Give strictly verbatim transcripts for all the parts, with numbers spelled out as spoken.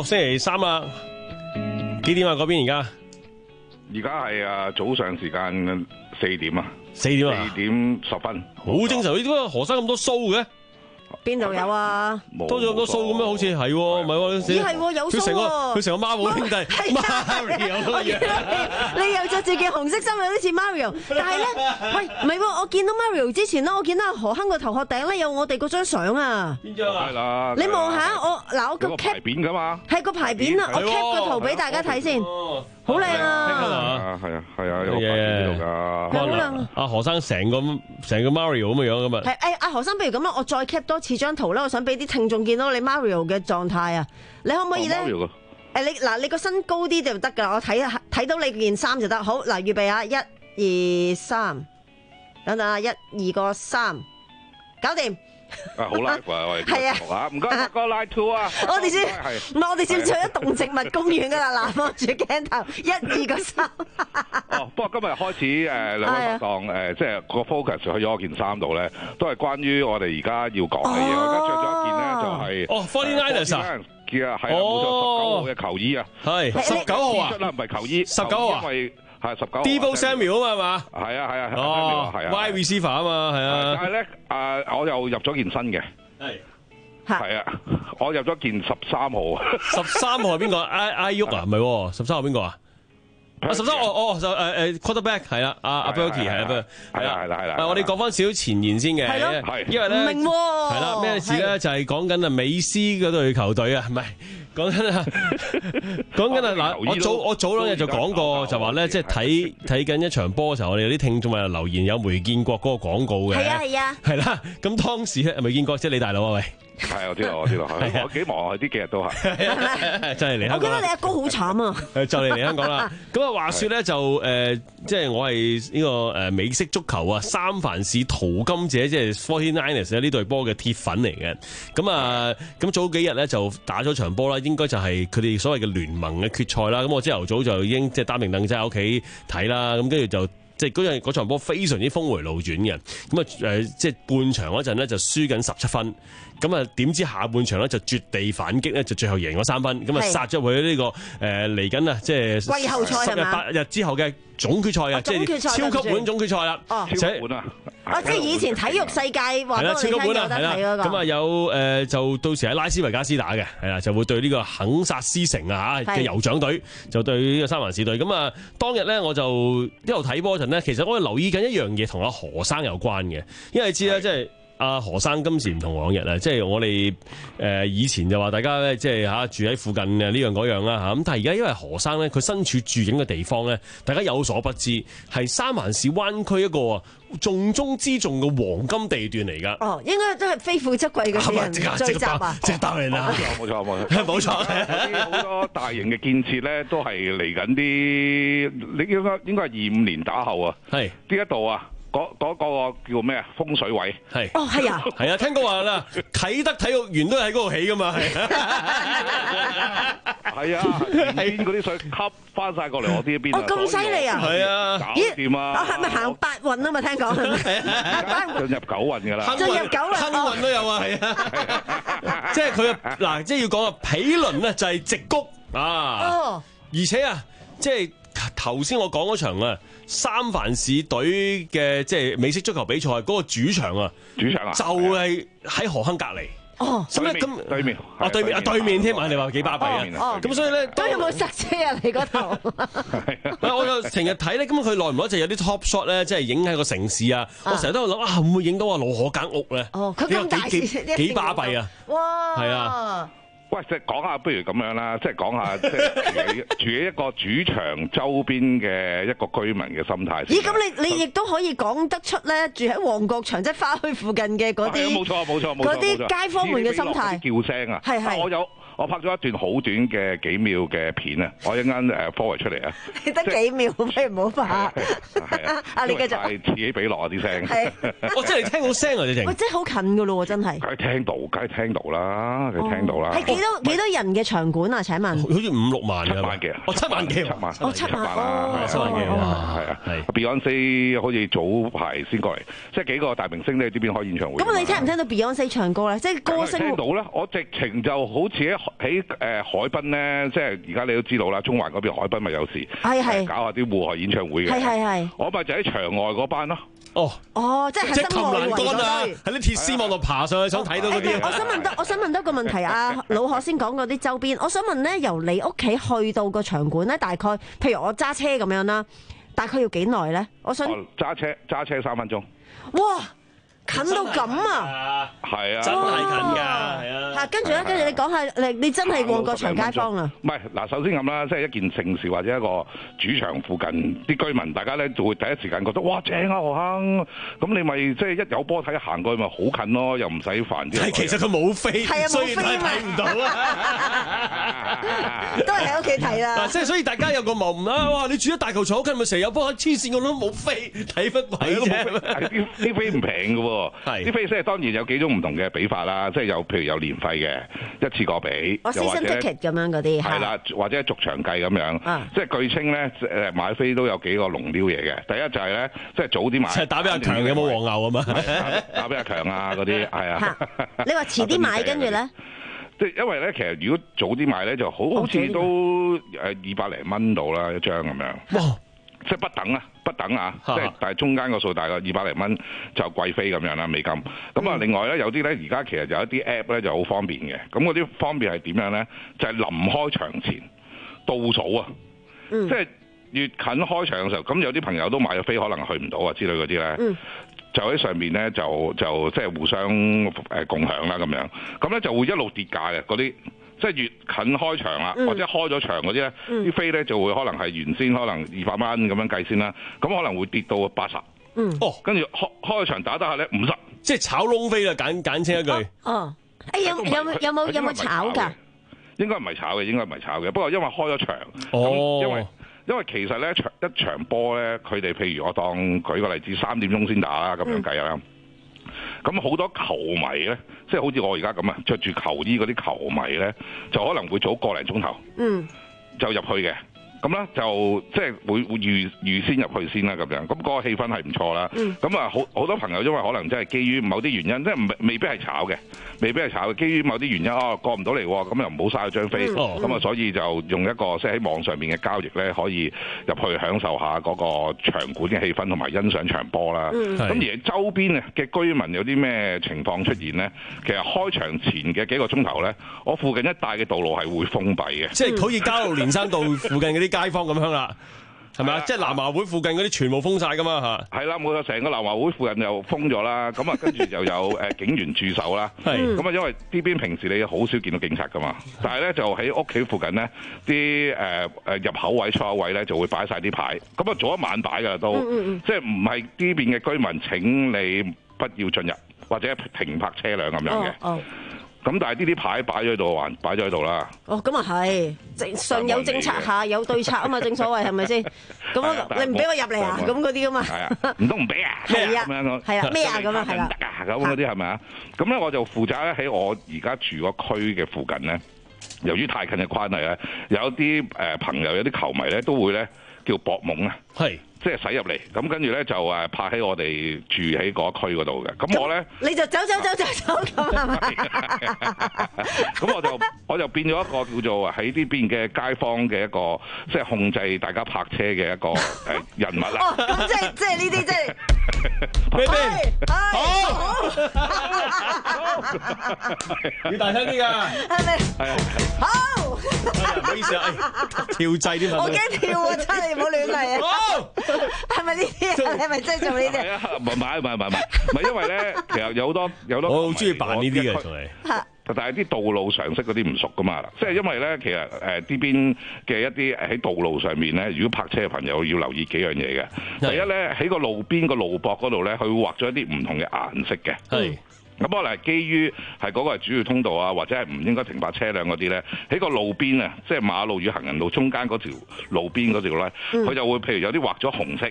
星期三啊，幾點啊？嗰邊而家？ 而家係啊早上時間四點啊， 四點啊， 四點十分， 好正常。呢點解何生咁多鬚嘅？ 邊度有啊？ 多咗咁多鬚咁樣，好似係喎，唔係喎？ 咦係喎，有鬚喎！ 佢成個佢成個孖寶兄弟 Mario 咁樣。 你又着住件紅色衫，有啲似 Mario。但係咧，喂，唔係喎，我見到 Mario 之前咧，我見到何亨個頭殼頂咧有我哋嗰張相啊。 邊張啊？ 係啦， 你望下我嗱，我個 cap 牌匾噶嘛， 係個牌匾啊！我 cap 個圖俾大家睇先，好靚啊！ 係啊係啊係啊，有個牌匾喺度㗎。 好靚！ 阿何生成個成個 Mario 咁嘅樣咁啊！ 係誒，阿何生，不如咁啦，我再 cap 多次張圖咧，我想俾啲聽眾見到你 Mario 嘅狀態啊！你可唔可以咧？誒，你嗱，你個身高啲就得㗎，我睇下睇到你件衫就得。好嗱，預備啊，一、二、三，等等啊，一、二個三，搞掂。 啊好 live 啊，我哋係啊，唔該阿哥 live two 啊， 我哋先唔係我哋先去咗動植物公園㗎啦，嗱，望住鏡頭，一、二個三。 哦，不過今日開始誒兩位拍檔誒，即係個 focus 去咗我件衫度咧，都係關於我哋而家要講嘅嘢。我而家着咗一件咧就係哦 forty-niners 啊， 係啊，係啊，冇錯，十九號嘅球衣啊， 係十九號啊， 唔係球衣， 十九號啊， 因為係十九。 Deebo Samuel 啊嘛，係嘛？ 係啊係啊， 哦， 係啊 ，wide receiver 啊嘛，係啊。 但係咧誒，我又入咗件新嘅， 係係啊，我入咗件十三號。 十三號係邊個？阿阿喐啊？唔係，十三號邊個啊？啊，十三哦哦就誒誒 quarterback 係啦，阿阿 Berkey 係啦， 係啦係啦係啦。 我哋講翻少少前言先嘅， 係咯， 係因為咧唔明喎， 係啦咩事咧？就係講緊啊美斯嗰隊球隊啊，唔係講緊啊講緊啊嗱，我早我早兩日就講過，就話咧即係睇睇緊一場波嘅時候，我哋有啲聽眾咪留言有梅建國嗰個廣告嘅， 係啊係啊， 係啦，咁當時咧梅建國即係李大佬啊喂。 係，我知道，我知道，我幾忙啊！呢幾日都係， 就係嚟香港。 我覺得你阿哥好慘啊！ 就嚟嚟香港啦。咁啊，話說咧就誒，即係我係呢個誒美式足球啊，三藩市淘金者即係 forty-niners 呢隊波嘅鐵粉嚟嘅。咁啊，咁早幾日咧就打咗場波啦，應該就係佢哋所謂嘅聯盟嘅決賽啦。咁我朝頭早就已經即係擔定凳仔喺屋企睇啦。咁跟住就。即係嗰日嗰場波非常之峰回路轉嘅，咁啊誒，即係半場嗰陣咧就輸緊十七分，咁啊點知下半場咧就絕地反擊咧，就最後贏咗三分，咁啊殺咗佢呢個誒嚟緊啊，即係季後賽係嘛？ 十日八日之後嘅總決賽啊，即係超級碗總決賽啦， 哦， 超級碗啊！ 啊，即係以前體育世界話俾我哋聽有得睇嗰個。 咁啊有誒就到時喺拉斯維加斯打嘅，係啦，就會對呢個肯薩斯城啊嚇嘅酋長隊就對呢個三藩市隊。咁啊當日咧我就一路睇波陣咧，其實我係留意緊一樣嘢同阿何生有關嘅，因為你知啦，即係。阿何生今時唔同往日啊，即係我哋誒以前就話大家咧，即係嚇住喺附近嘅呢樣嗰樣啦嚇，咁但係而家因為何生咧，佢身處住境嘅地方咧，大家有所不知，係三藩市灣區一個重中之重嘅黃金地段嚟㗎。哦， 應該都係非富則貴嘅人聚集啊！ 即係答你啦， 冇錯冇錯冇錯，啲好多大型嘅建設咧，都係嚟緊啲，你應該應該係二五年打後啊，係呢一度啊。嗰嗰個叫咩啊？風水位係哦，係啊， 係啊，聽講話啦，啟德體育園都喺嗰度起噶嘛，係係啊，邊嗰啲水吸翻晒過嚟我呢一邊啊！ 哦，咁犀利啊！ 係啊， 搞掂啊！ 係咪行八運啊嘛？聽講進入九運㗎啦， 進入九運， 幸運都有啊，係啊，即係佢嗱，即係要講啊，毗鄰咧就係矽谷啊，而且啊，即係頭先我講嗰場啊。三藩市隊嘅即係美式足球比賽嗰個主場啊， 主場啊， 就係喺河坑隔離。 哦， 咁咧咁對面啊對面啊對面添啊！你話幾巴閉啊？咁所以咧， 都有冇塞車啊？你嗰頭？ 我就成日睇咧，咁佢耐唔耐就有啲 top shot 咧，即係影喺個城市啊！我成日都喺度諗啊，會唔會影到啊老可間屋咧？ 哦，佢咁大幾幾巴閉啊！ 哇， 係啊！ 喂，即係講下，不如咁樣啦，即係講下，即係住喺住喺一個主場周邊嘅一個居民嘅心態。 咦？咁你你亦都可以講得出咧，住喺旺角長即花墟附近嘅嗰啲， 冇錯冇錯冇錯， 嗰啲街坊們嘅心態。 叫聲啊！ 係係， 我有。我拍咗一段好短嘅幾秒嘅片啊！我一陣間誒 forward 出嚟啊！ 你得幾秒，不如唔好拍。 係啊， 啊你繼續。 係此起彼落啊啲聲。 係。 我真係聽到聲啊！你聽。 喂，真係好近噶咯喎，真係。 梗係聽到，梗係聽到啦，梗係聽到啦。 係幾多幾多人嘅場館啊？請問。 好似五六萬嘅。七萬幾啊？ 哦，七萬幾。 七萬。 哦，七萬啦， 七萬幾啊！ 係啊，係。Beyonce 好似早排先過嚟，即係幾個大明星咧呢邊開演唱會。 咁你聽唔聽到 Beyonce 唱歌咧？即係歌聲。 聽到啦！我直情就好似喺喺誒海濱咧，即係而家你都知道啦，中環嗰邊海濱咪有時係係搞下啲戶外演唱會嘅。 係係係。 我咪就喺場外嗰班咯。 哦哦，即係即係擒欄杆啊，喺啲鐵絲網度爬上去，想睇到嗰啲。 我想問多，我想問多個問題啊，老何先講嗰啲周邊，我想問咧，由你屋企去到個場館咧，大概譬如我揸車咁樣啦，大概要幾耐咧？我想揸車揸車三分鐘。 哇！近到咁啊！ 係啊， 真係近㗎，係啊。 嚇，跟住咧，跟住你講下，你你真係旺角長街坊啊？ 唔係嗱，首先咁啦，即係一件盛事或者一個主場附近啲居民，大家咧就會第一時間覺得哇正啊何坑，咁你咪即係一有波睇行過去咪好近咯，又唔使煩啲。 係其實佢冇飛， 係啊冇飛啊嘛， 睇唔到啊， 都係喺屋企睇啦。 嗱，即係所以大家有個夢啦，哇！你住喺大球場好近，咪成日有波，黐線我都冇飛，睇乜鬼啫？ 啲啲飛唔平㗎喎。係啲飛即係當然有幾種唔同嘅俾法啦，即係有譬如有年費嘅一次過俾， 我 season ticket 咁樣嗰啲係啦，或者逐場計咁樣， 啊、 即係據稱咧誒買飛都有幾個龍雕嘢嘅。第一就係咧，即係早啲買， 即係打俾阿強有冇黃牛啊嘛？ 打俾阿強啊嗰啲係啊。 你話遲啲買跟住咧？ 即係因為咧，其實如果早啲買咧，就好好似都誒二百零蚊到啦一張咁樣。哇！即係不等啊，不等啊！即係但係中間個數大概二百零蚊就貴飛咁樣啦，美金。咁啊，另外咧有啲咧而家其實有一啲 app 咧就好方便嘅。咁嗰啲方便係點樣咧？就係、是、臨開場前倒數啊！ 嗯、 即係越近開場嘅時候，咁有啲朋友都買咗飛，可能去唔到啊之類嗰啲咧。嗯就喺上面咧，就就即係互相誒共享啦咁樣，咁咧就會一路跌價嘅嗰啲，即係越近開場啦，嗯、或者開咗場嗰啲咧，啲、嗯、飛咧就會可能係原先可能二百蚊咁樣計先啦，咁可能會跌到八十，嗯，哦，跟住開開咗場打得下咧五十， 即係炒窿飛啦，簡簡稱一句。 哦，誒有有冇有冇有冇炒㗎？ 應該唔係炒嘅，應該唔係炒嘅，不過因為開咗場， 哦， 因為。因為其實咧場一場波咧，佢哋譬如我當舉個例子，三點鐘先打啦，咁樣計啦。咁好、嗯、多球迷咧，即係好似我而家咁啊，着住球衣嗰啲球迷咧，就可能會早個零鐘頭，嗯，就入去嘅。咁咧就即係會會預預先入去先啦，咁樣咁嗰個氣氛係唔錯啦。咁啊好好多朋友因為可能真係基於某啲原因，即係唔未必係炒嘅，未必係炒嘅。基於某啲原因，哦過唔到嚟，咁又唔好嘥咗張飛。咁啊、嗯，所以就用一個即係喺網上面嘅交易咧，可以入去享受下嗰個場館嘅氣氛，同埋欣賞場波啦。咁、嗯、而周邊嘅居民有啲咩情況出現咧？其實開場前嘅幾個鐘頭咧，我附近一帶嘅道路係會封閉嘅， 即係好似加路連山道附近嗰啲街坊咁樣啦，係咪啊？即係南華會附近嗰啲全部封晒噶嘛嚇？ 係啦，冇錯，成個南華會附近又封咗啦。咁啊，跟住又有誒警員駐守啦。係咁啊，因為呢邊平時你好少見到警察噶嘛，但係咧就喺屋企附近咧啲誒誒入口位、出口位咧就會擺晒啲牌。咁啊，早一晚擺㗎啦都，即係唔係呢邊嘅居民請你不要進入或者停泊車輛咁樣嘅。哦哦咁但係呢啲牌擺咗喺度，還擺咗喺度啦。哦，咁啊係， 上有政策下有對策啊嘛，正所謂係咪先？咁你唔俾我入嚟啊？咁嗰啲噶嘛？ 係啊，唔通唔俾啊？ 係啊，係啊，咩啊咁啊？係啦， 得啊咁嗰啲係咪啊？咁咧我就負責咧喺我而家住個區嘅附近咧，由於太近嘅關係咧，有啲誒朋友有啲球迷咧都會咧叫博懵啊。係。即係駛入嚟，咁跟住咧就誒泊喺我哋住喺嗰區嗰度嘅。咁我咧你就走走走走走咁係咪？ 咁我就我就變咗一個叫做喺呢邊嘅街坊嘅一個，即係控制大家泊車嘅一個誒人物啦。 哦，咁即係即係呢啲即係咩咩？好，要大聲啲㗎， 係咪？ 係啊， 好， 唔好意思啊，跳掣啲我驚跳啊，真係唔好亂嚟啊！係咪呢啲啊？你係咪真係做呢啲？ 係啊，唔係唔係唔係唔係，唔係因為咧，其實有好多有好多， 我好中意扮呢啲嘅，同你。 但係啲道路常識嗰啲唔熟噶嘛，即係因為咧，其實誒呢邊嘅一啲喺道路上面咧，如果泊車嘅朋友要留意幾樣嘢嘅。第一咧，喺個路邊個路駁嗰度咧，佢會畫咗一啲唔同嘅顏色嘅。係。咁可能係基於係嗰個係主要通道啊，或者係唔應該停泊車輛嗰啲咧，喺個路邊啊，即係馬路與行人路中間嗰條路邊嗰條咧，佢、嗯、就會譬如有啲畫咗紅色，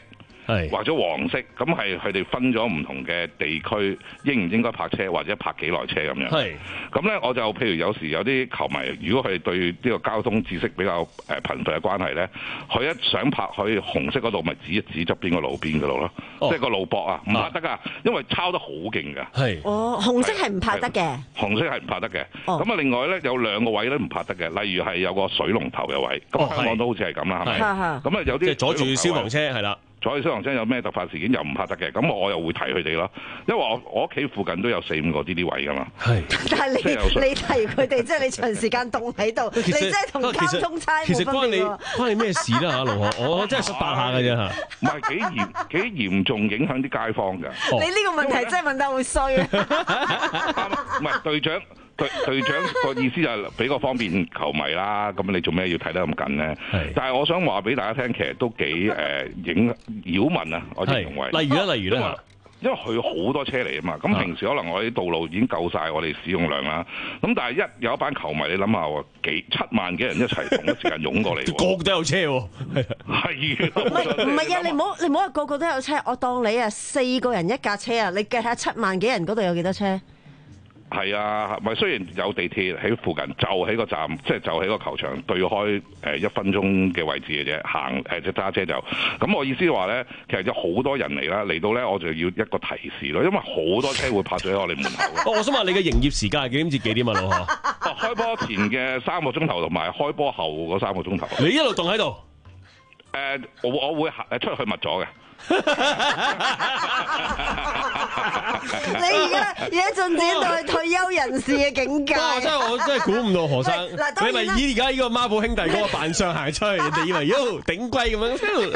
或者黃色，咁係佢哋分咗唔同嘅地區應唔應該泊車或者泊幾耐車咁樣。係咁咧，我就譬如有時有啲球迷，如果佢哋對呢個交通知識比較誒貧乏嘅關係咧，佢一想泊去紅色嗰度，咪指一指側邊個路邊嗰度咯，即係個路膊啊，唔泊得㗎，因為抄得好勁㗎。係哦，紅色係唔泊得嘅， 紅色係唔泊得嘅。咁啊、哦，另外咧有兩個位咧唔泊得嘅，例如係有個水龍頭嘅位，咁、哦、香港都好似係咁啦，係咪？咁啊有啲即係阻住消防車係啦。坐喺消防車有咩突發事件又唔泊得嘅，咁我又會提佢哋咯，因為我我屋企附近都有四五個呢啲位噶嘛。係，但係你你提佢哋，即係你長時間凍喺度，你即係同交通差冇分別喎。其實關你關你咩事啦嚇，龍學，我真係十八下嘅啫嚇。 唔係幾嚴幾嚴重影響啲街坊㗎。 你呢個問題真係問得好衰啊！ 唔係隊長。隊隊長個意思就係俾個方便球迷啦，咁你做咩要睇得咁緊咧？但係我想話俾大家聽，其實都幾誒影擾民啊！我認為。例如咧，例如咧，因為佢好多車嚟啊嘛，咁平時可能我啲道路已經夠晒我哋使用量啦。咁但係一有一班球迷，你諗下喎，幾七萬幾人一齊同一時間湧過嚟，個個都有車喎。係。唔係唔係啊！你唔好你唔好話個個都有車，我當你啊四個人一架車啊，你計下七萬幾人嗰度有幾多車？係啊，咪雖然有地鐵喺附近，就喺個站，即係就喺個球場對開誒一分鐘嘅位置嘅啫，行誒即揸車就。咁我意思話咧，其實有好多人嚟啦，嚟到咧我就要一個提示咯，因為好多車會泊咗喺我哋門口。我想問你嘅營業時間係幾點至幾點啊，老何？開波前嘅三個鐘頭同埋開波後嗰三個鐘頭。你一路棟喺度？誒，我我會誒出去密咗嘅。你而家而家進展到係退休人士嘅境界。真係我真係估唔到何生，你咪以而家呢個孖寶兄弟嗰個扮相行出去，人哋以為喲頂龜咁樣。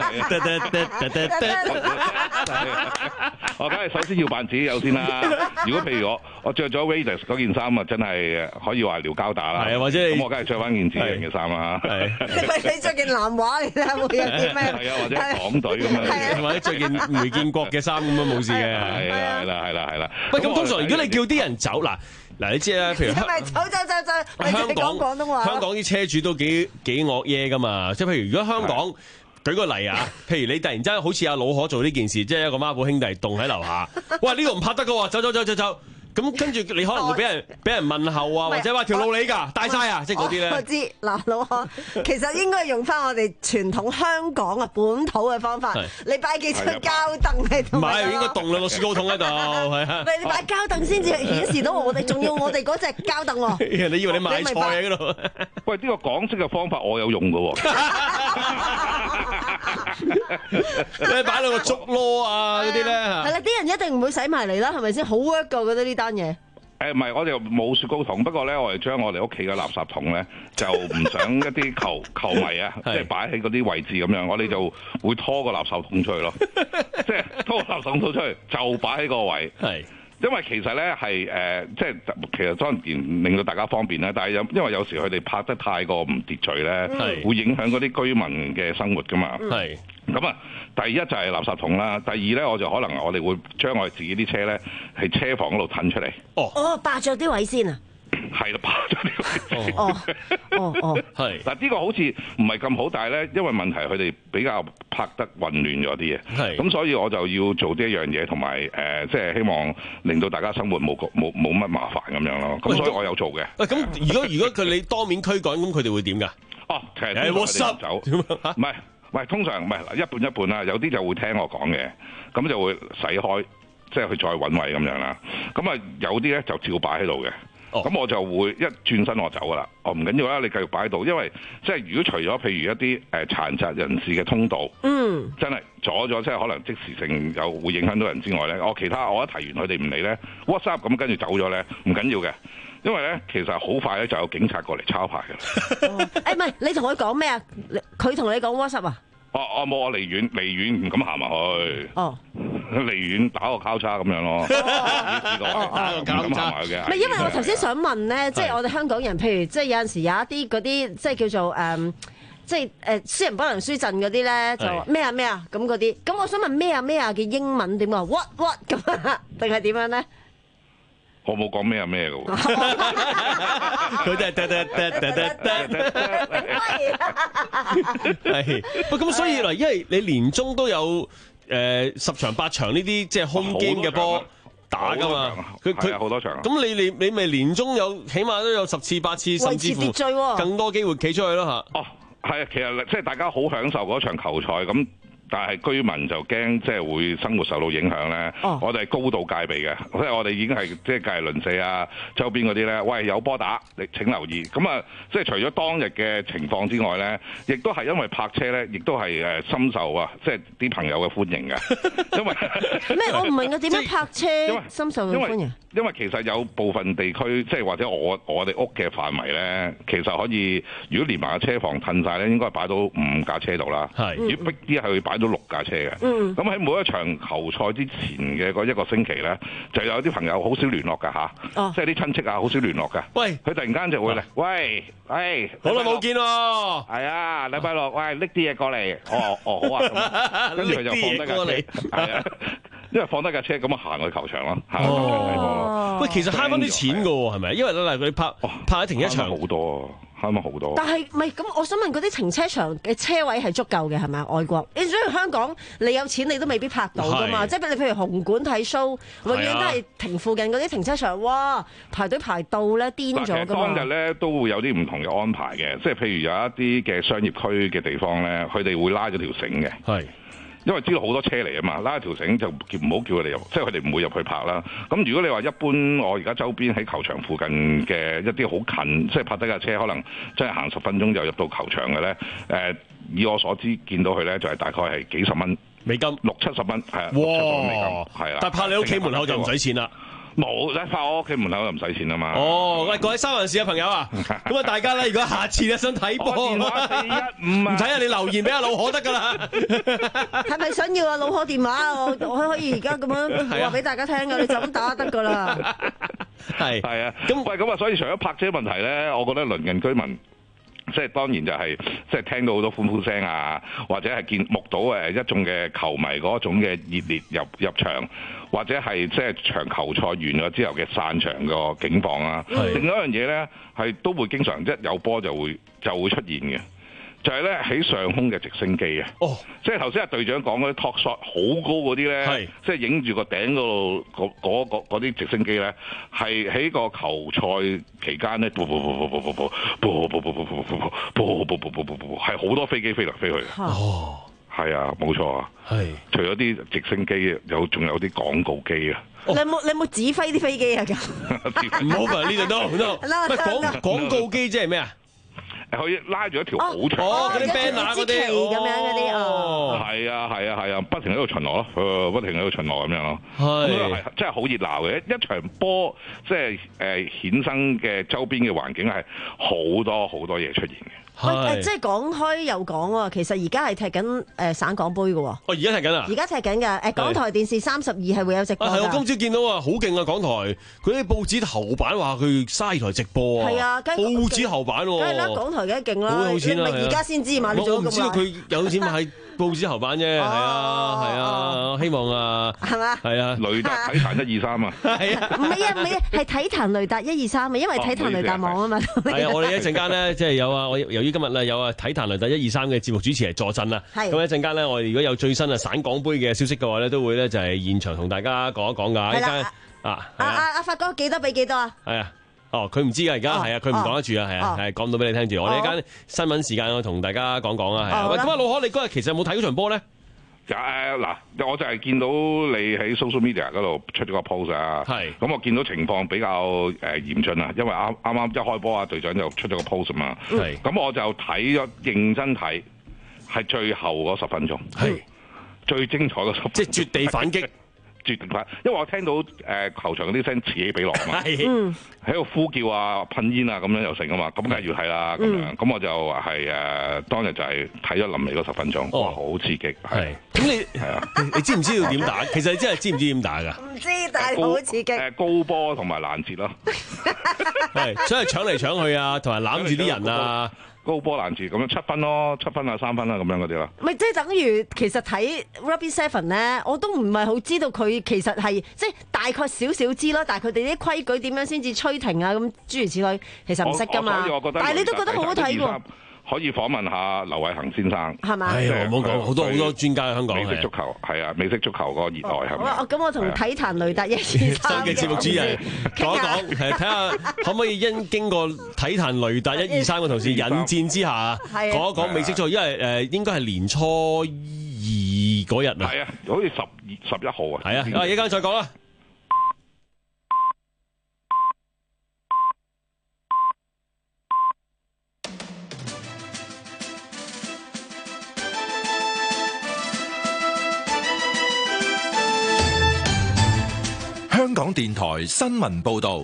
我梗係首先要扮自己有先啦。如果譬如我我著咗 Raiders 嗰件衫啊，真係可以話撩交打啦。係啊，或者咁我梗係着翻件自己嘅衫啦。係。你着件藍話嚟睇下會有啲咩？係啊，或者港隊咁樣。或者着件梅建國嘅衫咁樣冇事嘅，係啦係啦係啦係啦。喂，咁通常如果你叫啲人走嗱嗱，你知啦，譬如香港走走走走，香港廣東話，香港啲車主都幾幾惡嘢噶嘛。即係譬如如果香港舉個例啊，譬如你突然之間好似阿老可做呢件事，即係一個孖寶兄弟棟喺樓下，哇呢度唔拍得噶喎，走走走走走。咁跟住你可能會俾人俾人問候啊，或者話條路你㗎，帶晒啊，即係嗰啲咧。我知嗱，老何其實應該用翻我哋傳統香港啊本土嘅方法，你擺幾張膠凳喺度。唔係應該棟兩個雪糕筒喺度，係啊。你擺膠凳先至顯示到我哋，仲要我哋嗰隻膠凳喎。你以為你買菜喺嗰度？喂，呢個港式嘅方法我有用㗎喎。你擺兩個竹籮啊嗰啲咧嚇。係啦，啲人一定唔會使埋嚟啦，係咪先？好 work 㗎，我覺得呢單嘢。誒唔係，我哋冇雪糕筒，不過咧，我哋將我哋屋企嘅垃圾桶咧，就唔想一啲球球迷啊，即係擺喺嗰啲位置咁樣，我哋就會拖個垃圾桶出去咯，即係拖個垃圾桶出去，就擺喺個位。係。因為其實咧係誒，即係其實當然令到大家方便啦，但係有因為有時佢哋拍得太過唔秩序咧，會影響嗰啲居民嘅生活噶嘛。係咁啊，第一就係垃圾桶啦，第二咧我就可能我哋會將我哋自己啲車咧喺車房嗰度褪出嚟。哦哦，霸著啲位先啊！係啦，霸咗呢個哦哦哦，係嗱呢個好似唔係咁好，但係咧因為問題佢哋比較拍得混亂咗啲嘢，係咁所以我就要做呢一樣嘢，同埋誒即係希望令到大家生活冇冇冇乜麻煩咁樣咯。咁所以我有做嘅。喂，咁如果如果佢你當面驅趕，咁佢哋會點㗎？哦，其實係我濕走，唔係唔係通常唔係一半一半啦，有啲就會聽我講嘅，咁就會駛開，即係佢再揾位咁樣啦。咁啊有啲咧就照擺喺度嘅。咁、oh. 我就會一轉身我走噶啦，我唔緊要啦，你繼續擺喺度，因為即係如果除咗譬如一啲誒殘疾人士嘅通道，嗯，mm. 真係阻咗，即係可能即時性有會影響到人之外咧，我其他我一提完佢哋唔理咧 ，WhatsApp 咁跟住走咗咧，唔緊要嘅，因為咧其實好快咧就有警察過嚟抄牌嘅。誒唔係，你同佢講咩啊？佢同你講 WhatsApp 啊？我我冇，我離遠離遠唔敢行埋去。哦。離遠打個交叉咁樣咯，打個交叉埋嘅。唔係，因為我頭先想問咧，即係我哋香港人，譬如即係有陣時有一啲嗰啲，即係叫做誒，即係誒私人不能輸陣嗰啲咧，就咩啊咩啊咁嗰啲。咁我想問咩啊咩啊嘅英文點啊 ？What what 咁啊？定係點樣咧？我冇講咩啊咩嘅喎。佢哋得得得得得得。 係，不咁所以嗱，因為你年中都有誒十場八場呢啲即係 home game 嘅波打噶嘛， 佢佢好多場。 咁你你你咪年中有起碼都有十次八次，甚至乎更多機會企出去咯嚇。 哦，係啊，其實即係大家好享受嗰場球賽咁。但係居民就驚即係會生活受到影響咧。Oh. 我哋係高度戒備嘅，即係我哋已經係即係隔離鄰舍啊、周邊嗰啲咧，喂有波打，你請留意。咁啊，即係除咗當日嘅情況之外咧，亦都係因為泊車咧，亦都係誒深受啊，即係啲朋友嘅歡迎嘅。因為咩？我唔明啊，點樣泊車深受歡迎？ 因為其實有部分地區，即係或者我我哋屋嘅範圍咧，其實可以如果連埋個車房褪晒咧，應該擺到五架車度啦。 係， 如果逼啲係會擺到六架車嘅。咁喺、嗯、每一場球賽之前嘅嗰一個星期咧，就有啲朋友好少聯絡㗎吓，哦、即係啲親戚啊好少聯絡㗎。喂，佢突然間就會嚟，喂，喂， 好耐冇見喎。 係啊，禮拜六，喂，拎啲嘢過嚟。哦，哦，好啊。跟住佢就放低架車。係啊。因為放低架車咁啊，行去球場咯，行去球場睇波咯。 喂，其實慳翻啲錢噶喎，係咪？因為咧，佢拍拍喺停車場好多，慳翻好多。 但係唔係咁？我想問嗰啲停車場嘅車位係足夠嘅係咪？外國，你所以香港你有錢你都未必拍到噶嘛。即係你譬如紅館睇 show，永遠都係停附近嗰啲停車場，哇，排隊排到咧癲咗噶嘛。 當日咧都會有啲唔同嘅安排嘅，即係譬如有一啲嘅商業區嘅地方咧，佢哋會拉咗條繩嘅。係。因為知道好多車嚟啊嘛，拉條繩就叫唔好叫佢哋入，即係佢哋唔會入去拍啦。咁如果你話一般，我而家周邊喺球場附近嘅一啲好近，即係泊低架車，可能真係行十分鐘就入到球場嘅咧。誒，以我所知見到佢咧，就係大概係幾十蚊美金， 六七十蚊，係啊， 哇， 六七十蚊美金，係啦。 但係拍你屋企門口就唔使錢啦。 冇，你拍我屋企門口就唔使錢啊嘛。 哦，喂，各位三藩市嘅朋友啊，咁啊大家咧，如果下次咧想睇波，電話四一五啊， 唔睇啊，你留言俾阿老可得噶啦。 係咪想要啊老可電話？我我可以而家咁樣話俾大家聽噶，你就咁打得噶啦。 係係啊，咁喂咁啊，所以除咗泊車問題咧，我覺得鄰近居民。即係當然就係、是、即係聽到好多歡呼聲啊，或者係見目睹誒一眾嘅球迷嗰種嘅熱烈入入場，或者係即係場球賽完咗之後嘅散場個景況啊。是另外一樣嘢咧係都會經常一有波就會就會出現嘅。就係咧喺上空嘅直升機啊！哦，即係頭先阿隊長講嗰啲 talk shot 好高嗰啲咧，是即係影住個頂嗰度嗰嗰啲直升機咧，係喺個球賽期間咧，噗噗噗噗噗噗噗噗噗噗噗噗噗噗噗噗噗係好多飛機飛嚟飛去嘅。哦，係啊，冇錯啊。係，除咗啲直升機，有仲有啲廣告機啊。 你有冇你有冇指揮啲飛機啊？ 唔好㗎，呢度都好多。喂，廣廣告機即係咩啊？ 可以拉住一條好長哦，嗰啲 banner 嗰啲咁樣嗰啲哦， 係啊係啊係啊，不停喺度巡邏咯，不停喺度巡邏咁樣咯， 係係真係好熱鬧嘅一場波，即係誒衍生嘅周邊嘅環境係好多好多嘢出現嘅。 喂，即係講開又講喎，其實而家係踢緊誒省港杯嘅喎。哦， 而家踢緊啊！ 而家踢緊㗎。誒，港台電視三十二係會有直播㗎。係我今朝見到啊，好勁啊！港台佢啲報紙頭版話佢嘥台直播啊。係啊，報紙頭版喎。 梗係啦，港台梗係勁啦。 好有錢啊！ 而家先知嘛？你做咁耐。 我唔知道佢有錢買報紙頭版啫。係啊係啊，希望啊。係嘛？係啊， 雷達體壇一二三啊。 係啊。 唔係啊唔係啊，係體壇雷達一二三啊，因為體壇雷達網啊嘛。 係啊，我哋一陣間咧，即係有啊，我由於今日咧有啊體壇雷達一二三嘅節目主持係坐鎮啦。係。咁一陣間咧，我哋如果有最新啊省港杯嘅消息嘅話咧，都會咧就係現場同大家講一講㗎。係啦。啊。阿阿阿發哥幾多比幾多啊？係啊。哦，佢唔知㗎，而家係啊，佢唔講得住啊，係啊，係講到俾你聽住。我哋一間新聞時間，我同大家講講啊，係啊。喂，咁啊，老可，你嗰日其實有冇睇嗰場波咧？ 誒嗱，我就係見到你喺 social media 嗰度出咗個 post 啊，係。咁我見到情況比較誒嚴峻啊，因為啱啱啱一開波啊，隊長就出咗個 post 啊嘛，係。咁我就睇咗認真睇，係最後嗰十分鐘，係最精彩嗰十分鐘，即係絕地反擊。因為我聽到誒、呃、球場嗰啲聲此起彼落啊嘛，喺度呼叫啊、噴煙啊咁樣又成啊嘛，咁梗係要睇啦咁樣，咁我就係誒、呃、當日就係睇咗臨尾嗰十分鐘，哇，好刺激！係， 咁你係啊？你知唔知道點打？其實你真係知唔知點打㗎？ 唔知，但係好刺激。 誒高波同埋攔截咯， 係，所以搶嚟搶去啊，同埋攬住啲人啊。 高波攔截咁樣七分咯，七分啊三分啊咁樣嗰啲啦。 咪即係等於其實睇 Rugby Seven 咧，我都唔係好知道佢其實係即係大概少少知咯，但係佢哋啲規矩點樣先至吹停啊咁諸如此類，其實唔識噶嘛。但係你都覺得好好睇喎。 可以訪問下劉偉恒先生， 係嘛？ 係啊，唔好講好多好多專家喺香港美式足球係啊，美式足球個熱愛係咪？ 好，咁我同體壇雷達一二三嘅節目主任講一講，係睇下可唔可以因經過體壇雷達一二三嘅同事引薦之下，講一講美式足球，因為誒應該係年初二嗰日啊， 係啊，好似十二十一號啊， 係啊，啊一陣間再講啦。 香港電台新聞報道，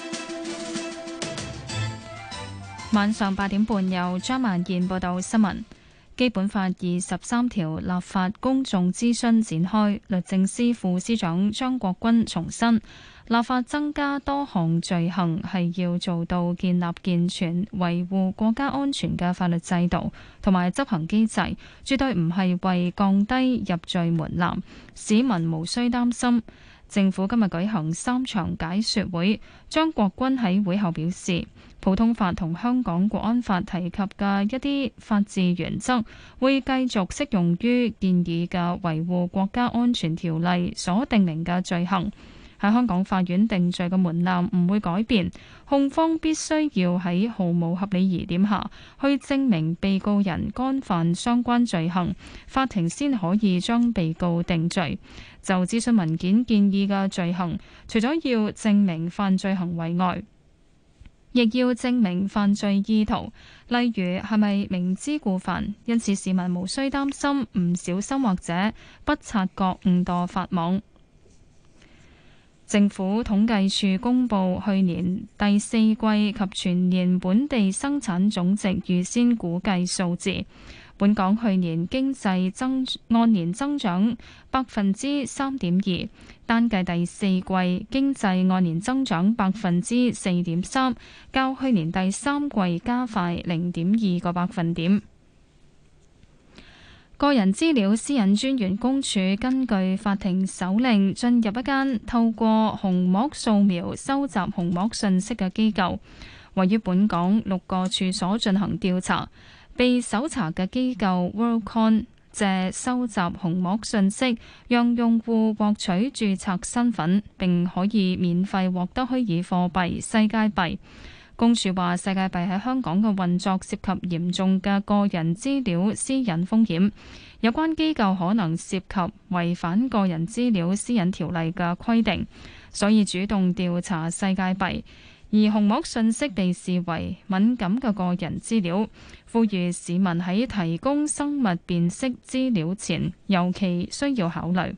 晚上八點半由張萬燕報道新聞。基本法二十三條立法公眾諮詢展開，律政司副司長張國軍重申，立法增加多項罪行係要做到建立健全維護國家安全嘅法律制度同埋執行機制，絕對唔係為降低入罪門檻，市民無需擔心。政府今日舉行三場解說會，張國軍喺會後表示，普通法同香港國安法提及嘅一啲法治原則，會繼續適用於建議嘅維護國家安全條例所訂明嘅罪行。喺香港法院定罪嘅門檻唔會改變，控方必須要喺毫無合理疑點下去證明被告人干犯相關罪行，法庭先可以將被告定罪。就諮詢文件建議嘅罪行，除咗要證明犯罪行為外，亦要證明犯罪意圖，例如係咪明知故犯。因此市民無需擔心唔小心或者不察覺誤墮法網。政府統計處公布去年第四季及全年本地生產總值預先估計數字。本港去年經濟增按年增長百分之三點二，單計第四季經濟按年增長百分之四點三，較去年第三季加快零點二個百分點。個人資料私隱專員公署根據法庭手令進入一間透過虹膜掃描收集虹膜信息嘅機構，位於本港六個處所進行調查。被搜查嘅機構 Worldcon 借收集虹膜信息，讓用戶獲取註冊身份，並可以免費獲得虛擬貨幣世界幣。公署話，世界幣喺香港嘅運作涉及嚴重嘅個人資料私隱風險，有關機構可能涉及違反個人資料私隱條例嘅規定，所以主動調查世界幣。而虹膜信息被視為敏感嘅個人資料，呼籲市民喺提供生物辨識資料前，尤其需要考慮。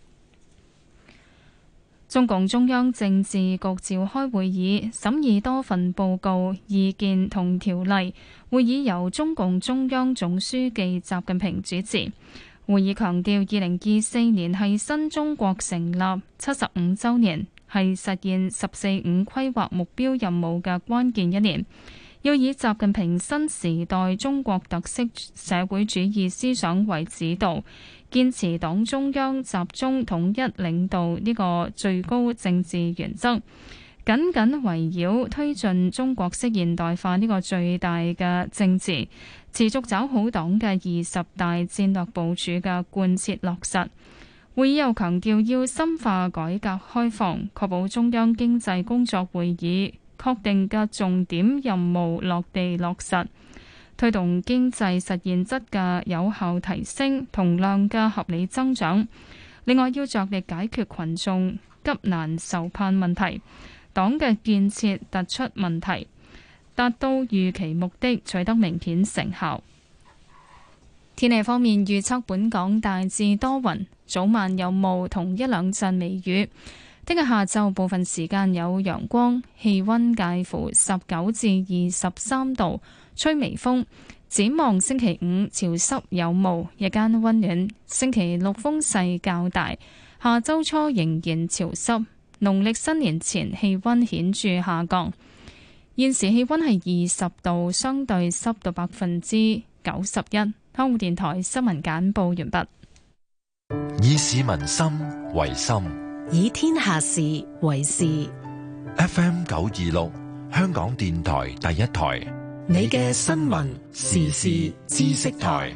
中共中央政治局召開會議，審議多份報告、意見同條例。會議由中共中央總書記習近平主持。會議強調，二零二四年係新中國成立七十五週年，係實現十四五規劃目標任務嘅關鍵一年，要以習近平新時代中國特色社會主義思想為指導，堅持黨中央集中統一領導呢個最高政治原則，緊緊圍繞推進中國式現代化呢個最大嘅政治，持續抓好黨嘅二十大戰略部署嘅貫徹落實。會議又強調要深化改革開放，確保中央經濟工作會議確定嘅重點任務落地落實，推動經濟實現質嘅有效提升同量嘅合理增長。另外，要着力解決群眾急難愁盼問題，黨嘅建設突出問題，達到預期目的，取得明顯成效。天氣方面，預測本港大致多雲，早晚有霧同一兩陣微雨。聽日下晝部分時間有陽光，氣溫介乎十九至二十三度，吹微風。展望星期五潮濕有霧，日間溫暖。星期六風勢較大，下周初仍然潮濕。農曆新年前氣溫顯著下降。現時氣溫係二十度，相對濕度百分之九十一。香港電台新聞簡報完畢。 以市民心為心， 以天下事為事。 F M 九二六，香港電台第一台， 你嘅新聞時事知識台。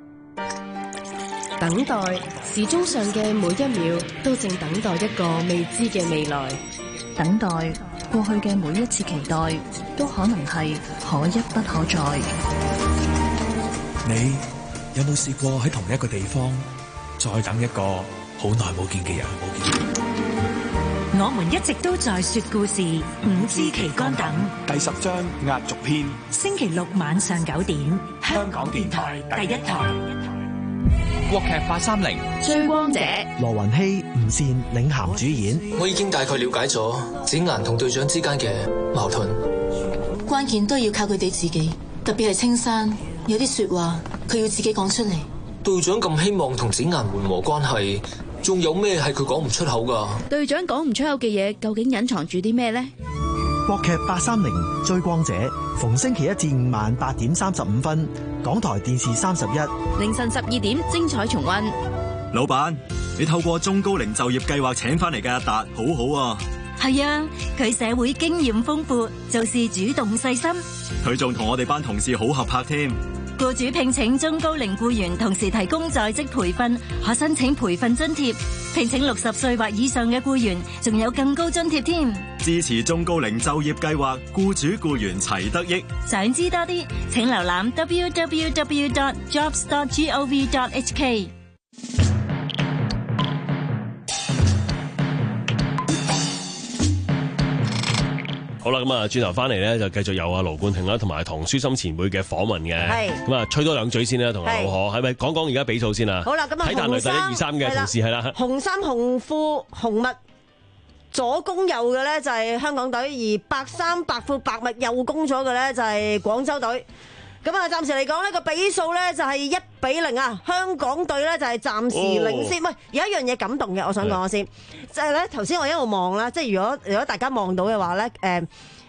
等待時鐘上嘅每一秒都正等待一個未知嘅未來， 等待過去嘅每一次期待都可能係可一不可再。 你有冇試過喺同一個地方再等一個好耐冇見嘅人？冇見。 我們一直都在說故事，五枝旗桿等第十章壓軸篇， 星期六晚上九點， 香港電台第一台。 國劇八三零追光者， 羅雲熙、吳倩領銜主演。 我已經大概了解咗展顏同隊長之間嘅矛盾， 關鍵都要靠佢哋自己，特別係青山，有啲說話佢要自己講出嚟。 隊長咁希望同展顏緩和關係，仲有咩係佢講唔出口噶？ 隊長講唔出口嘅嘢，究竟隱藏住啲咩呢？ 國劇八三零追光者，逢星期一至五晚八點三十五分，港台電視三十一， 凌晨十二點精彩重溫。 老闆，你透過中高齡就業計劃請翻嚟嘅阿達，好好啊。 係啊，佢社會經驗豐富，做事主動細心。 佢仲同我哋班同事好合拍添。 僱主聘請中高齡僱員，同時提供在職培訓，可申請培訓津貼。聘請六十歲或以上嘅僱員，仲有更高津貼添。 支持中高齡就業計劃，僱主僱員齊得益。 想知多啲，請瀏覽 double-u double-u double-u dot jobs dot gov dot h k。 好啦，咁啊，轉頭翻嚟咧，就繼續有阿盧冠廷啦，同埋唐書琛前輩嘅訪問嘅。係咁啊，吹多兩嘴先啦，同阿老何，係咪講講而家比數先啊？ 好啦，咁啊， 體壇擂第一二三嘅同事係啦， 紅衫紅褲紅襪左攻右嘅咧就係香港隊，而白衫白褲白襪右攻咗嘅咧就係廣州隊。咁啊，暫時嚟講呢個比數咧就係一比零啊，香港隊咧就係暫時領先。喂、哦，有一樣嘢感動嘅，我想講先，就係咧頭先我一路望啦，即係如果如果大家望到嘅話咧，誒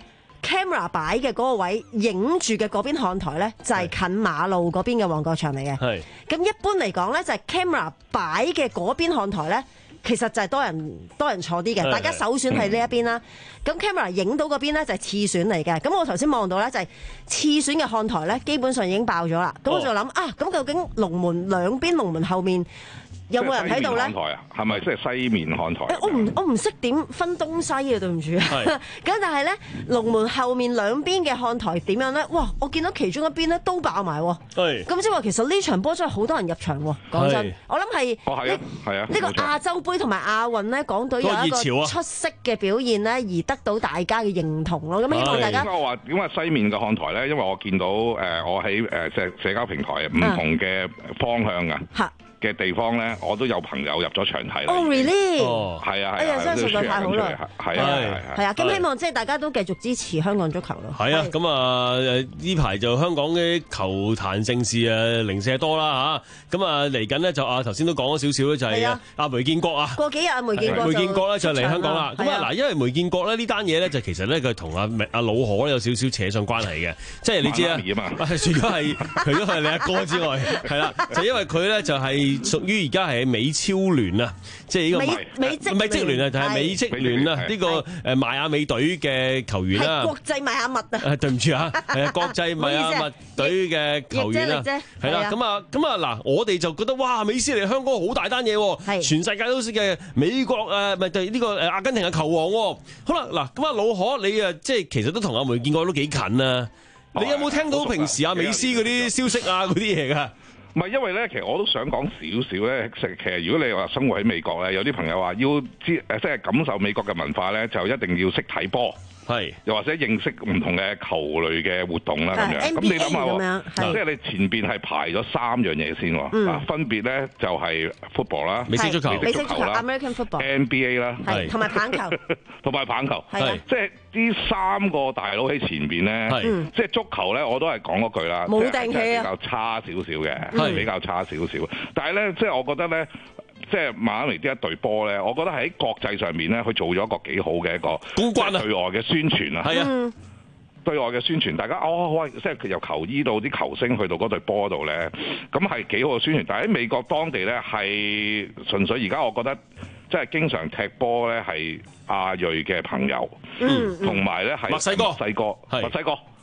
camera 擺嘅嗰個位影住嘅嗰邊看台咧，就係近馬路嗰邊嘅旺角場嚟嘅。係。咁一般嚟講咧，就係 camera 擺嘅嗰邊看台咧，其實就係多人多人坐啲嘅，大家首選係呢一邊啦。咁 camera 影到嗰邊咧就係次選嚟嘅。咁我頭先望到咧就係次選嘅看台咧，基本上已經爆咗啦。咁我就諗啊，咁究竟龍門兩邊龍門後面有冇人喺度咧？ 看台啊，係咪即係西面看台？ 誒，我唔我唔識點分東西啊，對唔住。咁但係咧，龍門後面兩邊嘅看台點樣咧？哇！我見到其中一邊咧都爆埋。係。咁即係話其實呢場波真係好多人入場喎。講真，我諗係。哦，係啊，係啊。呢個亞洲杯同埋亞運咧，港隊有一個出色嘅表現咧，而得到大家嘅認同咯。咁希望大家。 點解我話點解西面嘅看台咧？因為我見到誒，我喺誒社社交平台唔同嘅方向啊。嚇。嘅地方咧，我都有朋友入咗場睇。 哦 really？ 哦，係啊，係啊， 哎呀，真係實在太好啦！ 係啊， 係啊，咁希望即係大家都繼續支持香港足球咯。 係啊，咁啊呢排就香港嘅球壇盛事啊零舍多啦嚇，咁啊嚟緊呢，就啊頭先都講咗少少咧，就係阿梅建國啊。 過幾日阿梅建國梅建國咧就嚟香港啦。咁啊嗱，因為梅建國咧呢單嘢咧就其實咧佢同阿阿老何有少少扯上關係嘅，即係你知啊，除咗係除咗係你阿哥之外，係啦，就因為佢咧就係屬於而家係美超聯啊，即係呢個美美職唔係職聯啊，就係美職聯啊，呢個誒邁阿密隊嘅球員啦， 國際邁阿密啊， 誒對唔住啊，係啊國際邁阿密隊嘅球員啦，係啦，咁啊咁啊嗱，我哋就覺得哇，美斯嚟香港好大單嘢，全世界都識嘅美國誒咪對呢個誒阿根廷嘅球王，好啦嗱，咁啊老何你啊即係其實都同阿梅建國都幾近啊，你有冇聽到平時阿美斯嗰啲消息啊嗰啲嘢㗎？ 唔係，因為咧，其實我都想講少少咧。其實如果你話生活喺美國咧，有啲朋友話要知誒，即係感受美國嘅文化咧，就一定要識睇波。係，又或者認識唔同嘅球類嘅活動啦咁樣。咁你諗下喎，即係你前邊係排咗三樣嘢先喎。嗯。分別咧就係 football 啦， 美式足球、 美式足球啦 ，American football、N B A 啦， 係同埋棒球， 同埋棒球。 係。 即係呢三個大佬喺前邊咧，即係足球咧，我都係講嗰句啦， 冇定氣啊， 比較差少少嘅，比較差少少。但係咧，即係我覺得咧。即係馬拉尼呢一隊波咧，我覺得喺國際上面咧，佢做咗一個幾好嘅一個公關啊，對外嘅宣傳啊，係啊，對外嘅宣傳，大家哦喂，即係由球衣到啲球星去到嗰隊波度咧，咁係幾好嘅宣傳。但係喺美國當地咧，係純粹而家我覺得即係經常踢波咧係亞裔嘅朋友，嗯，同埋咧係墨西哥、墨西哥、墨西哥。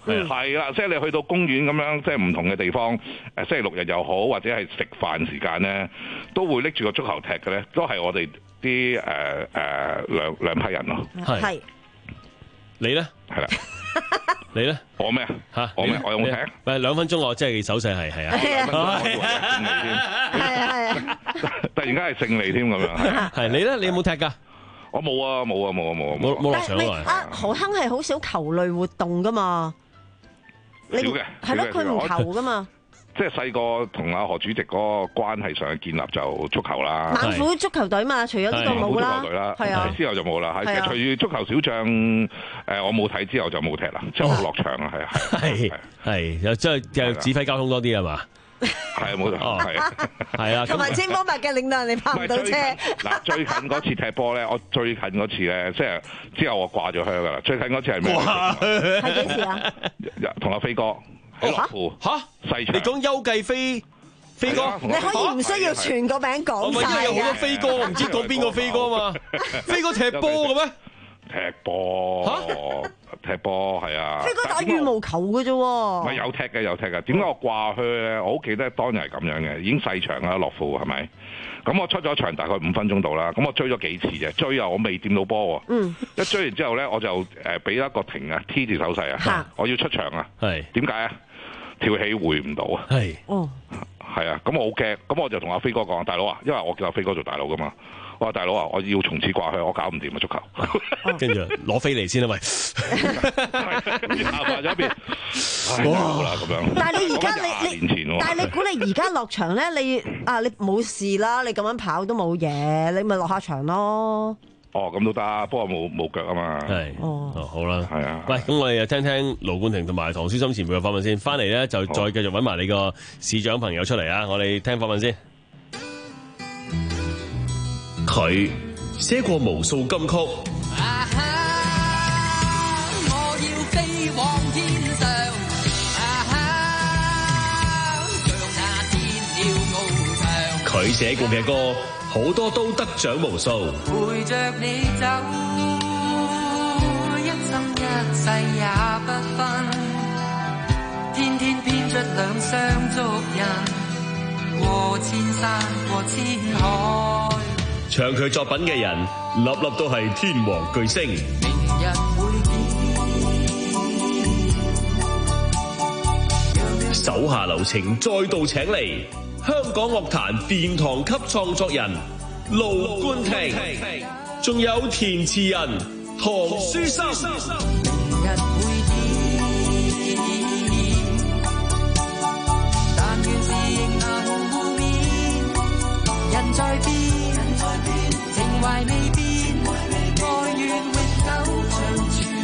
係啦，即係你去到公園咁樣，即係唔同嘅地方，誒星期六日又好，或者係食飯時間咧，都會拎住個足球踢嘅咧，都係我哋啲誒誒兩兩批人咯。 係你咧？ 係啦。 你咧？ 我咩嚇？我咩？我有冇踢？ 喂，兩分鐘我即係手勢係係啊。 係啊係啊！突然間係勝利添咁樣。 係你咧？你有冇踢㗎？ 我冇啊冇啊冇啊冇啊冇冇落場啊！ 啊，何鏗係好少球類活動㗎嘛？ 少嘅係咯，佢唔球㗎嘛。 即係細個同阿何主席嗰個關係上嘅建立就足球啦， 猛虎足球隊嘛，除咗呢個冇啦， 足球隊啦， 係啊， 之後就冇啦。係隨住足球小將，誒我冇睇之後就冇踢啦，即係我落場啊，係啊， 係係又即係又指揮交通多啲係嘛？ 係啊，冇錯，係啊， 係啊， 同埋青幫白嘅領導人你拍唔到車。 嗱，最近嗰次踢波咧，我最近嗰次咧，即係之後我掛咗靴㗎啦。最近嗰次係咩？ 係幾時啊？ 同阿飛哥。 嚇嚇！你講邱繼飛飛哥， 你可以唔需要全個名講曬。 因為有好多飛哥，我唔知講邊個飛哥嘛？飛哥踢波嘅咩？ 踢波嚇，踢波係啊！ 飛哥打羽毛球嘅啫喎。 唔係有踢嘅有踢嘅，點解我掛靴咧？我好記得當日係咁樣嘅，已經細場啦，樂富係咪？咁我出咗場大概五分鐘到啦，咁我追咗幾次嘅，追啊我未掂到波喎。嗯。一追完之後咧，我就誒俾一個停啊 T 字手勢啊，我要出場啊。係。點解啊？跳起回唔到啊！係，哦，係啊，咁我好驚，咁我就同阿飛哥講，大佬啊，因為我叫阿飛哥做大佬噶嘛，我話大佬啊，我要從此掛去，我搞唔掂啊足球， 跟住攞飛嚟先啦，喂， 跟住下埋咗一邊，哇啦咁樣。 但係你而家你你，但係你估你而家落場咧，你啊你冇事啦，你咁樣跑都冇嘢，你咪落下場咯。 哦，咁都得，不過冇冇腳啊嘛。 係，哦，好啦， 係啊。 喂，咁我哋又聽聽盧冠廷同埋唐書琛前輩嘅訪問先，翻嚟咧就再繼續揾埋你個市長朋友出嚟啊！我哋聽訪問先。佢寫過無數金曲。啊哈！我要飛往天上。啊哈！像那天鳥翱翔。佢寫過嘅歌。好多都得獎無數，陪着你走，一生一世也不分，天天編出兩雙足印，過千山過千海。唱佢作品嘅人，粒粒都係天王巨星。明日會見，手下留情，再度請嚟。香港樂壇殿堂級創作人盧冠廷，仲有填詞人唐書琛。明日會見，但願是迎難互勉，人在變，情懷未變，愛願永久長存。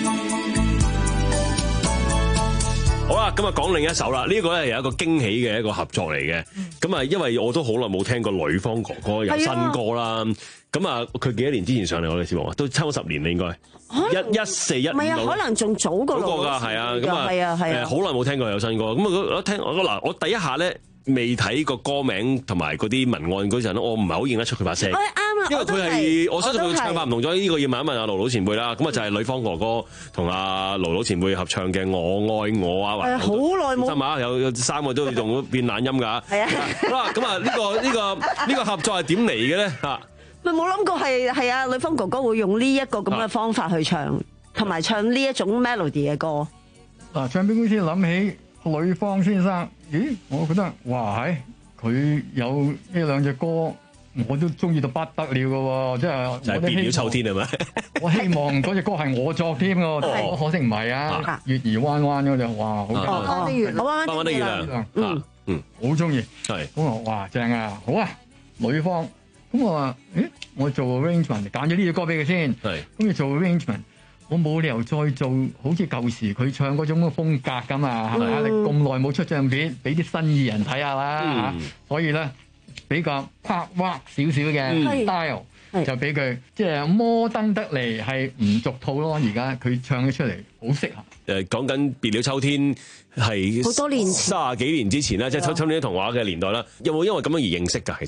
好啦，今日講另一首啦，呢、這個咧有一個驚喜嘅一個合作嚟嘅。咁啊，因為我都好耐冇聽過呂方哥哥有新歌啦。咁啊，佢幾多年之前上嚟我哋節目啊？都差唔多十年啦，應該一一四一五。唔係啊， 可能仲早過。早過㗎， 係啊。咁啊， 係啊，係啊。 好耐冇聽過有新歌。咁啊，我聽我嗱，我第一下咧未睇個歌名同埋嗰啲文案嗰陣，我唔係好認得出佢把聲。啱啦， 因為佢係我相信佢唱法唔同咗。呢個要問一問阿盧盧前輩啦。咁啊，就係呂方哥哥同阿盧盧前輩合唱嘅《我愛我》啊。 係好耐冇。 真啊，有有三個都仲變懶音㗎。係啊。好啦，咁啊，呢個呢個呢個合作係點嚟嘅咧？嚇！ 咪冇諗過係係啊！呂方哥哥會用呢一個咁嘅方法去唱，同埋唱呢一種 melody 嘅歌。 嗱，唱片公司諗起呂方先生，咦？我覺得哇，係佢有呢兩隻歌，我都中意到不得了嘅喎，即係就係變了秋天係咪？ 我希望嗰隻歌係我作添喎，可惜唔係啊！月兒彎彎嗰隻，哇，好正！ 彎彎的月，彎彎的月亮， 嗯嗯，好中意。係咁啊，哇，正啊，好啊，呂方。咁我話，誒，我做 arrangement， 揀咗呢隻歌俾佢先。係。咁你做 arrangement， 我冇理由再做好似舊時佢唱嗰種風格咁啊，係咪啊？你咁耐冇出唱片，俾啲新意人睇下啦嚇。所以咧，比較 pop rock 少少嘅 style，就俾佢即係摩登得嚟，係唔俗套咯。而家佢唱咗出嚟，好適合。誒，講緊別了秋天係好多年，卅幾年之前啦，即係秋秋天童話嘅年代啦。有冇因為咁樣而認識㗎？其實？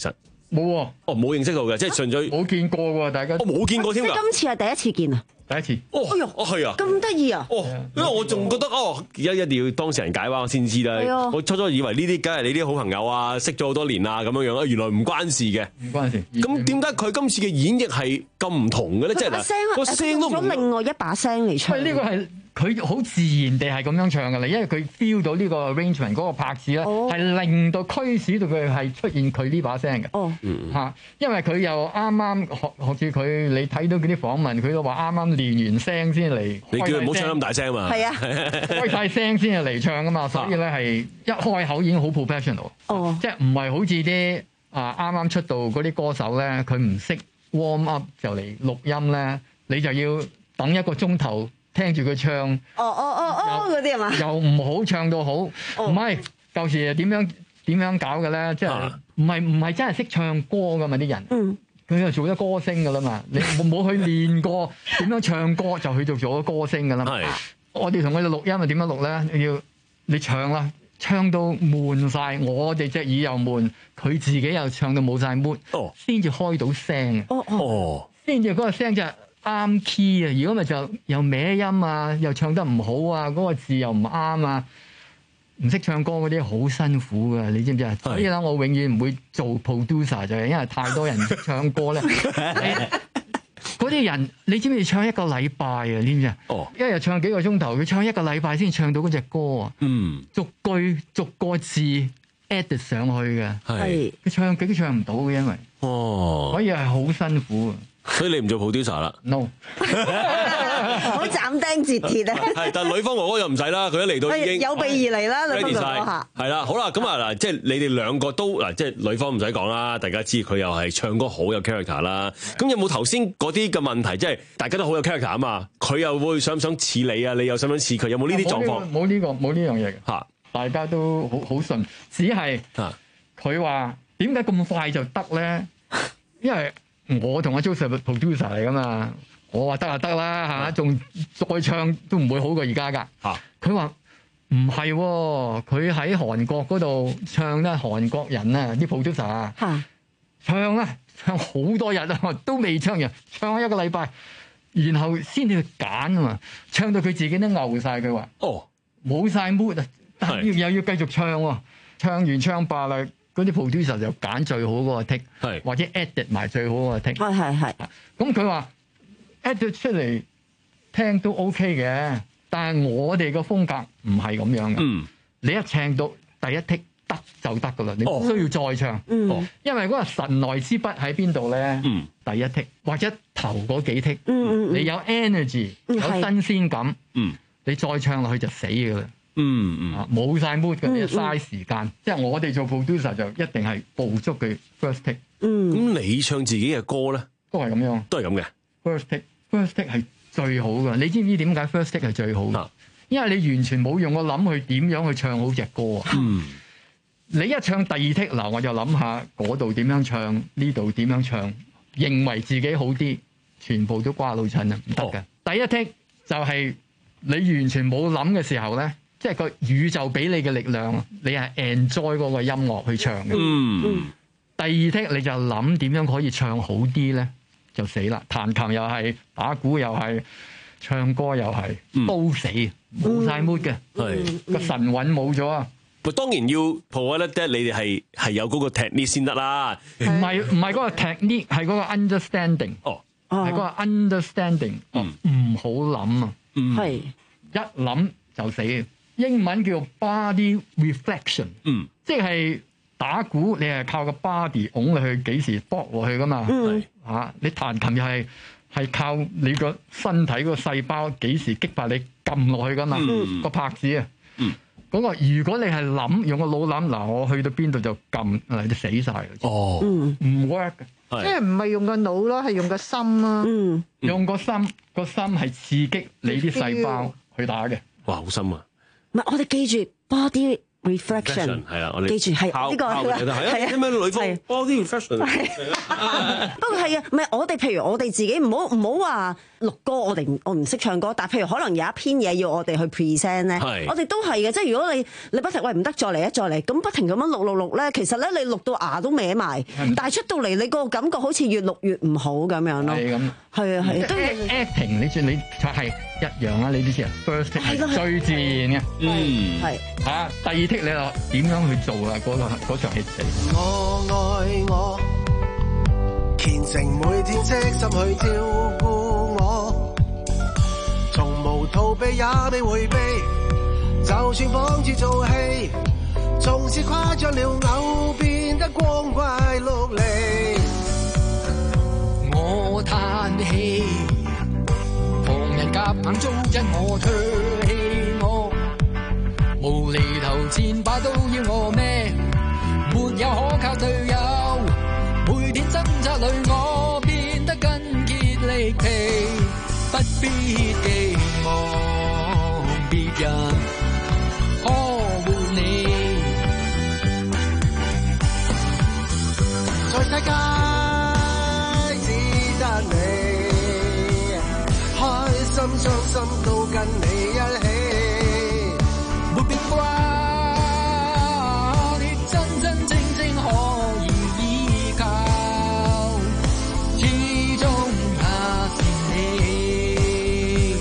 冇喎， 哦冇認識到嘅，即係純粹冇見過喎，大家。 我冇見過添㗎。 即係今次係第一次見啊！ 第一次。 哦， 哎呦， 哦係啊， 咁得意啊！ 哦，因為我仲覺得哦，而家一定要當事人解話我先知啦。我初初以為呢啲梗係你啲好朋友啊，識咗好多年啊咁樣樣啊，原來唔關事嘅。 唔關事。 咁點解佢今次嘅演繹係咁唔同嘅咧？即係嗱，個聲都用咗另外一把聲嚟唱。 喂，呢個係。佢好自然地係咁樣唱㗎啦，因為佢 feel 到呢個 arrangement 嗰個拍子咧，係、oh. 令到驅使到佢係出現佢呢把聲嘅。哦，嚇，因為佢又啱啱學學似佢，你睇到嗰啲訪問，佢都話啱啱練完聲先嚟。 你叫佢唔好唱咁大聲嘛。係啊， 開晒聲先係嚟唱㗎嘛，所以咧係一開口已經好 professional。哦，即係唔係好似啲啊啱啱出道嗰啲歌手咧，佢唔識 warm up 就嚟錄音咧，你就要等一個鐘頭。聽住佢唱， 哦哦哦哦嗰啲係嘛？ 又唔好唱到好，唔係舊時點樣點樣搞嘅咧？即係唔係唔係真係識唱歌噶嘛啲人？嗯，佢就做咗歌星噶啦嘛。你冇去練過點樣唱歌，就去做咗歌星噶啦。係，我哋同佢哋錄音係點樣錄咧？你要你唱啦，唱到悶晒，我哋隻耳又悶，佢自己又唱到冇晒 mood，哦，先至開到聲。哦哦，先至嗰個聲就係啱 key 啊！如果咪就又歪音啊，又唱得唔好啊，嗰、嗰個字又唔啱啊，唔識唱歌嗰啲好辛苦噶，你知唔知啊？所以咧，我永遠唔會做 producer 就係因為太多人唔識唱歌咧。嗰啲人你知唔知唱一個禮拜啊？你知唔知啊？哦，一日唱幾個鐘頭，佢唱一個禮拜先唱到嗰隻歌啊！嗯，逐句逐個字 edit 上去嘅，係佢唱幾都唱唔到嘅，因為哦，所以係好辛苦啊！ 所以你唔做 producer 啦 ？No， 好斬釘截鐵啊！ 係，但係女方哥哥又唔使啦，佢一嚟到已經有備而嚟啦，女方哥哥係啦，好啦，咁啊嗱，即係你哋兩個都嗱，即係女方唔使講啦，大家知佢又係唱歌好有 character 啦。咁有冇頭先嗰啲嘅問題？即係大家都好有 character 啊嘛，佢又會想唔想似你啊？你又想唔想似佢？有冇呢啲狀況？ 冇呢個冇呢樣嘢嘅嚇，大家都好好順，只係佢話點解咁快就得咧？因為我同阿 Joseph producer 嚟噶嘛，我話得就得啦嚇，仲再唱都唔會好過而家噶。嚇，佢話唔係喎，佢喺韓國嗰度唱咧，韓國人啊啲 producer 啊，唱啊唱好多日啊，都未唱完，唱一個禮拜，然後先至去揀啊嘛，唱到佢自己都嘔晒。佢話哦，冇晒 mood 啊，但係又要繼續唱喎，唱完唱罷啦。嗰啲 producer 就揀最好嗰個 take，或者 edit 埋最好嗰個 take。係係係。咁佢話 edit 出嚟聽都 OK 嘅，但係我哋個風格唔係咁樣嘅。嗯。你一唱到第一 take 得就得噶啦，你唔需要再唱。嗯。因為嗰個神來之筆喺邊度咧？嗯。第一 take 或者頭嗰幾 take，嗯嗯，你有 energy，有新鮮感，嗯，你再唱落去就死噶啦。嗯嗯，冇晒 mood 嘅，你嘥時間。即係我哋做 producer 就一定係捕捉佢 first take。 嗯，咁你唱自己嘅歌咧， 都係咁樣， 都係咁嘅。 first take，first take 係最好嘅。你知唔知點解 first take 係最好嘅？啊、因為你完全冇用個諗去點樣去唱好隻歌啊。嗯，你一唱第二 take 嗱，我就諗下嗰度點樣唱，呢度點樣唱，認為自己好啲，全部都瓜老襯啊，唔得嘅。哦、第一 take 就係你完全冇諗嘅時候咧。即係個宇宙俾你嘅力量，你係 enjoy 嗰個音樂去唱嘅。嗯，第二剔你就諗點樣可以唱好啲咧，就死啦！彈琴又係，打鼓又係，唱歌又係，都死，冇晒 mood 嘅，係個神韻冇咗啊！ 當然要 provide 得你哋係係有嗰個 technique 先得啦。 唔係唔係嗰個 technique， 係嗰個 understanding。哦，係嗰個 understanding。嗯，唔好諗啊。嗯，係一諗就死。英文叫 body reflection，嗯，即係打鼓你係靠個 body 拱落去，幾時搏落去噶嘛？嗯，嚇你彈琴又係係靠你個身體個細胞幾時激發你撳落去噶嘛？嗯，個拍子啊，嗯，嗰個如果你係諗用個腦諗嗱，我去到邊度就撳，嗱你死晒嘅。哦，嗯，唔 work 嘅， 即係唔係用個腦咯，係用個心咯。嗯， 用個心，個心係刺激你啲細胞去打嘅。 哇，好深啊！ 唔係，我哋記住 body reflection 係啦，我哋記住係呢個係啊，點解女方 body reflection？ 不過係啊，唔係我哋，譬如我哋自己唔好唔好話錄歌，我哋我唔識唱歌，但係譬如可能有一篇嘢要我哋去 present 咧，我哋都係嘅。即係如果你你不停喂唔得，再嚟一再嚟，咁不停咁樣錄錄錄咧，其實咧你錄到牙都歪埋，但係出到嚟你個感覺好似越錄越唔好咁樣咯。係咁，係啊係。都 acting 你算你就係一樣啦，你啲先 first take 係最自然嘅。 嗯，係嚇。第二 take 你話點樣去做啊？嗰個嗰場戲嚟。 我愛我，虔誠每天悉心去照顧我，從無逃避也未迴避，就算仿似做戲，縱使誇張了偶變得光怪陸離。 我嘆氣，旁人夾硬糟質我唾棄我，無厘頭戰把都要我孭，沒有可靠隊友，每天掙扎裏我變得筋竭力疲，不必寄望別人呵護你， 在世界只得你，開心傷心都跟你一起， 沒變卦，你真真正正可以依靠，始終也是你。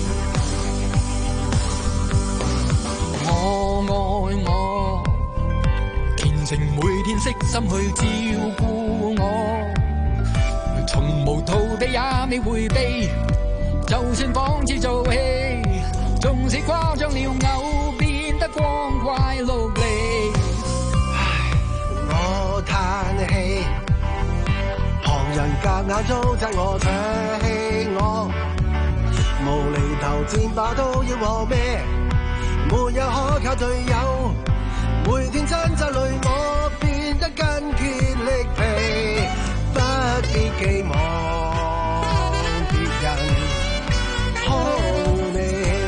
我愛我，虔誠每天悉心去照顧我，從無逃避也未迴避，就算仿似做戲，縱使誇張了偶變得光怪陸離。 我嘆氣，旁人夾硬糟質我唾棄我，無厘頭戰把都要我孭，沒有可靠隊友，每天掙扎裏我變得筋竭力疲，不必寄望別人呵護你，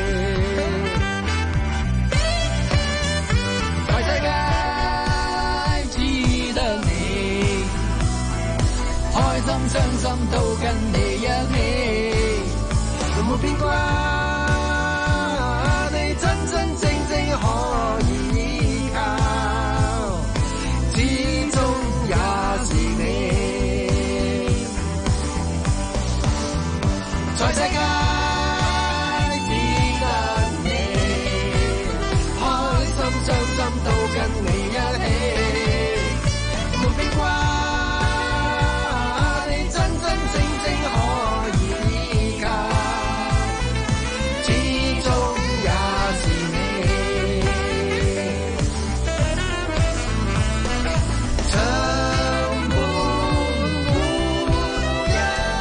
在世界只得你，開心傷心都跟你一起， 沒變卦，你真真正正可以依靠，始終也是你，在世界只得你，開心傷心都跟你一起，沒變卦，你真真正正可以依靠，始終也是你，長伴護入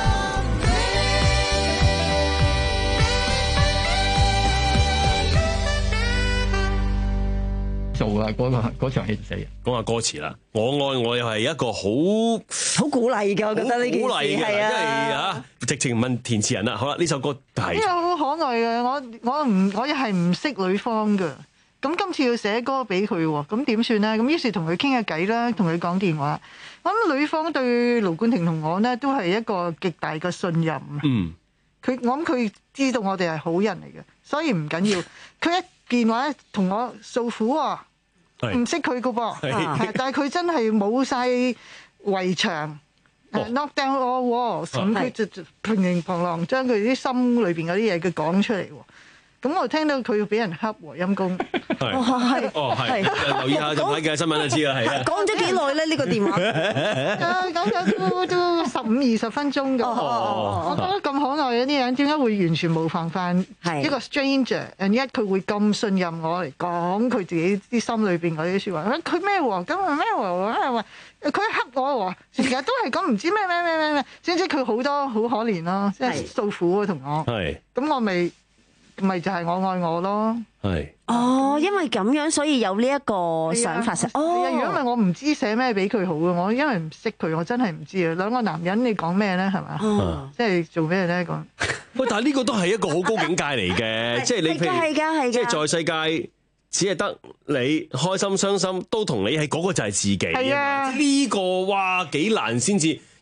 做啦嗰個嗰場戲死。 講下歌詞啦，我愛我又係一個好好鼓勵嘅，我覺得呢件事鼓勵嘅，因為係啊，直情問填詞人啦。好啦，呢首歌係因為好可愛嘅，我我唔我又係唔識女方嘅，咁今次要寫歌俾佢喎，咁點算咧？咁於是同佢傾下偈啦，同佢講電話。咁女方對盧冠廷同我呢，都係一個極大嘅信任。 嗯， 佢我諗佢知道我哋係好人嚟嘅，所以唔緊要。佢一電話咧同我訴苦喎，唔識佢嘅噃，係但係佢真係冇晒圍牆。knock down all walls，咁佢就平平旁旁將佢啲心裏邊嗰啲嘢佢講出嚟喎。咁我聽到佢要俾人恰喎，陰公。 係哦係，留意下近排嘅新聞就知啦，係啊。講咗幾耐咧？呢個電話啊，講咗都都十五二十分鐘㗎。我覺得咁可愛嗰啲人，點解會完全冇防範一個 stranger，and yet 佢會咁信任我嚟講佢自己啲心裏邊嗰啲説話？佢咩喎？咁啊咩喎？佢黑我喎，成日都係咁，唔知咩咩咩咩咩，總之佢好多好可憐咯，即係訴苦啊同我。係。咁我咪。咪就係我愛我咯， 係哦，因為咁樣所以有呢一個想法成。哦， 如果唔係我唔知寫咩俾佢好嘅，我因為唔識佢，我真係唔知啊。兩個男人你講咩咧？係嘛？嗯、即係做咩咧？講喂，但係呢個都係一個好高境界嚟嘅，即係你譬如即係在世界只係得你開心傷心都同你係嗰個就係自己啊！呢個哇幾難先至。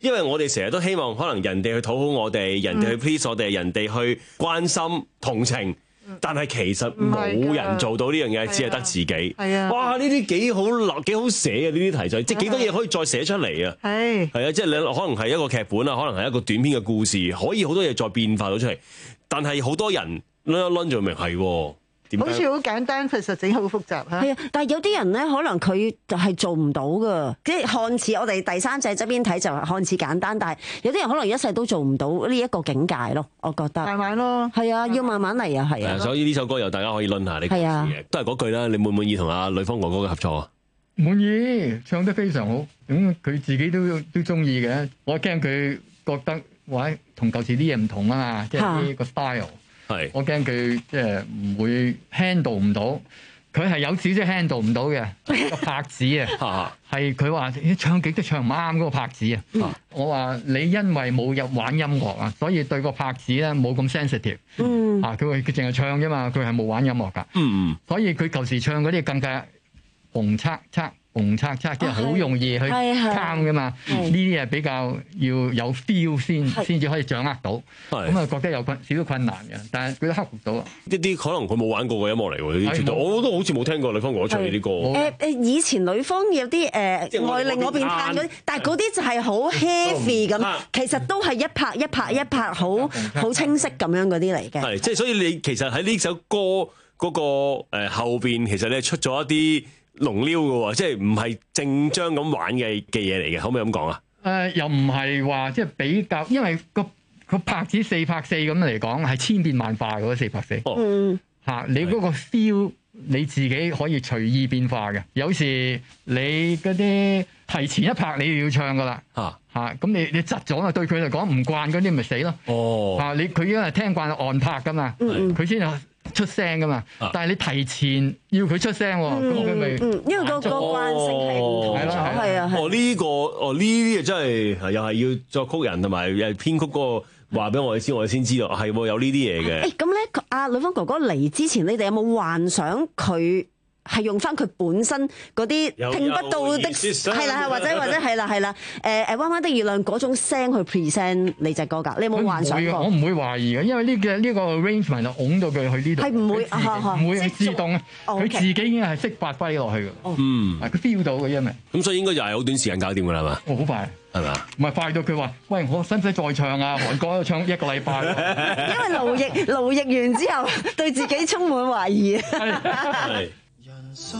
因為我哋成日都希望可能人哋去討好我哋，人哋去 please 我哋，人哋去關心同情。但係其實冇人做到呢樣嘢，只係得自己。係啊！哇！呢啲幾好立幾好寫嘅呢啲題材，即係幾多嘢可以再寫出嚟啊！係係啊！即係你可能係一個劇本啊，可能係一個短篇嘅故事，可以好多嘢再變化到出嚟。但係好多人攆一攆就明係喎。 好似好簡單，其實整好複雜嚇。 係啊，但係有啲人咧，可能佢就係做唔到噶，即係看似我哋第三者側邊睇就看似簡單，但係有啲人可能一世都做唔到呢一個境界咯。我覺得慢慢咯， 係啊，要慢慢嚟啊，係啊。 所以呢首歌又大家可以攆下你係啊，都係嗰句啦。你滿唔滿意同阿呂方哥哥嘅合作啊？ 滿意，唱得非常好。咁佢自己都都中意嘅。我驚佢覺得話同舊時啲嘢唔同啊嘛，即係呢個 style。係，我驚佢即係唔會 handle 唔到，佢係有少少 handle 唔到嘅個拍子啊，係佢話唱極都唱唔啱嗰個拍子啊。嗯、我話你因為冇入玩音樂啊，所以對個拍子咧冇咁 sensitive。嗯，啊佢佢淨係唱啫嘛，佢係冇玩音樂㗎。嗯，所以佢舊時唱嗰啲更加紅測測。紅擦擦即係好容易去參噶嘛，呢啲係比較要有 feel 先先至可以掌握到，咁啊覺得有困少少困難嘅，但係佢都克服到啊！ 一啲可能佢冇玩過嘅音樂嚟喎，呢啲絕對我都好似冇聽過呂方哥唱呢啲歌。 誒誒，以前呂方有啲誒外令嗰邊嘆嗰啲，但係嗰啲就係好 heavy 咁，其實都係一拍一拍一拍好好清晰咁樣嗰啲嚟嘅。 係，即係所以你其實喺呢首歌嗰個誒後邊，其實你出咗一啲龍溜嘅喎，即係唔係正章咁玩嘅嘅嘢嚟嘅，可唔可以咁講啊？ 誒、呃，又唔係話即係比較，因為個個拍子四拍四咁嚟講係千變萬化嗰四拍四。哦，嚇、啊、你嗰個 feel 你自己可以隨意變化嘅。有時你嗰啲提前一拍你要唱噶啦，嚇嚇咁你你窒咗啊，對佢嚟講唔慣嗰啲咪死咯。哦，嚇你佢因為聽慣按拍噶嘛，佢先有出聲噶嘛，但係你提前要佢出聲，咁佢咪因為個個慣性係唔同咗，係啊。 哦呢個哦呢啲真係又係要作曲人同埋誒編曲嗰個話俾我哋知，我哋先知道係有呢啲嘢嘅。 誒咁咧，阿呂方哥哥嚟之前，你哋有冇幻想佢係用翻佢本身嗰啲聽不到的係啦，或者或者係啦係啦，誒誒彎彎的月亮嗰種聲去 present 你隻歌㗎？你有冇幻想過？ 我唔會懷疑嘅，因為呢個呢個 arrangement 就拱到佢去呢度，係唔會唔會係自動啊！佢自己已經係識發揮落去嘅。嗯，佢 feel 到嘅因為咁，所以應該就係好短時間搞掂㗎啦嘛。 哦，好快係嘛？唔係快到佢話：喂，我使唔使再唱啊？韓國唱一個禮拜。 因為勞役勞役完之後，對自己充滿懷疑。係。 心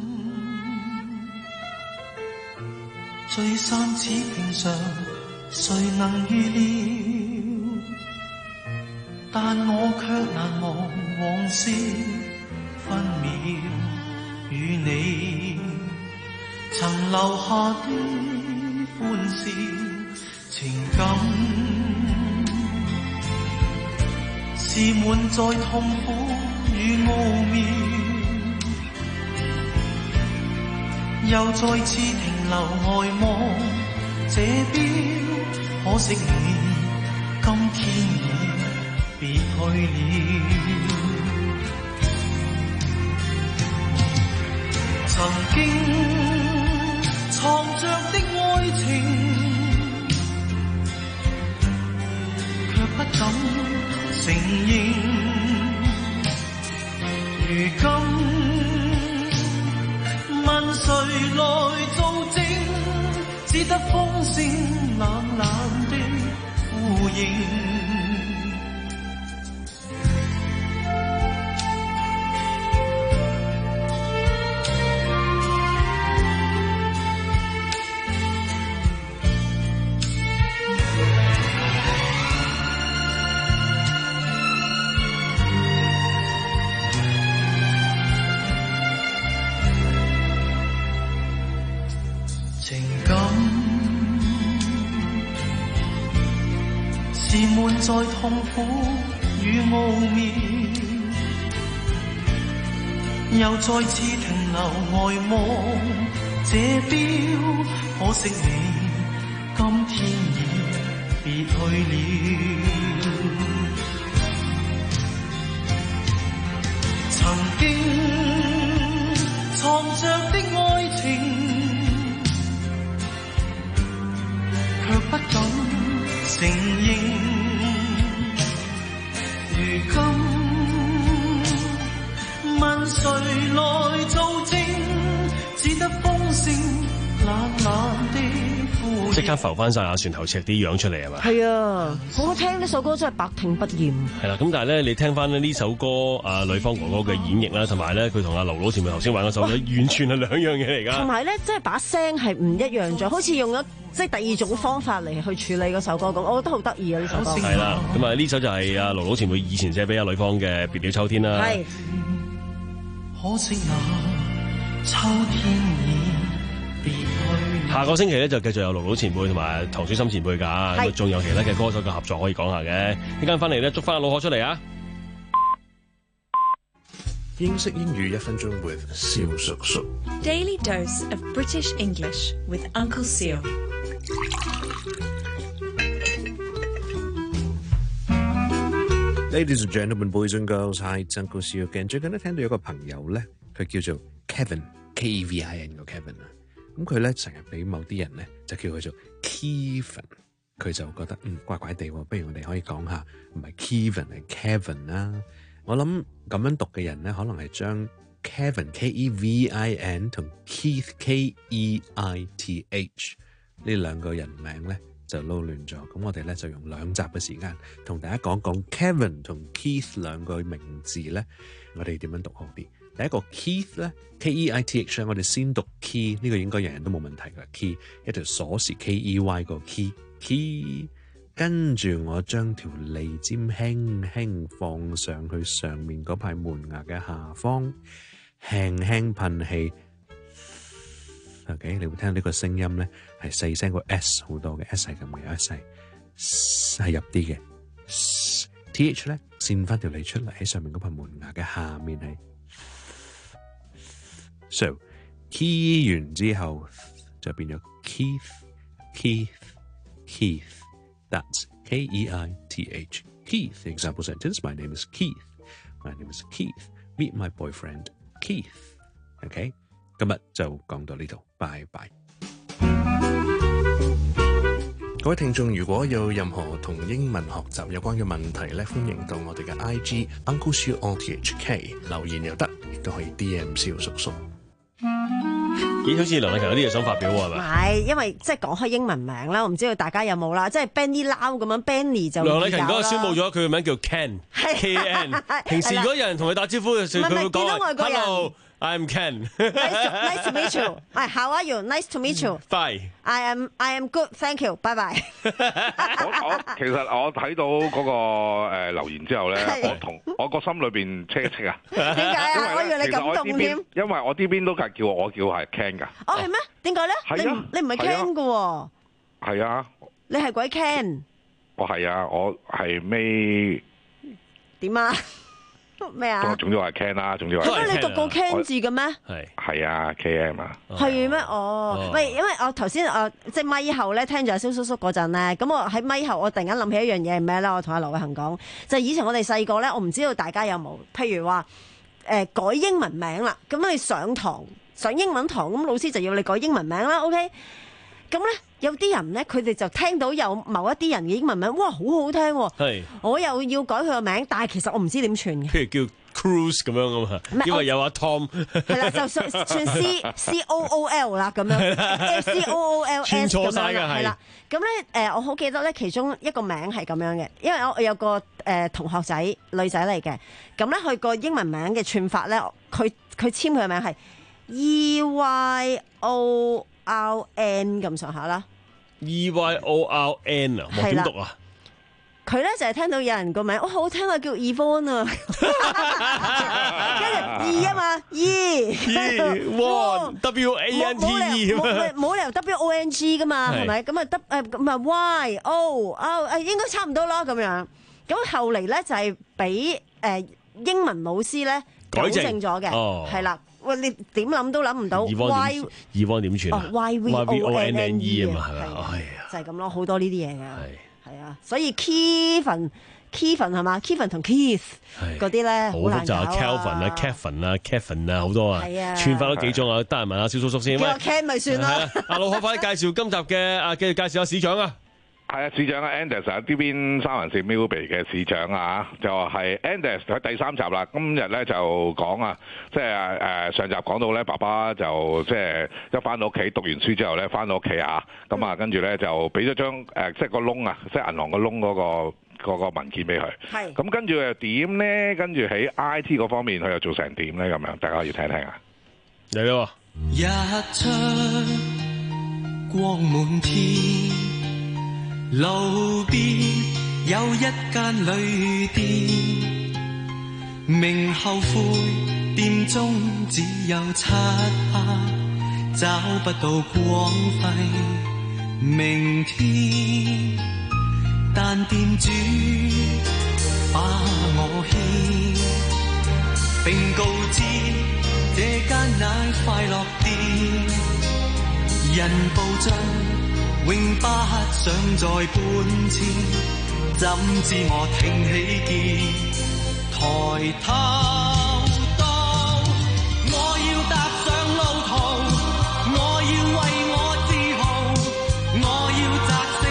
聚散似平常，誰能預料？但我卻難忘往事分秒，與你曾留下的歡笑情感，是滿載痛苦與奧妙。又再次停留外望這標，可惜你今天已別去了。曾經藏着的愛情，卻不敢承認，如今問誰來做證？只得風聲冷冷的呼應。在痛苦與奧妙，又再次停留外望這標，可惜你今天已別去了。曾經藏着的愛情，卻不敢承認，如今問誰來做證，只得風聲冷冷的呼。 即刻浮翻晒阿船頭尺啲樣出嚟係嘛？ 係啊，好好聽呢首歌真係百聽不厭。 係啦，咁但係咧，你聽翻呢首歌，阿呂方哥哥嘅演繹啦，同埋咧佢同阿劉老前輩頭先玩嗰首咧，完全係兩樣嘢嚟㗎。 同埋咧，即係把聲係唔一樣咗，好似用咗即係第二種方法嚟去處理嗰首歌咁，我覺得好得意啊呢首歌。 係啦，咁啊呢首就係阿劉老前輩以前寫俾阿呂方嘅《別了秋天》啦。係。 可惜那秋天已別去。 下個星期咧就繼續有盧盧前輩同埋唐小心前輩㗎，咁仲有其他嘅歌手嘅合作可以講下嘅。呢間翻嚟咧，捉翻阿老何出嚟啊！ 英式英語一分鐘 with 蕭叔叔。 Daily dose of British English with Uncle Seal。 Ladies and gentlemen, boys and girls, hi, it's Uncle Seal again。最近咧聽到有個朋友咧，佢叫做 Kevin，K E V I N 個 Kevin 啊。咁佢咧成日俾某啲人咧就叫佢做 Kevin， 佢就覺得嗯怪怪地喎，不如我哋可以講下唔係 Kevin 係 Kevin 啦。我諗咁樣讀嘅人咧，可能係將 Kevin K E V I N 同 Keith K E I T H 呢兩個人名咧就撈亂咗。咁我哋咧就用兩集嘅時間同大家講講 Kevin 同 Keith 兩個名字咧，我哋點樣讀好啲？第一個 Keith 咧 ，K E I T H 咧，我哋先讀 key， 呢個應該人人都冇問題㗎。key 一條鎖匙 K E Y 個 key key， 跟住我將條脷尖輕輕放上去上面嗰塊門牙嘅下方，輕輕噴氣。OK， 你會聽到呢個聲音咧係細聲過 S 好多嘅 ，S 係咁嘅 ，S 係係入啲嘅 ，T H 咧扇翻條脷出嚟喺上面嗰塊門牙嘅下面係。So key 完之後就變咗 Keith Keith Keith That's K E I T H Keith Example sentence My name is Keith My name is Keith Meet my boyfriend Keith OK 今日就講到呢度拜拜。各位聽眾如果有任何同英文學習有關嘅問題咧，歡迎到我哋嘅 I G Uncle Siu O T H K 留言又得，亦都可以 D M 蕭叔叔。 咦，好似梁麗琴有啲嘢想發表喎，係咪？ 係，因為即係講開英文名啦，我唔知道大家有冇啦，即係 Benny Lau 咁樣 ，Benny 就梁麗琴嗰個宣佈咗佢嘅名叫 Ken，K N。平時如果有人同佢打招呼嘅時候，佢會講 Hello。I'm Ken. Nice to meet you. How are you? Nice to meet you. Bye. I am I am good. Thank you. Bye bye. 我我其實我睇到嗰個誒留言之後咧，我同我個心裏邊戚一戚啊。 點解啊？我以為你感動添。 因為我呢邊都係叫我叫係 Ken 㗎。 哦，係咩？點解咧？你唔你唔係 Ken 㗎喎。 係啊。 你係鬼 Ken。 我係啊，我係咩？點啊？咩啊？ 總之我係 Ken 啦，總之我係。 你讀過 Ken 字嘅咩？ 係係啊 ，K M 啊。 係咩？哦，喂，因為我頭先誒即係咪後咧聽住阿蕭叔叔嗰陣咧，咁我喺咪後我突然間諗起一樣嘢係咩咧？我同阿劉偉恒講，就係以前我哋細個咧，我唔知道大家有冇，譬如話誒改英文名啦，咁你上堂上英文堂，咁老師就要你改英文名啦 ，OK？咁咧有啲人咧，佢哋就聽到有某一啲人嘅英文名，哇，好好聽喎！係，我又要改佢個名，但係其實我唔知點串嘅。 譬如叫 Cruise 咁樣啊嘛，因為有阿 Tom。 係啦，就算串 C C O O L 啦咁樣 ，C O O L S 串錯曬嘅係。 係啦，咁咧誒，我好記得咧，其中一個名係咁樣嘅，因為我有個誒同學仔女仔嚟嘅，咁咧佢個英文名嘅串法咧，佢佢簽佢嘅名係 E Y O R N 咁上下啦 ，E Y O R N 啊，我點讀啊？ 佢咧就係聽到有人個名，哦好聽啊，叫 Yvonne 啊，跟住 E 啊嘛 ，E，Yvonne W A N T E 冇冇理由 W O N G 噶嘛，係咪？咁啊 W 誒咁啊 Y O O 誒應該差唔多咯咁樣。咁後嚟咧就係俾誒英文老師咧糾正咗嘅，係啦。喂，你點諗都諗唔到 Y Yvonne 點串啊 ？Y V O N N E 啊嘛，係咪？哎呀， 就係咁咯，好多呢啲嘢嘅。係啊，所以 Kevin、Kevin 係嘛 ，Kevin 同 Keith 嗰啲咧好難搞啊。 好複雜 ，Kelvin 啊、Kevin 啊、Kevin 啊，好多啊，串法都幾種啊。得閒問下蕭叔叔先。 叫我 Ken 咪算啦。 阿老可快啲介紹今集嘅啊，繼續介紹下市長啊。 係啊，市長啊 Andes 啊，呢邊三藩市 Millby 嘅市長啊，就係 Andes 喺第三集啦。今日咧就講啊，即係誒上集講到咧，爸爸就即係一翻到屋企讀完書之後咧，翻到屋企啊，咁啊跟住咧就俾咗張誒即係個窿啊，即係銀行個窿嗰個嗰個文件俾佢。係。咁跟住又點咧？跟住喺 I T 嗰方面佢又做成點咧？咁樣大家可以聽聽啊。 嚟咯。 日出光滿天。路邊有一間旅店，明後悔店中只有漆黑，找不到光輝明天，但店主把我牽，並告知這間乃快樂店，人步進永不想再搬遷，怎知我挺起肩，抬頭到我要踏上路途，我要為我自豪，我要摘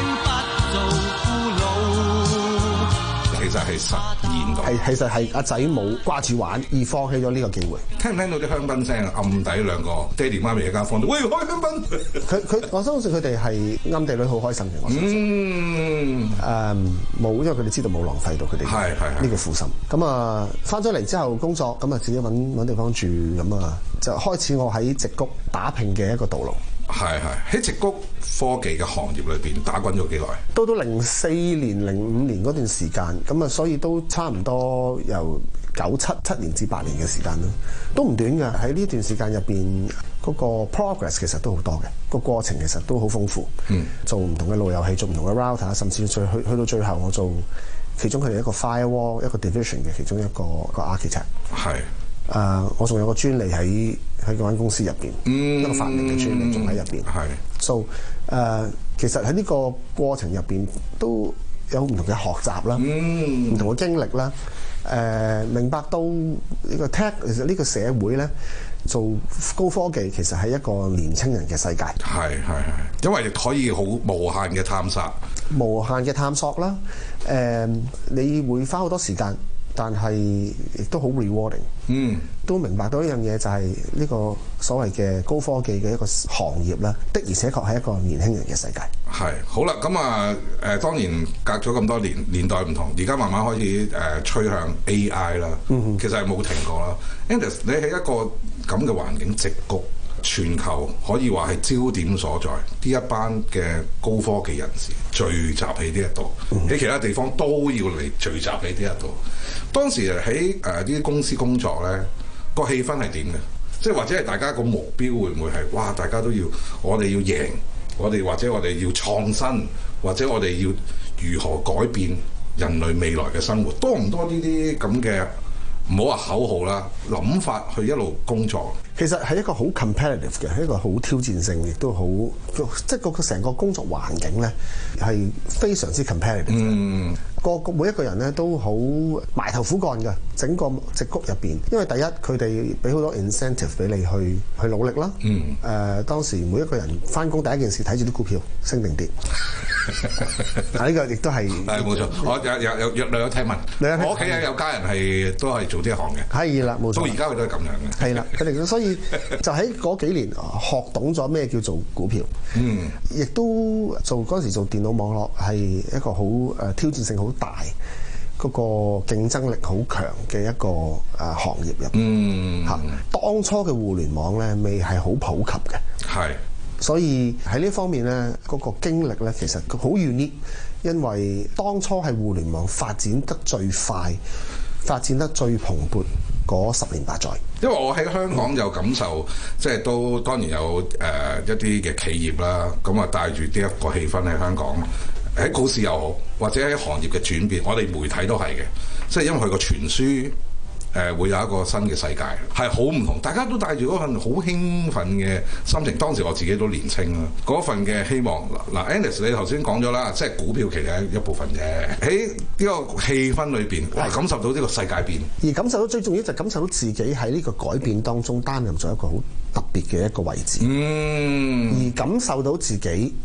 星不做俘虜。 其實係實現到， 係其實係阿仔冇掛住玩而放棄咗呢個機會。 聽唔聽到啲香檳聲啊？暗底兩個爹哋媽咪喺間房度，喂，開香檳！ 佢佢，我相信佢哋係暗地裏好開心嘅。我相信。嗯。誒冇，因為佢哋知道冇浪費到佢哋係係呢個苦心。咁啊，翻咗嚟之後工作，咁啊自己揾揾地方住，咁啊就開始我喺矽谷打拼嘅一個道路。 係係喺矽谷科技嘅行業裏邊打滾咗幾耐？ 到到零四年、零五年嗰段時間，咁啊，所以都差唔多由九七七年至八年嘅時間啦，都唔短㗎。喺呢段時間入邊，嗰個 progress 其實都好多嘅，個過程其實都好豐富。嗯，做唔同嘅路由器，做唔同嘅 router，甚至最去去到最後，我做其中佢哋一個 firewall 一個 division 嘅其中一個一個 architect。係。誒、uh, 我仲有個專利喺喺嗰間公司入邊，嗯、一個發明嘅專利仲喺入邊。係，so 誒、uh, 其實喺呢個過程入邊都有唔同嘅學習啦，唔、嗯、同嘅經歷啦。誒、uh, 明白到呢個 tech 其實呢個社會咧做高科技其實係一個年青人嘅世界。係係係， 因為可以好無限嘅探索， 無限嘅探索啦。誒、uh, 你會花好多時間。但係亦都好 rewarding，嗯，都明白到一樣嘢就係呢個所謂嘅高科技嘅一個行業啦，的而且確係一個年輕人嘅世界。 係好啦，咁啊誒，當然隔咗咁多年，年代唔同，而家慢慢開始誒、呃、趨向 A I 啦，嗯，其實係冇停過啦。Andes，你喺一個咁嘅環境矽谷，全球可以話係焦點所在，呢一班嘅高科技人士聚集喺呢一度，喺、嗯、其他地方都要嚟聚集喺呢一度。當時喺誒呢啲公司工作咧，個氣氛係點嘅？即係或者係大家個目標會唔會係哇？大家都要我哋要贏，我哋或者我哋要創新，或者我哋要如何改變人類未來嘅生活？多唔多呢啲咁嘅唔好話口號啦，諗法去一路工作？ 其實係一個好 competitive 嘅，係一個好挑戰性，亦都好即係個成個工作環境咧係非常之 competitive。嗯，個個每一個人咧都好埋頭苦幹嘅，整個矽谷入邊。因為第一佢哋俾好多 incentive 俾你去去努力啦。嗯。誒、呃，當時每一個人翻工第一件事睇住啲股票升定跌。嗱，呢個亦都係係冇錯。我有有有有有聽聞，我屋企有有家人係都係做呢一行嘅。係啦，冇錯。到而家佢都係咁樣嘅。係啦，佢哋所以。就喺嗰幾年學懂咗咩叫做股票，嗯，亦都做嗰陣時做電腦網絡係一個好誒挑戰性好大，嗰個競爭力好強嘅一個誒行業入邊，嗯嚇。當初嘅互聯網咧未係好普及嘅，係，所以喺呢方面咧嗰個經歷咧其實好 unique，因為當初係互聯網發展得最快、發展得最蓬勃嗰十年八載。 因為我喺香港有感受，嗯、即係都當然有誒、呃、一啲嘅企業啦，咁啊帶住呢一個氣氛喺香港，喺股市又好，或者喺行業嘅轉變，我哋媒體都係嘅，即係因為佢個傳輸。誒、呃、會有一個新嘅世界，係好唔同，大家都帶住嗰份好興奮嘅心情。當時我自己都年青啦，嗰份嘅希望。嗱 Andes 你頭先講咗啦，即係股票其實係一部分啫。喺呢個氣氛裏邊，我感受到呢個世界變， 而感受到最重要就係感受到自己喺呢個改變當中擔任咗一個好特別嘅一個位置。嗯，而感受到自己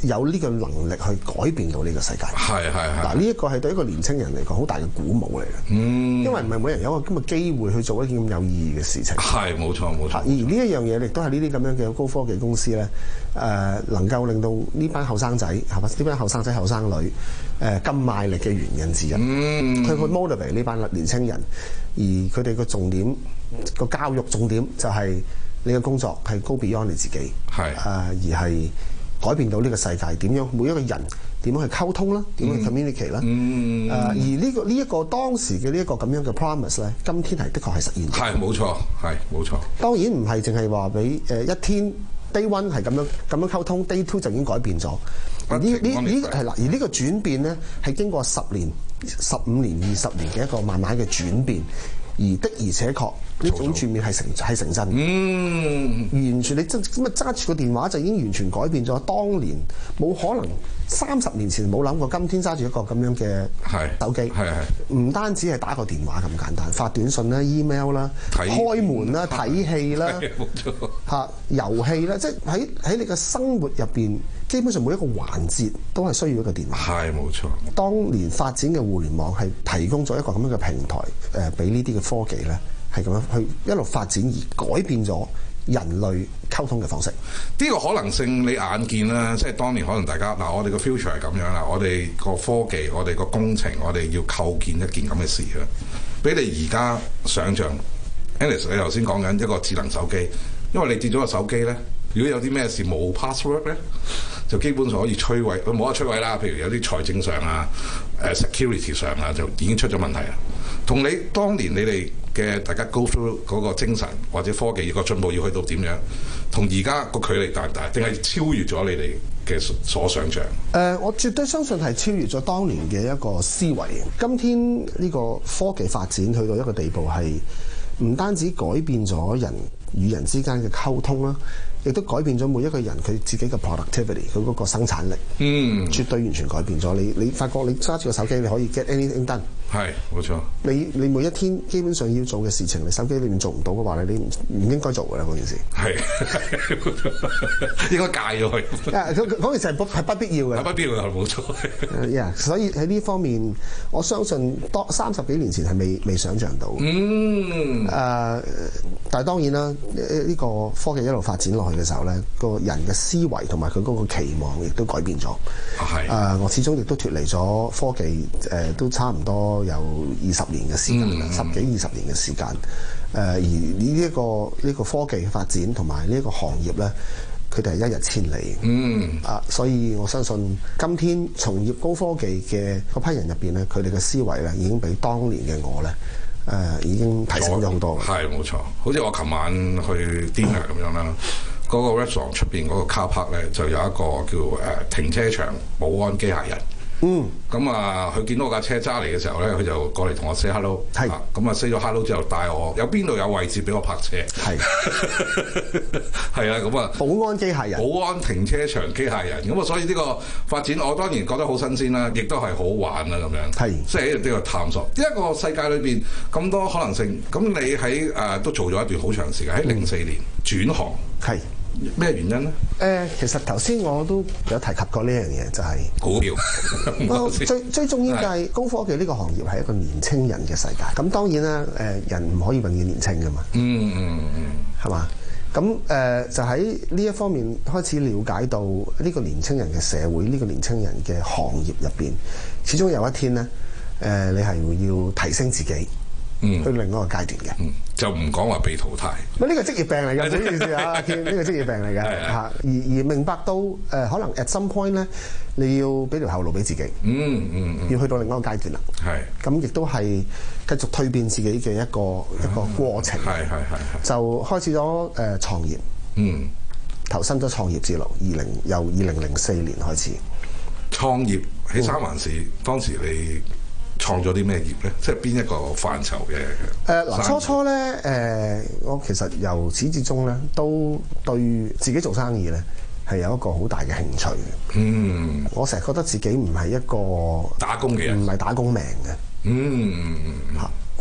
有呢個能力去改變到呢個世界。 係係係。 嗱，呢一個係對一個年青人嚟講好大嘅鼓舞嚟嘅。嗯。因為唔係每人有一個咁嘅機會去做一件咁有意義嘅事情。 係冇錯冇錯。 而呢一樣嘢亦都係呢啲咁樣嘅高科技公司咧，誒、呃、能夠令到呢班後生仔係嘛？呢班後生仔後生女誒咁、呃、賣力嘅原因之一。嗯。佢去 motivate 呢班年青人，而佢哋個重點個教育重點就係你嘅工作係 go beyond 你自己。係。誒、呃、而係改變到呢個世界點樣，每一個人點樣去溝通啦，點樣去 communicate 啦。嗯。誒、呃、而呢、這個呢一、這個當時嘅呢一個咁樣嘅 promise 咧，今天係的確係實現咗。 係冇錯，係冇錯。 當然唔係淨係話俾誒一天 day one 係咁樣咁樣溝通 day two 就已經改變咗。而呢呢呢係啦，而呢個轉變咧係經過十年、十五年、二十年嘅一個慢慢嘅轉變，而的而且確呢種轉變係成係成真嘅。嗯，完全你真咁啊揸住個電話就已經完全改變咗。當年冇可能三十年前冇諗過，今天揸住一個咁樣嘅手機，係係唔單止係打個電話咁簡單，發短信啦、email 啦、開門啦、睇戲啦、嚇遊戲啦，即係喺喺你嘅生活入邊，基本上每一個環節都係需要一個電話。係冇錯。當年發展嘅互聯網係提供咗一個咁樣嘅平台，誒俾呢啲嘅科技咧，係咁樣去一路發展而改變咗人類溝通嘅方式。 呢個可能性你眼見啦，即係當年可能大家嗱，我哋個 future 係咁樣啦，我哋個科技，我哋個工程，我哋要構建一件咁嘅事啦。俾你而家想像 Alice 你頭先講緊一個智能手機，因為你跌咗個手機咧，如果有啲咩事冇 password 咧，就基本上可以摧毀，佢冇得摧毀啦。譬如有啲財政上啊、誒 security 上啊，就已經出咗問題啦。同你當年你哋嘅大家 go through 嗰個精神或者科技個進步要去到點樣，同而家個距離大唔大？定係超越咗你哋嘅所想像？誒、 呃，我絕對相信係超越咗當年嘅一個思維。今天呢個科技發展去到一個地步，係唔單止改變咗人與人之間嘅溝通啦，亦都改變咗每一個人佢自己嘅 productivity， 佢嗰個生產力。嗯，絕對完全改變咗。你你發覺你揸住個手機，你可以 get anything done。 係，冇錯。 你你每一天基本上要做嘅事情，你手機裏面做唔到嘅話咧，你唔唔應該做㗎啦嗰件事。係，應該戒咗佢。啊，嗰嗰件事係不係不必要嘅。係不必要嘅，冇錯。yeah， 所以喺呢方面，我相信多三十幾年前係未未想像到。嗯。誒、呃，但係當然啦，呢、呢個科技一路發展落去嘅時候咧，個人嘅思維同埋佢嗰個期望亦都改變咗。係。誒、呃，我始終亦都脫離咗科技，誒、呃，都差唔多有二十年嘅時間啦，嗯、十幾二十年嘅時間。誒、呃，而呢、呢、一個呢、呢個科技發展同埋呢一個行業咧，佢哋係一日千里。嗯。啊，所以我相信今天從業高科技嘅嗰批人入邊咧，佢哋嘅思維咧已經比當年嘅我咧，誒、呃、已經提升咗好多。 係冇錯，好似我琴晚去 dinner 咁樣啦，嗰、嗯、個 restaurant 出邊嗰個 car park 咧就有一個叫誒、呃、停車場保安機械人。嗯，咁啊，佢見到我架車揸嚟嘅時候咧，佢就過嚟同我 say hello， 係，咁啊 say 咗 hello 之後帶我，有邊度有位置俾我泊車，係，係啊，咁啊， 保安機械人， 保安停車場機械人，咁啊，所以呢個發展我當然覺得好新鮮啦，亦都係好玩啦，咁樣，係，即係呢個探索，一個世界裏邊咁多可能性，咁你喺誒、呃、都做咗一段好長時間，喺零四年轉行，係。咩原因咧？誒、 呃，其實頭先我都有提及過呢樣嘢，就係、是、 股票。 最最重要就係高科技呢個行業係一個年青人嘅世界。咁當然啦，誒、呃、人唔可以永遠年青噶嘛。嗯嗯嗯，係嘛？咁誒、呃、就喺呢一方面開始了解到呢個年青人嘅社會，呢、這個年青人嘅行業入邊，始終有一天咧，誒、呃、你係會要提升自己。嗯，去另一個階段嘅、 嗯，就唔講話被淘汰。 咁呢個職業病嚟嘅，唔好意思啊，呢個職業病嚟嘅嚇。而而明白到誒、呃，可能 at some point 咧，你要俾條後路俾自己。嗯嗯，要去到另一個階段啦。係。咁亦都係繼續蛻變自己嘅一個、嗯、一個過程。係係係。就開始咗誒、呃、創業。嗯。投身咗創業之路，二零由二零零四年開始。 創業喺三藩市、嗯，當時你創咗啲咩業咧？即係邊一個範疇嘅？ 誒嗱，初初咧誒、呃，我其實由始至終咧，都對自己做生意咧係有一個好大嘅興趣嘅。嗯，我成日覺得自己唔係一個打工嘅人， 唔係打工命嘅。嗯嚇，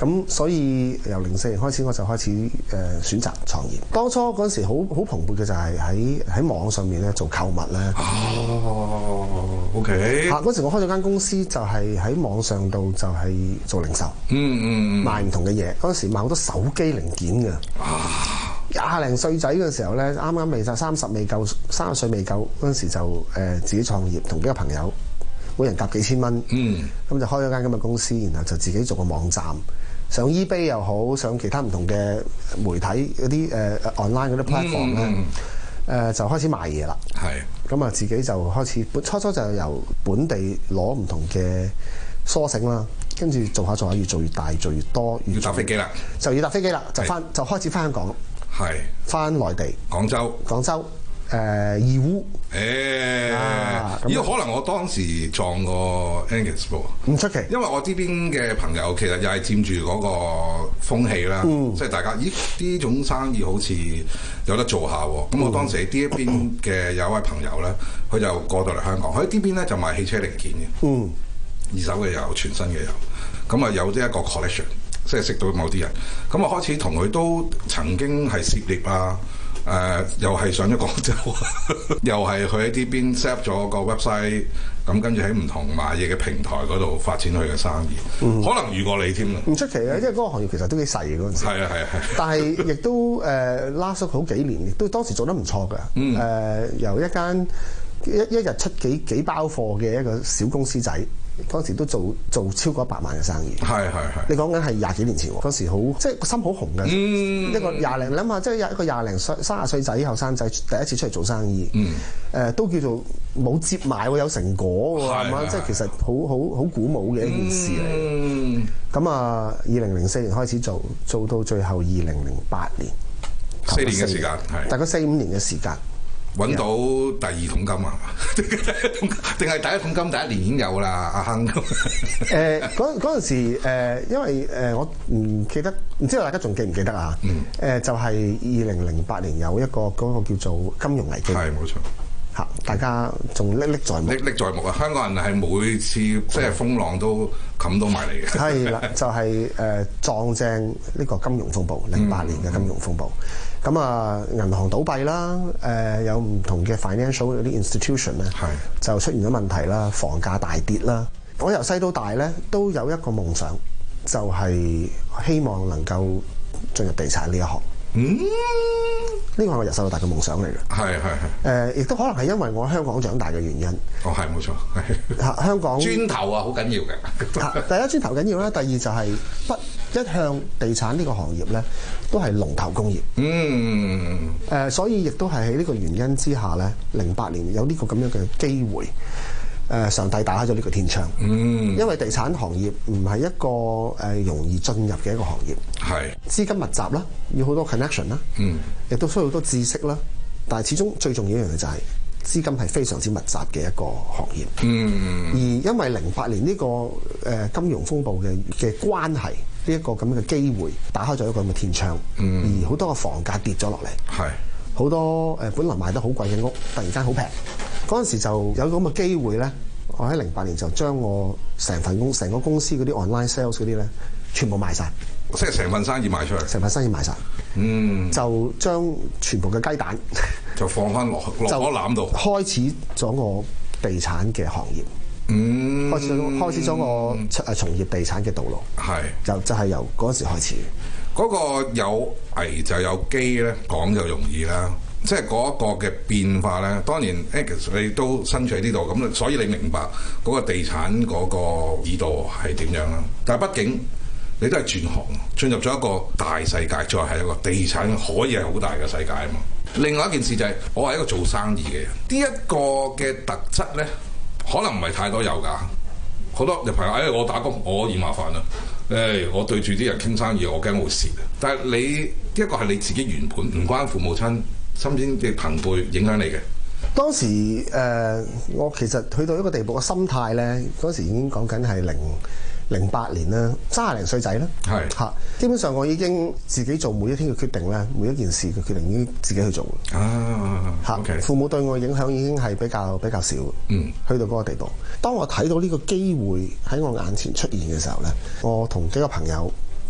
咁所以由零四年開始我就開始誒、呃、選擇創業。當初嗰陣時好好蓬勃嘅就係喺喺網上面咧做購物咧。 哦 ，OK。 嚇！嗰時我開咗間公司就係喺網上度就係做零售。 嗯嗯嗯。 賣唔同嘅嘢，嗰陣時賣好多手機零件嘅。啊！廿零歲仔嗰陣時候咧，啱啱未就三十未夠，三十歲未夠嗰陣時就誒、呃、自己創業，同幾個朋友，每人夾幾千蚊。嗯。咁就開咗間咁嘅公司，然後就自己做個網站，上 eBay 又好，上其他唔同嘅媒體嗰啲誒 online 嗰啲 platform 咧，誒就開始賣嘢啦。係。咁啊，自己就開始，初初就由本地攞唔同嘅梳繩啦。跟住做下做下，越做越大，做越多，越要搭飛機啦， 就要搭飛機啦，就翻就開始翻香港， 係翻內地， 廣州， 廣州，誒、呃、義烏， 誒、啊，呢個可能我當時撞過 Angus 喎， 唔出奇， 因為我呢邊嘅朋友其實又係佔住嗰個風氣啦，嗯、即係大家，咦呢種生意好似有得做下喎，咁、嗯、我當時喺呢一邊嘅有一位朋友咧，佢就過到嚟香港，佢喺呢邊咧就賣汽車零件嘅，嗯。二手嘅有，全新嘅有，咁啊有啲一個 collection， 即係識到某啲人，咁啊開始同佢都曾經係涉獵啊，誒、呃、又係上咗廣州，又係佢喺呢邊 set 咗個 website， 咁跟住喺唔同買嘢嘅平台嗰度發展佢嘅生意，嗯、可能遇過你添啊， 唔出奇啊，因為嗰個行業其實都幾細嘅嗰陣時， 係啊係啊係， 但係亦都誒 last 咗好幾年，亦都當時做得唔錯嘅，誒、嗯呃、由一間一一日出幾幾包貨嘅一個小公司仔。嗰時都做做超過一百萬嘅生意，係係係。你講緊係廿幾年前喎，嗰時好即係個心好紅嘅、嗯，一個廿零，你諗下，即係一個廿零歲、三十歲仔後生仔第一次出嚟做生意，誒、嗯呃、都叫做冇接埋喎，有成果喎，係嘛？即係其實好好好鼓舞嘅一件事嚟。咁、嗯、啊，二零零四年開始做，做到最後二零零八年， 四年嘅時間，係大概四五年嘅時間。 揾到第二桶金啊？定係第一桶金第一年已經有啦？阿亨。誒嗰嗰陣時、呃、因為誒、呃、我唔記得，唔知道大家仲記唔記得啊？嗯。誒、呃、就係二零零八年有一個嗰、嗰個叫做金融危機。係冇錯。嚇！大家仲歷歷在目。歷歷在目啊！香港人係每次即係風浪都冚到埋嚟嘅。係啦，就係、是、誒、呃、撞正呢個金融風暴，零八年嘅金融風暴。咁、嗯、啊，銀行倒閉啦，誒、呃、有唔同嘅 financial 嗰啲 institution 咧，就出現咗問題啦，房價大跌啦。我由細到大咧都有一個夢想，就係、是、希望能夠進入地產呢一行。嗯，呢個係我由細到大嘅夢想嚟嘅。係係係。誒，亦、呃、都可能係因為我香港長大嘅原因。哦，係冇錯。係。香港磚頭啊，好緊要嘅。第一磚頭緊要啦，第二就係不一向地產呢個行業咧，都係龍頭工業。嗯。誒、呃，所以亦都係喺呢個原因之下咧，零八年有呢個咁樣嘅機會。誒，上帝打開咗呢個天窗。嗯，因為地產行業唔係一個誒容易進入嘅一個行業，係資金密集啦，要好多 connection 啦，嗯，亦都需要好多知識啦。但係始終最重要一樣嘢就係資金係非常之密集嘅一個行業。嗯，而因為零八年呢個誒金融風暴嘅嘅關係，呢一個咁嘅機會打開咗一個咁嘅天窗。嗯，而好多個房價跌咗落嚟，係好多誒本來賣得好貴嘅屋，突然間好平。嗰陣時就有咁嘅機會咧，我喺零八年就將我成份公成個公司嗰啲 online sales 嗰啲咧，全部賣晒，即係成份生意賣出嚟，成份生意賣晒。嗯，就將全部嘅雞蛋就放翻落落嗰籃度，開始咗我地產嘅行業。嗯，開始咗開始咗我誒從業地產嘅道路。係就就係由嗰陣時開始。嗰個有危就有機咧，講就容易啦。即係嗰一個嘅變化咧，當然 Angus 你都身處喺呢度，咁所以你明白嗰個地產嗰個耳朵係點樣啦。但係畢竟你都係轉行，進入咗一個大世界，再係一個地產可以係好大嘅世界啊嘛。另外一件事就係、是、我係一個做生意嘅人，呢、這、一個嘅特質咧，可能唔係太多有㗎。好多朋友誒、哎，我打工我嫌麻煩啦，誒、哎、我對住啲人傾生意，我驚會蝕啊。但係你呢一、這個係你自己原本唔關父母親身邊嘅朋輩影響你嘅。當時誒、呃，我其實去到一個地步嘅心態咧，嗰時已經講緊係零零八年啦，三廿零歲仔啦，係嚇。基本上我已經自己做每一天嘅決定咧，每一件事嘅決定已經自己去做啊嚇。Okay. 父母對我嘅影響已經係比較比較少，嗯，去到嗰個地步。當我睇到呢個機會喺我眼前出現嘅時候咧，我同幾個朋友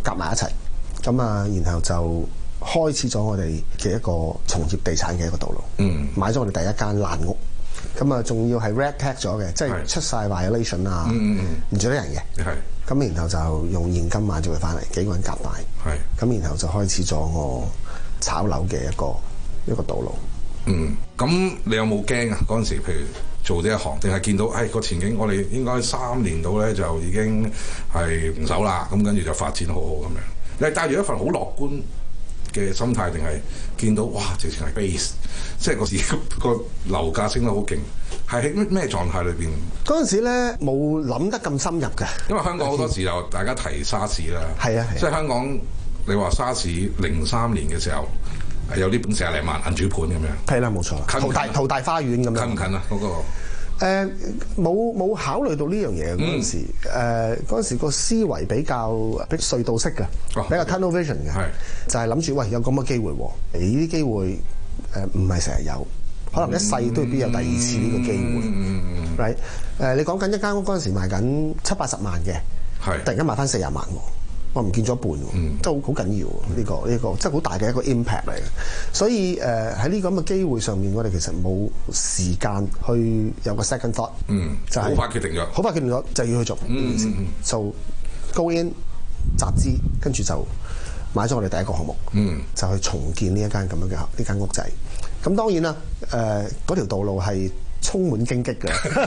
夾埋一齊，咁啊，然後就開始咗我哋嘅一個從業地產嘅一個道路。嗯，買咗我哋第一間爛屋，咁啊，仲要係 red tag 咗嘅，即係出晒 violation 啊，唔住得人嘅。係，咁然後就用現金買咗佢翻嚟，幾個人夾埋。係，咁然後就開始咗我炒樓嘅一個一個道路。 嗯，咁你有冇驚啊？嗰陣時，譬如做呢一行，定係見到，誒個前景，我哋應該三年到咧就已經係唔手啦，咁跟住就發展好好咁樣。你係帶住一份好樂觀嘅心態，定係見到哇，直情係 base， 即係個市個樓價升得好勁，係喺咩狀態裏邊？ 嗰陣時咧冇諗得咁深入嘅， 因為香港好多時候大家提沙士啦， 係啊， 即係香港你話沙士零三年嘅時候。有啲本四廿零萬銀主盤咁樣， 係啦，冇錯。淘大淘大花園咁樣， 近唔近啊？嗰、那個誒冇冇考慮到呢樣嘢嗰陣時，誒嗰陣時個思維比較比隧道式嘅，哦、比較 tunnel vision 嘅，就係諗住喂有咁嘅機會喎，呢啲機會誒唔係成日有，可能一世都未必有第二次呢個機會。嗯 right 誒，你講緊一間屋嗰陣時賣緊七八十萬嘅，係突然間賣翻四廿萬喎。我唔見咗一半喎，嗯、都好緊要呢、呢個呢、呢個，即係好大嘅一個 impact 嚟嘅。所以誒喺呢個咁嘅機會上面，我哋其實冇時間去有個 second thought，嗯，就係、係、 好快決定咗， 好快決定咗就要去做呢件事。就 go in 集資，跟住就買咗我哋第一個項目，嗯，就去重建呢一間咁樣嘅呢間屋仔。咁當然啦，誒、呃、嗰條道路係充滿荊棘嘅，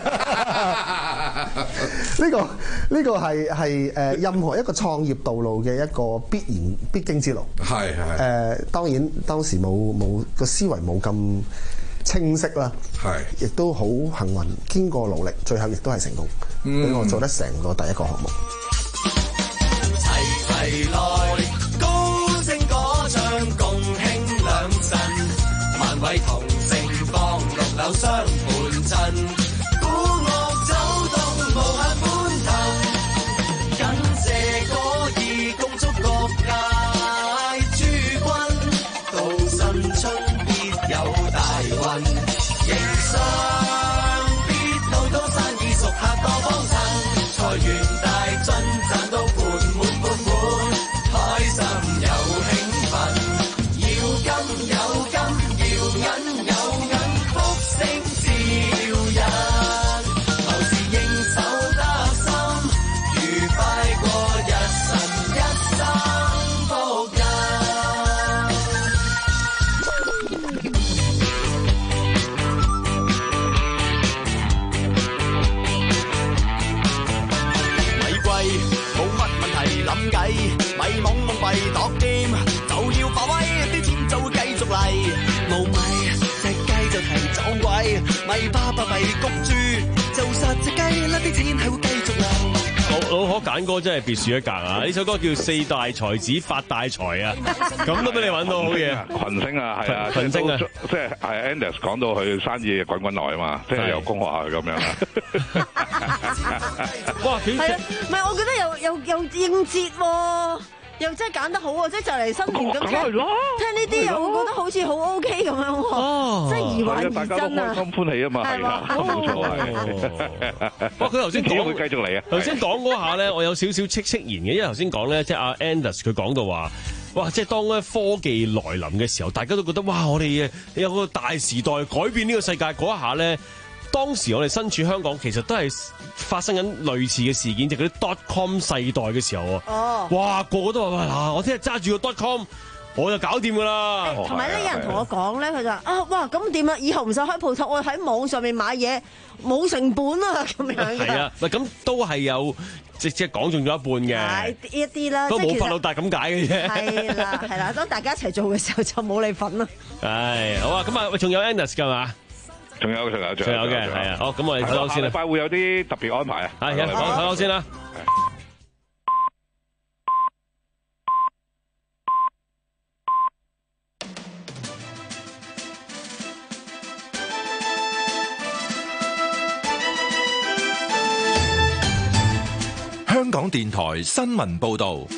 呢個呢個係係誒任何一個創業道路嘅一個必然必經之路。係係誒，當然當時冇冇個思維冇咁清晰啦，係亦都好幸運，經過努力，最後亦都係成功，俾、嗯、我做得成個第一個項目。齊齊來，高聲歌唱，共慶兩神，萬位同盛放，六樓相伴襯，鼓樂走動，無限歡騰，感謝歌意，共祝各界諸君，到新春必有大運，迎上必到到生意熟客多幫襯，財源大進，賺到盤滿缽滿，開心又興奮，要金有金，要銀有銀，福星照人，後事應手得心，愉快過日神一生福蔭。 咪貴冇乜問題諗計，咪懵懵閉度掂，就要發威，啲錢就會繼續嚟。冇咪隻雞就提早貴，咪巴巴閉谷住，就實隻雞甩啲錢係會繼續嚟。 老老可揀歌真係別樹一格啊！呢首歌叫四大才子發大財啊，咁都俾你揾到好嘢。 群星啊，係啊， 群星啊， 即係係 Anders 講到佢生意滾滾來啊嘛，即係又恭賀下佢咁樣啊。 哇！ 係啊，唔係我覺得又又又應節喎。又真係揀得好喎！即係就嚟新年咁聽，聽呢啲又會覺得好似好 OK 咁樣喎，即係疑幻疑真啊！ 大家都開心歡喜啊嘛，係啊，冇錯係。 哇！佢頭先講會繼續嚟啊！ 頭先講嗰下咧，我有少少戚戚然嘅，因為頭先講咧，即係阿 Anders 佢講到話，哇！即係當咧科技來臨嘅時候，大家都覺得哇！我哋有個大時代改變呢個世界嗰一下咧。當時我哋身處香港，其實都係發生緊類似嘅事件，就嗰、是、啲 dot com 世代嘅時候啊！哦，哇，個個都話：嗱，我聽日揸住個 dot com，我就搞掂㗎啦！ 同埋咧，有人同我講咧，佢就啊，哇，咁點啊？以後唔使開鋪頭，我喺網上面買嘢冇成本啊！咁樣嘅。係啊， 唔咁都係有即即講中咗一半嘅。係一啲啦， 都冇發到達咁解嘅啫。 係啦，係啦，當大家一齊做嘅時候就冇你份啦。 係好啊！咁啊，仲有 Anders 㗎嘛？ 仲有，仲有， 仲有嘅，係啊！好，咁我哋睇先啦。 快會有啲特別安排啊！ 係啊，講睇先啦。 香港電台新聞報導。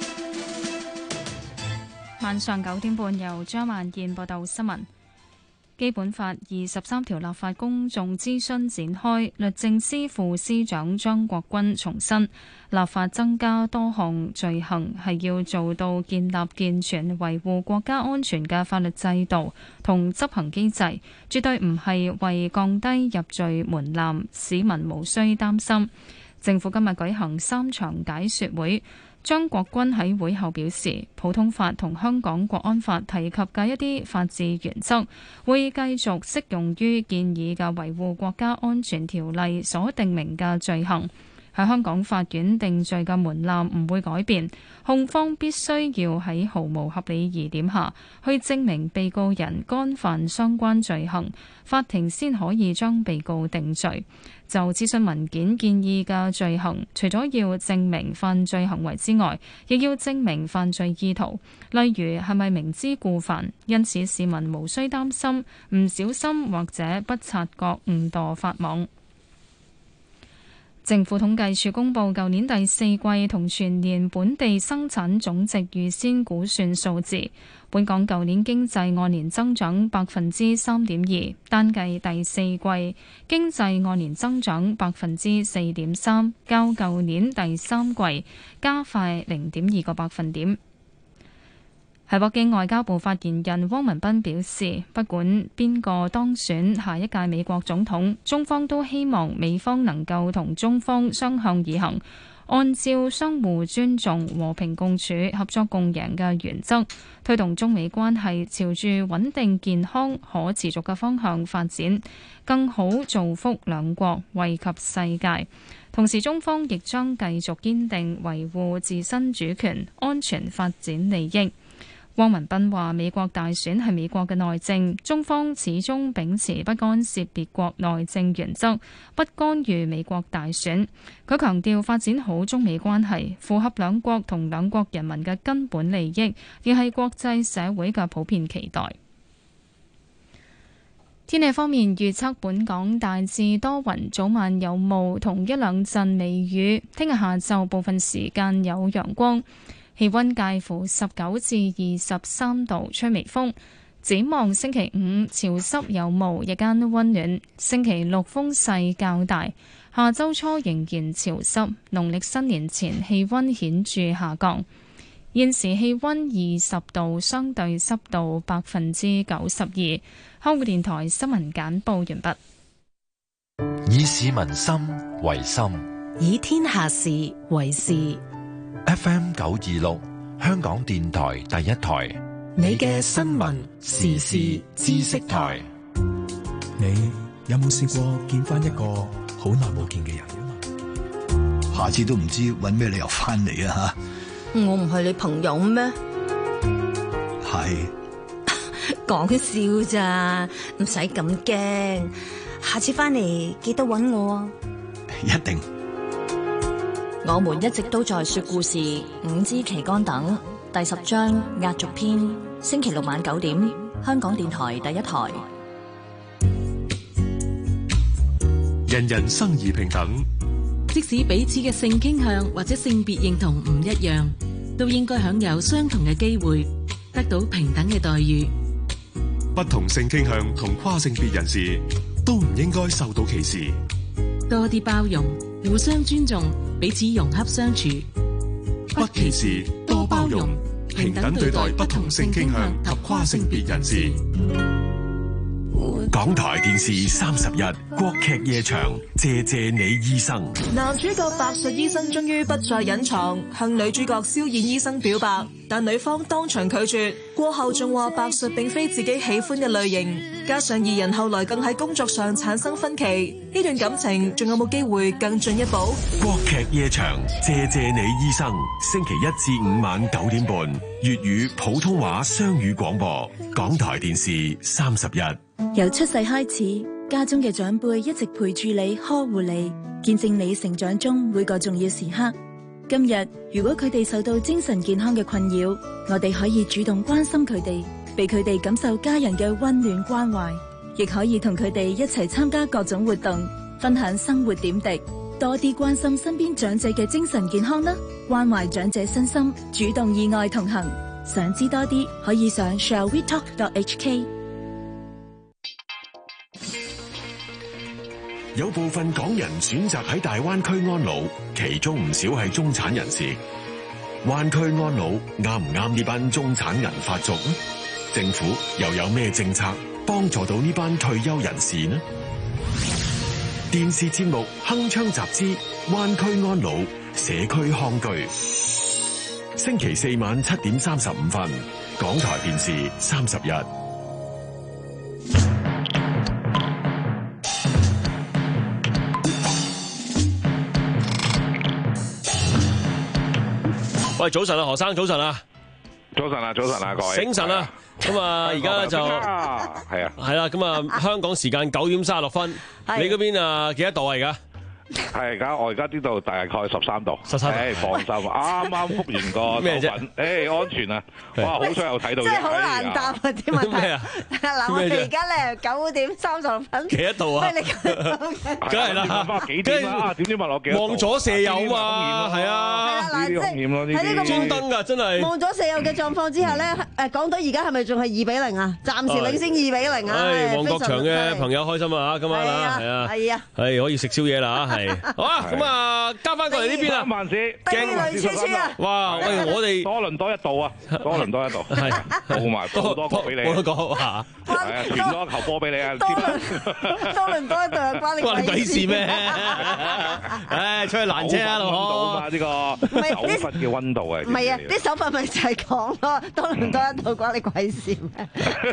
晚上九點半，由張萬健報道新聞。 基本法二十三條立法公眾諮詢展開，律政司副司長張國軍重申，立法增加多項罪行係要做到建立健全維護國家安全嘅法律制度同執行機制，絕對唔係為降低入罪門檻，市民無需擔心。政府今日舉行三場解說會。張國軍喺會後表示，普通法同香港國安法提及嘅一啲法治原則，會繼續適用於建議嘅維護國家安全條例所定明嘅罪行。喺香港法院定罪嘅門檻唔會改變，控方必須要喺毫無合理疑點下去證明被告人干犯相關罪行，法庭先可以將被告定罪。就諮詢文件建議嘅罪行，除咗要證明犯罪行為之外，亦要證明犯罪意圖，例如係咪明知故犯。因此市民無需擔心唔小心或者不察覺誤墮法網。政府統計處公布舊年第四季同全年本地生產總值預先估算數字。本港舊年經濟按年增長百分之三點二，單計第四季經濟按年增長百分之四點三，較舊年第三季加快零點二個百分點。喺北京，外交部發言人汪文斌表示，不管邊個當選下一屆美國總統，中方都希望美方能夠同中方相向而行，按照相互尊重、和平共處、合作共贏嘅原則，推動中美關係朝住穩定、健康、可持續嘅方向發展，更好造福兩國，惠及世界。同時，中方亦將繼續堅定維護自身主權、安全、發展利益。汪文斌話：美國大選係美國嘅內政，中方始終秉持不干涉別國內政原則，不干預美國大選。佢強調發展好中美關係，符合兩國同兩國人民嘅根本利益，亦係國際社會嘅普遍期待。天氣方面預測，本港大致多雲，早晚有霧同一兩陣微雨。聽日下晝部分時間有陽光。氣溫介乎十九至二十三度，吹微風。展望星期五潮濕有霧，日間溫暖。星期六風勢較大，下周初仍然潮濕。農曆新年前氣溫顯著下降。現時氣溫二十度，相對濕度百分之九十二。香港電台新聞簡報完畢。 以市民心為心， 以天下事為事。 F M 九二六，香港電台第一台， 你嘅新聞時事知識台。 你有冇試過見翻一個好耐冇見嘅人？ 下次都唔知搵咩理由翻嚟啊！ 吓，我唔係你朋友咩？ 係講笑咋，唔使咁驚。下次翻嚟記得搵我啊！ 一定。 我們一直都在說故事，五支旗杆等第十章壓軸篇，星期六晚九點，香港電台第一台。 人人生而平等， 即使彼此嘅性傾向或者性別認同唔一樣，都應該享有相同嘅機會，得到平等嘅待遇。 不同性傾向同跨性別人士都唔應該受到歧視。 多啲包容，互相尊重，彼此融洽相處， 不歧視，多包容，平等對待不同性傾向及跨性別人士。港台電視三十一國劇夜場，謝謝你醫生。 男主角白術醫生終於不再隱藏，向女主角蕭燕醫生表白，但女方當場拒絕。過後仲話白術並非自己喜歡嘅類型，加上二人後來更喺工作上產生分歧，呢段感情仲有冇機會更進一步？ 國劇夜場，謝謝你醫生。星期一至五晚九點半，粵語普通話雙語廣播，港台電視三十一。 由出世開始，家中嘅長輩一直陪住你，呵護你，見證你成長中每個重要時刻。今日如果佢哋受到精神健康嘅困擾，我哋可以主動關心佢哋，俾佢哋感受家人嘅溫暖關懷，亦可以同佢哋一齊參加各種活動，分享生活點滴，多啲關心身邊長者嘅精神健康啦，關懷長者身心，主動意外同行。想知多啲，可以上 shall we talk dot h k。 有部分港人選擇喺大灣區安老，其中唔少係中產人士。灣區安老啱唔啱呢班中產人發族呢？政府又有咩政策幫助到呢班退休人士呢？電視節目《鏗鏘集之灣區安老社區康居》，星期四晚七點三十五分，港台電視三十一。 喂，早晨啊，何生，早晨啊， 早晨啊，早晨啊，各位醒神啊！咁啊，而家就係啊， 係啦，咁啊，香港時間九點三十六分，你嗰邊啊幾多度啊？而家係而家我而家呢度大概十三度， 十三度， 誒放心，啱啱覆完個咩啫？ 誒安全啊！哇，好彩有睇到， 真係好難答啊啲問題。 咩啊？ 嗱，我哋而家咧九點三十六分， 幾多度啊？ 喂，你梗係啦， 問幾點啊？點知問我幾多度？ 望左射右嘛，係啊， 呢啲風險咯，呢啲專登㗎，真係望左射右嘅狀況之下咧，誒港隊而家係咪仲係二比零啊？暫時領先二比零啊！ 誒，旺角場嘅朋友開心啊！今晚啊，係啊， 係啊， 係可以食宵夜啦嚇，係好啊！咁啊，交翻過嚟呢邊啊， 萬市， 驚雷處處啊！ 哇！喂，我哋多倫多一度啊，多倫多一度，係報埋報多個俾你， 報多個嚇， 係啊，傳多一球波俾你啊！ 多倫多倫多一度又關你關你鬼事咩？唉，出去攔車啊，老婆！呢個手罰嘅溫度啊， 唔係啊，啲手罰咪就係講咯，多倫多一度關你鬼事咩？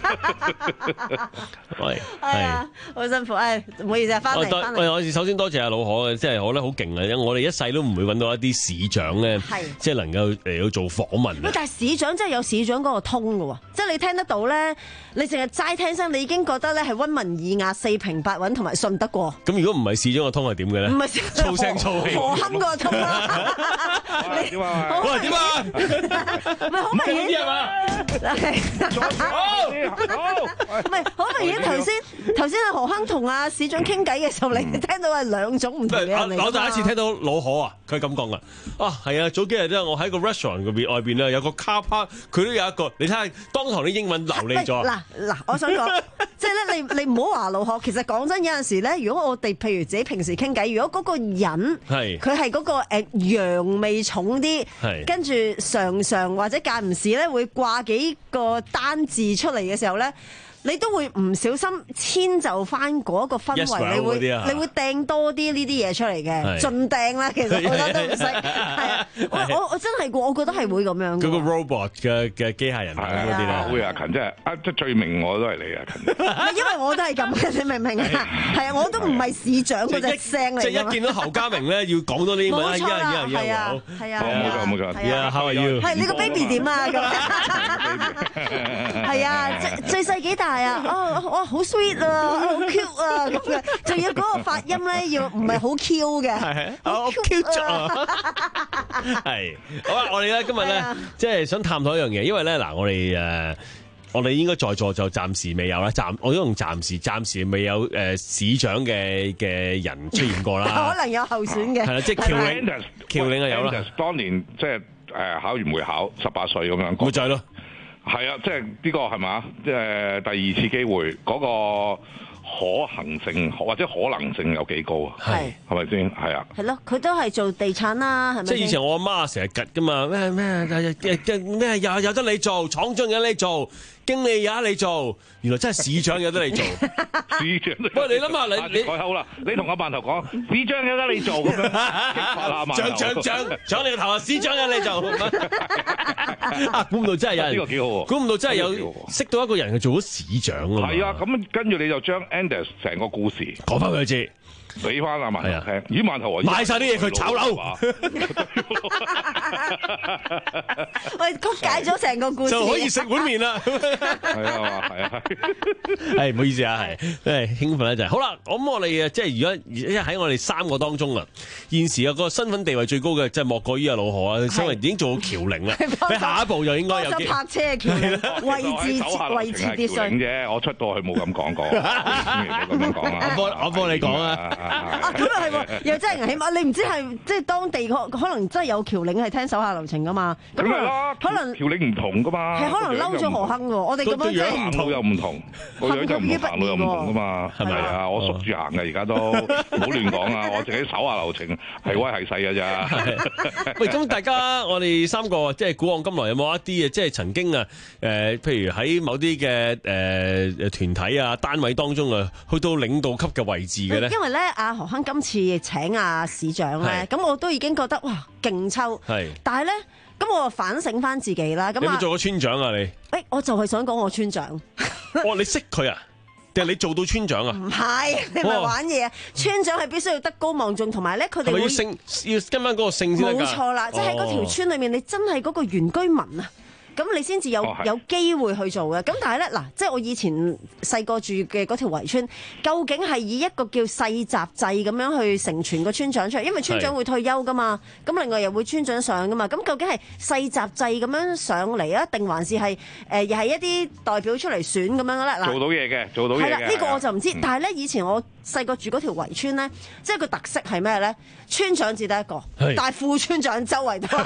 喂， 係啊，好辛苦，誒，唔好意思啊，翻嚟翻嚟。 喂，我首先多謝阿老何嘅，即係我覺得好勁啊！因為我哋一世都唔會揾到一啲市長咧，即係能夠嚟到做訪問。 喂，但係市長真係有市長嗰個通嘅喎，即係你聽得到咧，你淨係齋聽聲，你已經覺得咧係溫文爾雅、四平八穩同埋信得過。 咁如果唔係市長個通係點嘅咧？ 唔係粗聲粗氣。 何鏗個通啦！ 點啊？ 喂，點啊？ 唔係好明顯係嘛？好，唔係好明顯。頭先頭先阿何鏗同阿市長傾偈嘅時候，你聽到係兩種唔同嘅人嚟㗎嘛。 我第一次聽到老何啊，佢咁講噶。啊，係啊，早幾日咧，我喺個 restaurant 嗰邊外邊咧有個 car park，佢都有一個。你睇下，當堂啲英文流利咗。 嗱嗱，我想講，即係咧，你你唔好話老何。其實講真，有陣時咧，如果我哋譬如自己平時傾偈，如果嗰個人係佢係嗰個誒洋味重啲，跟住常常或者間唔時咧會掛幾個單字出嚟嘅時候咧。你都會唔小心遷就翻嗰個氛圍，yes, 你會你會掟多啲呢啲嘢出嚟嘅，盡掟啦。其實我覺得都唔使，係啊，我我我真係我覺得係會咁樣。 嗰個 robot 嘅嘅機械人嗰啲咧， 會啊，勤真係啊，即係最明我都係你啊，勤。 因為我都係咁嘅，你明唔明啊？係啊，我都唔係市長嗰隻聲嚟。 即係一見到侯家明咧，要講多啲英文。 冇錯啦，係啊，係啊， 冇錯冇錯。 Yeah, how are you？ 係你個 baby 點啊？咁係啊，最最細幾大？係啊，哦，哇，好 sweet 啊，好 cute 啊，咁嘅，仲要嗰個發音咧，要唔係好 Q 嘅， 係好 cute 啊，係，好啦，我哋咧今日咧，即係想探討一樣嘢，因為咧嗱，我哋誒，我哋應該在座就暫時未有啦，暫我都用暫時，暫時未有誒市長嘅嘅人出現過啦， 可能有候選嘅， 係啦，即係僑領，僑領啊有啦， 當年即係誒考完會考，十八歲咁樣， 咪就係咯。 係啊，即係呢個係嘛？即係第二次機會，嗰個可行性或者可能性有幾高啊？ 係係咪先？係啊。 係咯，佢都係做地產啦，係咪？ 即係以前我阿媽成日吉噶嘛，咩咩咩有有得你做，廠長有得你做，經理有得你做，原來真係市長有得你做。 市長， 喂，你諗下你你改口啦，你同阿饅頭講，市長有得你做咁樣， 長長長長你個頭啊，市長有得你做。啊，估唔到真係有人， 呢個幾好喎！ 估唔到真係有識到一個人，佢做咗市長啊！ 係啊，咁跟住你就將 Anders 成個故事講翻俾佢知， 俾翻阿饅頭聽。咦，饅頭買晒啲嘢佢炒樓， 喂，曲解咗成個故事就可以食碗麵啦。 係啊，係啊， 係唔好意思啊，係，誒興奮咧就係好啦。咁我哋即係如果喺我哋三個當中啊，現時有個身份地位最高嘅，即係莫過於阿老何啊，因為已經做到僑領啦。佢下一步就應該有啲泊車嘅橋領，位置位置啲啫。我出到去冇咁講過，冇咁講啊。 我幫我幫你講啊。 啊，咁又係喎，又真係危險。你唔知係即係當地可可能真係有僑領係聽手下留情噶嘛？咁係啦， 可能僑領唔同噶嘛， 係可能嬲咗何坑喎。我哋咁樣即係行路又唔同，個樣就唔同，行路又唔同噶嘛，係咪啊？我縮住行嘅而家都，唔好亂講啊！我自己手下留情，係威係勢㗎咋。 喂，咁大家我哋三個即係古往今來有冇一啲啊？即係曾經啊誒，譬如喺某啲嘅誒誒團體啊單位當中啊，去到領導級嘅位置嘅咧？ 因為咧，阿何坑今次請阿市長咧，咁我都已經覺得哇勁抽。係，但係咧，咁我反省翻自己啦。咁有冇做過村長啊？你？ 誒，我就係想講我村長。 哦，你識佢啊？定係你做到村長啊？ 唔係，你咪玩嘢啊！村長係必須要德高望重，同埋咧佢哋會要姓，要跟翻嗰個姓先得㗎。 冇錯啦，即係喺嗰條村裏面，你真係嗰個原居民啊！咁你先至有有機會去做嘅，咁但係咧嗱，即係我以前細個住嘅嗰條圍村，究竟係以一個叫世襲制咁樣去成全個村長出嚟，因為村長會退休噶嘛，咁另外又會村長上噶嘛，咁究竟係世襲制咁樣上嚟啊，定還是係誒又係一啲代表出嚟選咁樣咧？嗱， 做到嘢嘅，做到嘢嘅。係啦， 呢個我就唔知， 嗯、 但係咧以前我細個住嗰條圍村咧，即係個特色係咩咧？村長只得一個，但係副村長周圍都係，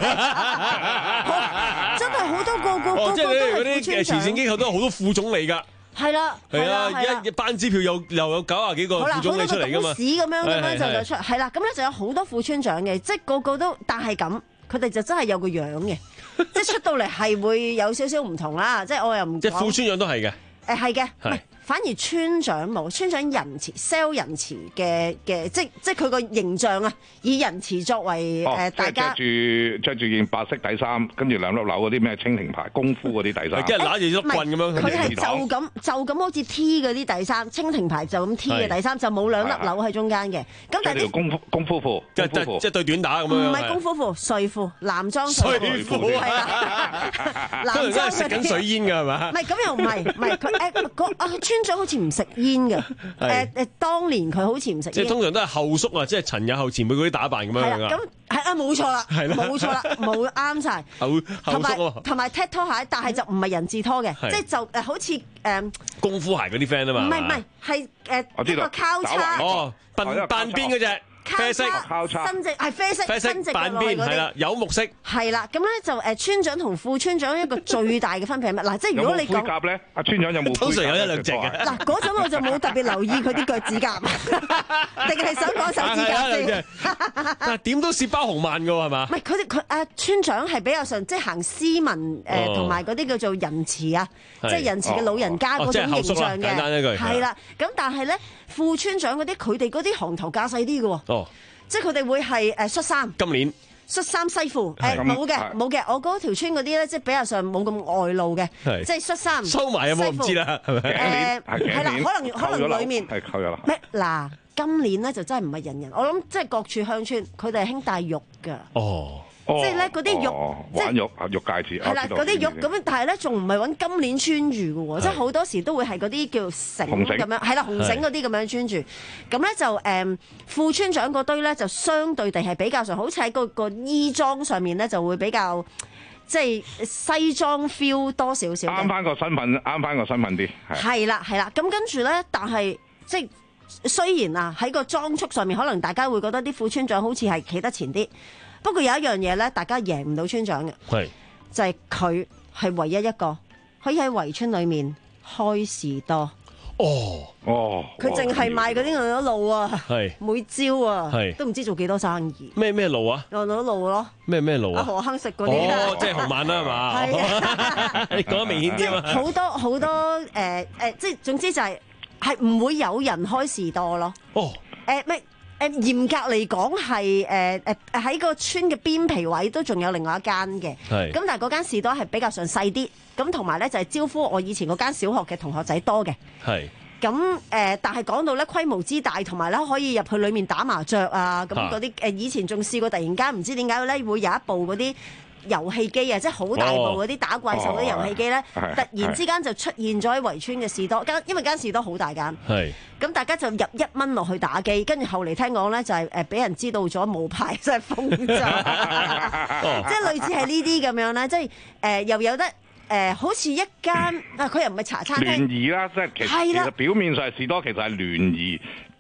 真係好多個個個個都係副村長。 慈善機構都有好多副總理㗎。 係啦， 係啊，一一班支票又又有九廿幾個副總理出嚟㗎嘛。好多個董事咁樣咁樣就就出，係啦，咁咧就有好多副村長嘅，即係個個都，但係咁，佢哋就真係有個樣嘅，即係出到嚟係會有少少唔同啦。即係我又唔即係副村長都係嘅。 誒係嘅，唔係反而村長冇，村長仁慈 sell 仁慈嘅嘅，即即佢個形象啊，以仁慈作為誒大家。 即係着住着住件白色底衫，跟住兩粒紐嗰啲咩蜻蜓牌功夫嗰啲底衫， 跟住揦住碌棍咁樣。 佢係就咁就咁好似 T 嗰啲底衫，蜻蜓牌就咁 T 嘅底衫，就冇兩粒紐喺中間嘅。咁但係啲功夫功夫褲， 即係即係對短打咁樣。 唔係功夫褲，睡褲，男裝睡褲係啦。 男裝食緊水煙㗎係嘛？ 唔係咁又唔係，唔係佢誒個啊村長好似唔食煙嘅，誒誒當年佢好似唔食煙。 即係通常都係後叔啊，即係陳日後前輩嗰啲打扮咁樣㗎。 咁係啊，冇錯啦，冇錯啦，冇啱晒。 後同埋同埋踢拖鞋，但係就唔係人字拖嘅，即係就誒好似誒功夫鞋嗰啲 friend 啊嘛。 唔係唔係，係誒一個交叉。 哦，扮扮邊嗰隻？啡色交叉，新直係啡色， 啡色半邊係啦，有木色係啦。咁咧就誒村長同副村長一個最大嘅分別係乜？嗱，即係如果你講有冇灰甲咧，阿村長有冇？ 通常有一兩隻嘅。 嗱，嗰陣我就冇特別留意佢啲腳趾甲，定係想講手指甲先。 但係點都涉包紅萬㗎係嘛？ 唔係佢哋佢誒村長係比較上即係行斯文誒，同埋嗰啲叫做仁慈啊，即係仁慈嘅老人家嗰種形象嘅。 簡單一句係啦，咁但係咧副村長嗰啲佢哋嗰啲行頭架勢啲嘅喎。 哦， 即係佢哋會係誒恤衫， 今年恤衫西褲誒冇嘅冇嘅，我嗰條村嗰啲咧，即係比較上冇咁外露嘅，即係恤衫收埋有冇唔知啦，係咪？ 誒係啦，可能可能裡面係扣咗啦。 咩嗱？今年咧就真係唔係人人，我諗即係各處鄉村佢哋係興戴玉㗎。 哦。 即係咧嗰啲玉， 玩玉啊玉戒指， 係啦嗰啲玉咁樣，但係咧仲唔係揾今年穿住嘅喎，即係好多時都會係嗰啲叫繩咁樣，係啦紅繩嗰啲咁樣穿住。咁咧就誒副村長嗰堆咧就相對地係比較上，好似喺嗰個衣裝上面咧就會比較即係西裝 feel 多少少。 啱翻個身份，啱翻個身份啲。 係啦係啦，咁跟住咧，但係即係雖然啊喺個裝束上面，可能大家會覺得啲副村長好似係企得前啲。不過有一樣嘢咧，大家贏唔到村長嘅， 係就係佢係唯一一個可以喺圍村裏面開士多。 哦哦， 佢淨係賣嗰啲牛肉路啊， 係每朝啊， 係都唔知做幾多生意。 咩咩路啊？ 牛肉路咯。 咩咩路啊？ 何坑食嗰啲。 哦，即係紅晚啦，係嘛？ 係啊， 你講得明顯啲啊嘛。 好多好多誒誒，即係總之就係係唔會有人開士多咯。 哦。 誒咩？誒嚴格嚟講係誒誒喺個村嘅邊皮位都仲有另外一間嘅，咁但係嗰間士多係比較上細啲，咁同埋咧就係招呼我以前嗰間小學嘅同學仔多嘅， 係咁誒，但係講到咧規模之大，同埋咧可以入去裡面打麻雀啊，咁嗰啲誒以前仲試過突然間唔知點解咧會有一部嗰啲遊戲機啊，即係好大部嗰啲打怪獸嗰啲遊戲機咧， 哦、 突然之間就出現咗喺圍村嘅士多間，因為間士多好大間，咁大家就入一蚊落去打機，跟住後嚟聽講咧就係誒俾人知道咗冇牌，即係封咗，即係類似係呢啲咁樣咧，即係誒又有得。誒、呃，好似一間啊，佢又唔係茶餐廳。 聯誼啦，即係其實其實表面上係士多，其實係聯誼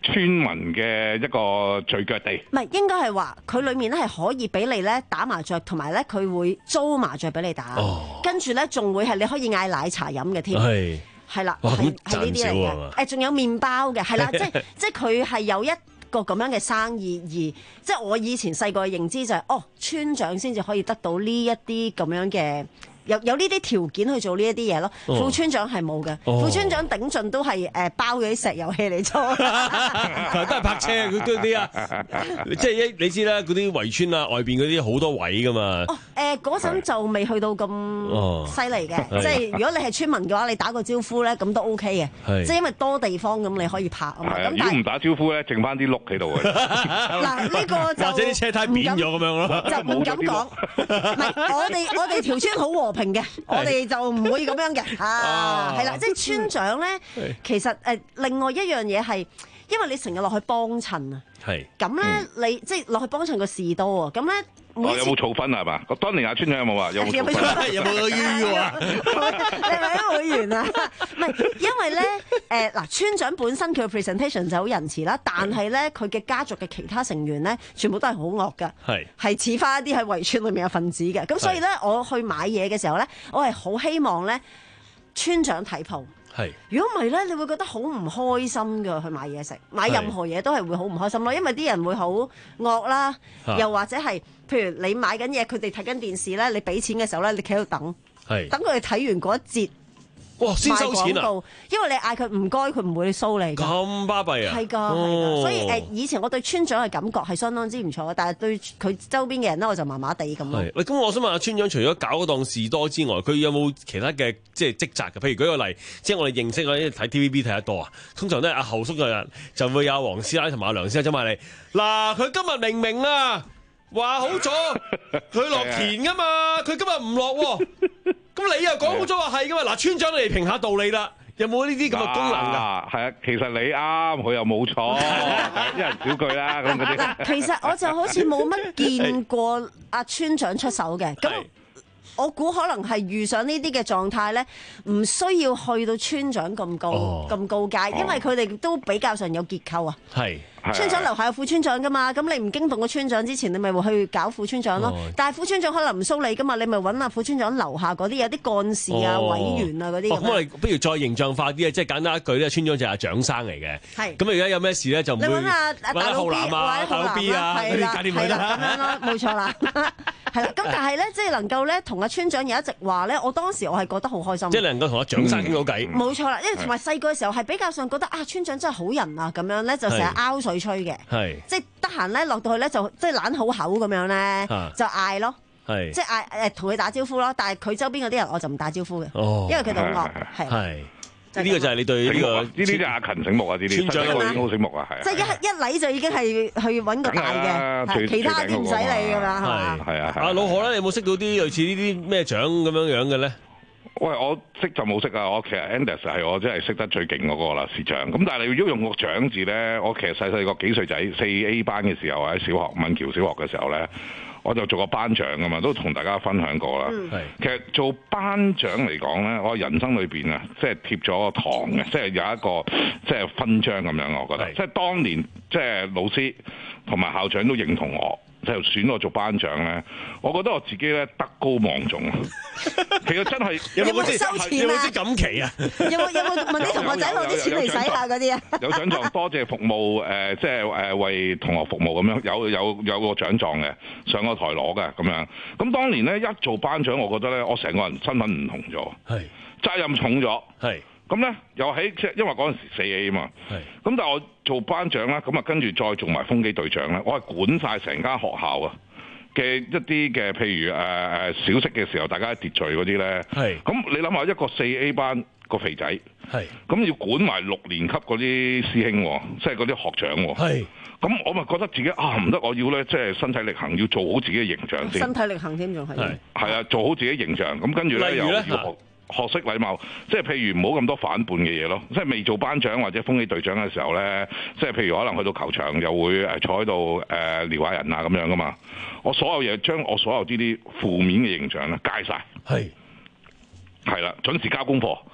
村民嘅一個聚腳地。 唔係，應該係話佢裡面咧係可以俾你咧打麻雀，同埋咧佢會租麻雀俾你打， 哦、 跟住咧仲會係你可以嗌奶茶飲嘅添。係係啦，係係呢啲嚟嘅。誒，仲有麵包嘅，係啦，即係即係佢係有一個咁樣嘅生意，而即係我以前細個嘅認知就係、是，哦，村長先至可以得到呢一啲咁樣嘅。有有呢啲條件去做呢一啲嘢咯，副村長係冇嘅，副村長頂盡都係誒包嗰啲石油氣嚟做， 都係泊車嗰啲啊，即係一你知啦，嗰啲圍村啊，外邊嗰啲好多位噶嘛。 哦，誒嗰陣就未去到咁犀利嘅，即係如果你係村民嘅話，你打個招呼咧，咁都 OK 嘅，即係因為多地方咁你可以泊啊嘛。咁如果唔打招呼咧，剩翻啲碌喺度嘅。 嗱呢個就或者啲車胎扁咗咁樣咯， 就唔敢講。唔係我哋我哋條村好和平嘅，我哋就唔會咁樣嘅啊，係啦，即係村長咧，其實誒另外一樣嘢係，因為你成日落去幫襯啊， 係咁咧，你即係落去幫襯個士多啊，咁咧。 哦，有冇儲分啊？係嘛？當年阿村長有冇話有冇儲分？ 有冇個 U 啊？ 你係咪會員啊？唔係，因為咧誒嗱，村長本身佢嘅 presentation 就好仁慈啦，但係咧佢嘅家族嘅其他成員咧，全部都係好惡㗎，係係似翻一啲喺圍村裏面嘅分子嘅。咁所以咧，我去買嘢嘅時候咧，我係好希望咧村長睇鋪。係，如果唔係咧，你會覺得好唔開心㗎。去買嘢食，買任何嘢都係會好唔開心咯，因為啲人會好惡啦，又或者係譬如你買緊嘢，佢哋睇緊電視咧，你俾錢嘅時候咧，你企喺度等，等佢哋睇完嗰一節。哇！先收錢啊！因為你嗌佢唔該，佢唔會收你。 咁巴閉啊！ 係㗎，係㗎。所以誒，以前我對村長嘅感覺係相當之唔錯嘅，但係對佢周邊嘅人咧，我就麻麻地咁咯。 係。喂，咁我想問下村長，除咗搞嗰檔士多之外，佢有冇其他嘅即係職責嘅？譬如舉個例，即係我哋認識嗰啲睇 T V B 睇得多啊，通常都係阿後叔嘅人就會有黃師奶同埋阿梁師奶走埋嚟。嗱，佢今日明明啊話好咗，佢落田㗎嘛，佢今日唔落喎。咁你又講好咗話係噶嘛？嗱，村長你嚟評下道理啦，有冇呢啲咁嘅功能㗎？ 係啊，其實你啱，佢又冇錯，一人少句啦咁嗰啲。 嗱，其實我就好似冇乜見過阿村長出手嘅，咁我估可能係遇上呢啲嘅狀態咧，唔需要去到村長咁高咁高階，因為佢哋都比較上有結構啊。係。村長樓下有副村長噶嘛，咁你唔驚動個村長之前，你咪會去搞副村長咯。哦、但係副村長可能唔騷你噶嘛，你咪揾下副村長樓下嗰啲有啲幹事啊、哦、委員啊嗰啲。咁、哦、我哋不如再形象化啲啊，即係簡單一句咧，村長就係阿蔣生嚟嘅。係。咁而家有咩事咧，就唔會揾阿大佬 B 啊、大佬 B 啊嗰啲搞掂佢啦。咁樣咯，冇錯啦。係啦，咁但係咧，即係能夠咧同阿村長有一直話咧，我當時我係覺得好開心。即係能夠同阿蔣生傾到偈。冇錯啦，因為同埋細個嘅時候係比較上覺得啊，村長真係好人啊，咁樣咧就成日拗水吹嘅。係。即係得閒咧落到去咧就即係懶好口咁樣咧，就嗌咯。係。即係嗌誒同佢打招呼咯，但係佢周邊嗰啲人我就唔打招呼嘅。哦。因為佢哋好惡。係。係。呢個就係你對呢個呢啲就阿勤醒目啊！呢啲村長已經好醒目啊，係。 即係一一嚟就已經係去揾個大嘅，其他啲唔使理㗎嘛， 係係啊。阿老何咧，你有冇識到啲類似呢啲咩獎咁樣樣嘅咧？ 喂，我識就冇識啊！我其實 Anders 係我真係識得最勁嗰個啦，市長。咁但係你如果用個獎字咧，我其實細細個幾歲仔四 A 班嘅時候喺小學敏橋小學嘅時候咧，我就做過班長噶嘛，都同大家分享過啦。嗯、其實做班長嚟講咧，我人生裏邊啊，即係貼咗個堂嘅，即係有一個即係勳章咁樣，我覺得。是即係當年即係老師同埋校長都認同我。就選我做班長咧，我覺得我自己咧德高望重啊！其實真係有冇收錢啊？有冇啲錦旗啊？ 有冇有冇問啲同學仔攞啲錢嚟使下嗰啲啊？ 有獎狀，多謝服務誒，即係誒為同學服務咁樣，有有有個獎狀嘅，上個台攞嘅咁樣。咁當年咧一做班長，我覺得咧我成個人身份唔同咗，係責任重咗，係。咁咧又喺即係因為嗰陣時四 A 啊嘛，咁但係我做班長啦，咁啊跟住再做埋風紀隊長咧，我係管晒成間學校啊嘅一啲嘅，譬如誒誒、呃、小息嘅時候，大家秩序嗰啲咧，咁你諗下一個四 A 班個肥仔，咁要管埋六年級嗰啲師兄，即係嗰啲學長，咁我咪覺得自己啊唔得，我要咧即係身體力行，要做好自己嘅形象先。 身體力行添仲係， 係啊，做好自己形象，咁跟住咧又要學。學識禮貌，即係譬如唔好咁多反叛嘅嘢咯。即係未做班長或者風紀隊長嘅時候咧，即係譬如可能去到球場又會誒坐喺度誒撩下人啊咁樣噶嘛。我所有嘢將我所有呢啲負面嘅形象咧戒晒，係係啦，準時交功課，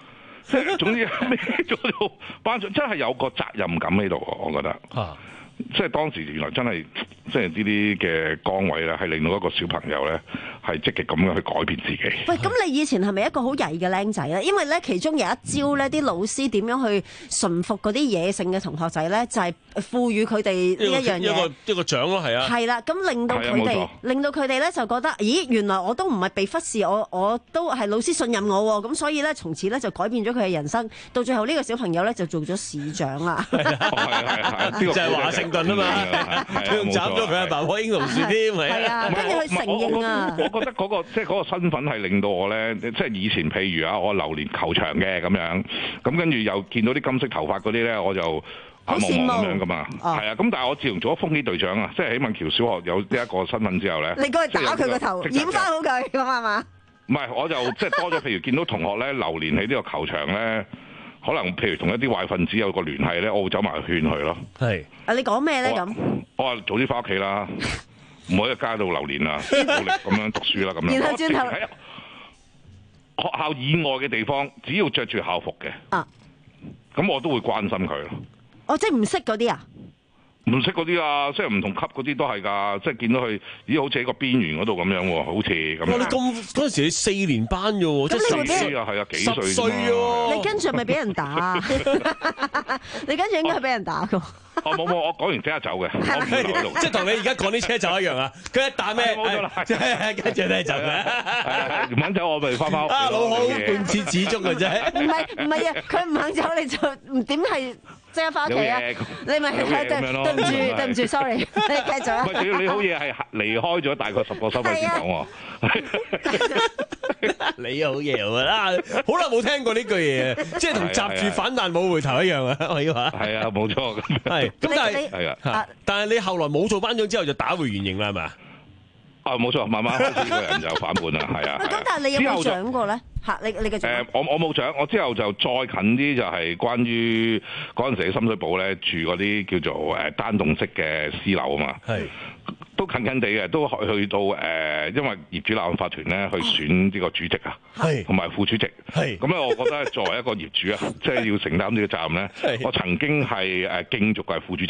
即係總之孭咗做班長，真係有個責任感喺度，我覺得。啊即係當時原來真係，即係呢啲嘅崗位咧，係令到一個小朋友咧係積極咁樣去改變自己。 喂，咁你以前係咪一個好曳嘅僆仔咧？因為咧，其中有一招咧，啲老師點樣去馴服嗰啲野性嘅同學仔咧，就係、是、賦予佢哋呢一樣嘢。一個一個獎咯，係啊。係啦，咁令到佢哋，令到佢哋咧就覺得，咦，原來我都唔係被忽視，我我都係老師信任我喎。咁所以咧，從此咧就改變咗佢嘅人生。到最後呢個小朋友咧就做咗市長啦。係係係， 就係華盛頓啊嘛，佢仲斬咗佢阿爸棵英雄樹添，係啊，跟住佢承認啊。 我覺得嗰個即係嗰個身份係令到我咧，即係以前譬如啊，我流連球場嘅咁樣，咁跟住又見到啲金色頭髮嗰啲咧，我就眼望望咁樣噶嘛，係啊。咁但係我自從做咗風紀隊長啊，即係喜文橋小學有呢一個身份之後咧， 你過去打佢個頭，染翻好佢咁係嘛？ 唔係，我就即係多咗，譬如見到同學咧流連喺呢個球場咧。可能譬如同一啲壞分子有個聯繫咧，我會走埋去勸佢咯。 係啊，你講咩咧咁？ 我話早啲翻屋企啦，唔好喺街度流連啦，努力咁樣讀書啦咁樣。 然後轉頭喺學校以外嘅地方，只要着住校服嘅，啊，咁我都會關心佢咯。 哦，即係唔識嗰啲啊？ 唔識嗰啲啊，即係唔同級嗰啲都係㗎，即係見到佢咦好似喺個邊緣嗰度咁樣喎，好似咁樣。 哇！你咁嗰陣時你四年班啫喎，即係十歲啊，係啊，幾歲？ 十歲喎。 你跟住係咪俾人打啊？你跟住應該係俾人打㗎。 哦冇冇，我講完即刻走嘅，我唔會喺度。 即係同你而家趕啲車走一樣啊！佢一打咩？ 冇錯啦， 跟住咧就嘅。 唔肯走我咪翻返屋企。 啊，老好貫徹始終嘅啫。 唔係唔係啊，佢唔肯走你就唔點係。即刻翻屋企啊！你咪對對唔住對唔住 ，sorry，你繼續啊！ 唔係，主要你好嘢係離開咗大概十個收費先講喎。 你好嘢啊！好耐冇聽過呢句嘢，即係同閘住反彈冇回頭一樣啊！我要話係啊，冇錯。 係咁，但係係啊， 但係你後來冇做班長之後就打回原形啦，係咪啊？ 啊，冇錯，慢慢開始個人就反叛啦，係啊。 咁但係你有冇獎過咧？嚇，你你繼續。誒， 我我冇獎，我之後就再近啲就係關於嗰陣時喺深水埗咧住嗰啲叫做誒單棟式嘅私樓啊嘛。係。都近近地嘅，都去到誒、呃，因為業主立案法團咧去選呢個主席啊，同埋副主席。係咁咧，我覺得作為一個業主啊，即係要承擔呢個責任咧。我曾經係誒競逐嘅副主席。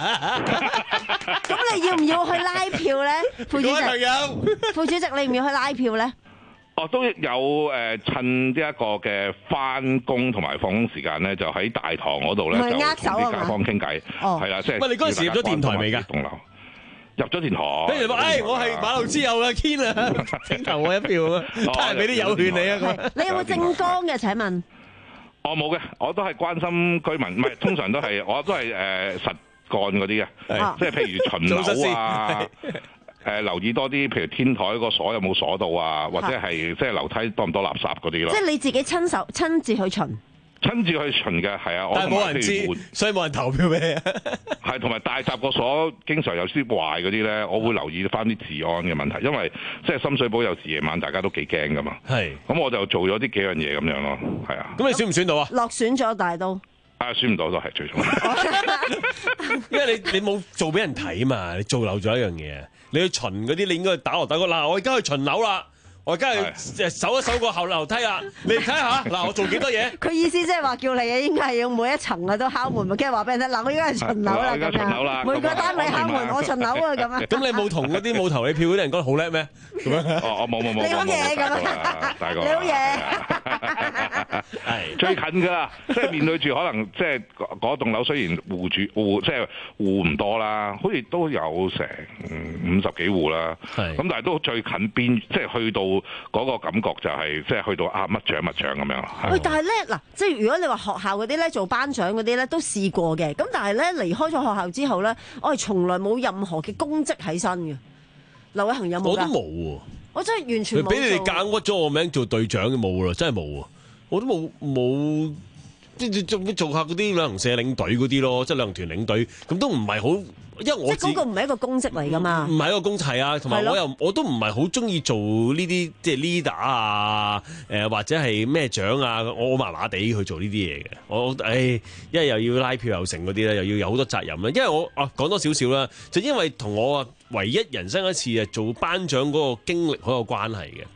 咁你要唔要去拉票咧？副主席，副主席，你唔要去拉票咧？ 哦，都有誒、呃，趁呢一個嘅翻工同埋放工時間咧，就喺大堂嗰度咧就同啲街坊傾偈。係啦，即係。 喂，你嗰陣時入咗電台未㗎？ 棟樓入咗電台。 跟住話，誒，我係馬路之友啊 Ken 啊，請投我一票啊！睇下俾啲有權你啊咁。 你有冇政綱嘅？請問。 我冇嘅，我都係關心居民，唔係通常都係，我都係誒、呃、實幹嗰啲嘅，即係譬如巡樓啊。誒、呃、留意多啲，譬如天台個鎖有冇鎖到啊，或者係即係樓梯多唔多垃圾嗰啲咯。 即係你自己親手親自去巡， 親自去巡嘅係啊， 但係冇人知，所以冇人投票俾你。 係同埋大閘個鎖經常有啲壞嗰啲咧，我會留意翻啲治安嘅問題，因為即係深水埗有時夜晚大家都幾驚噶嘛。係，咁我就做咗啲幾樣嘢咁樣咯，係啊。 咁你選唔選到啊？ 落選咗大都。 啊，選唔到都係最重要。 因為你你冇做俾人睇嘛，你做漏咗一樣嘢。你去巡嗰啲，你應該打落打個嗱，我而家去巡樓啦，我而家係搜一搜個後樓梯啦，你睇下嗱，我做幾多嘢？佢意思即係話叫你啊，應該係要每一層啊都敲門，咪跟住話俾人聽嗱，我而家係巡樓啦咁樣，每個單位敲門，我巡樓啊咁啊。咁你冇同嗰啲冇投你票嗰啲人講好叻咩？咁樣？ 哦，我冇冇冇。 你好嘢咁啊！ 大哥， 你好嘢。 係最近㗎啦，即係面對住可能即係嗰棟樓雖然戶主戶即係戶唔多啦，好似都有成五十幾戶啦。係。咁但係都最近邊，即係去到嗰個感覺就係即係去到啊乜獎乜獎咁樣。 喂，但係咧嗱，即係如果你話學校嗰啲咧做班長嗰啲咧都試過嘅，咁但係咧離開咗學校之後咧，我係從來冇任何嘅公職喺身嘅。劉偉恒有冇？ 我都冇喎。 我真係完全冇。 俾你哋夾硬屈咗我名做隊長嘅冇啦，真係冇喎。我都冇冇即係做做下嗰啲旅行社領隊嗰啲咯，即係旅行團領隊，咁都唔係好，因為我即係嗰個唔係一個公職嚟㗎嘛， 唔係一個公職啊，同埋我又我都唔係好中意做呢啲即係 leader 啊，誒或者係咩獎啊，我麻麻地去做呢啲嘢嘅，我誒，因為又要拉票又成嗰啲咧，又要有好多責任啦，因為我啊講多少少啦，就因為同我唯一人生一次啊做班長嗰個經歷好有關係嘅。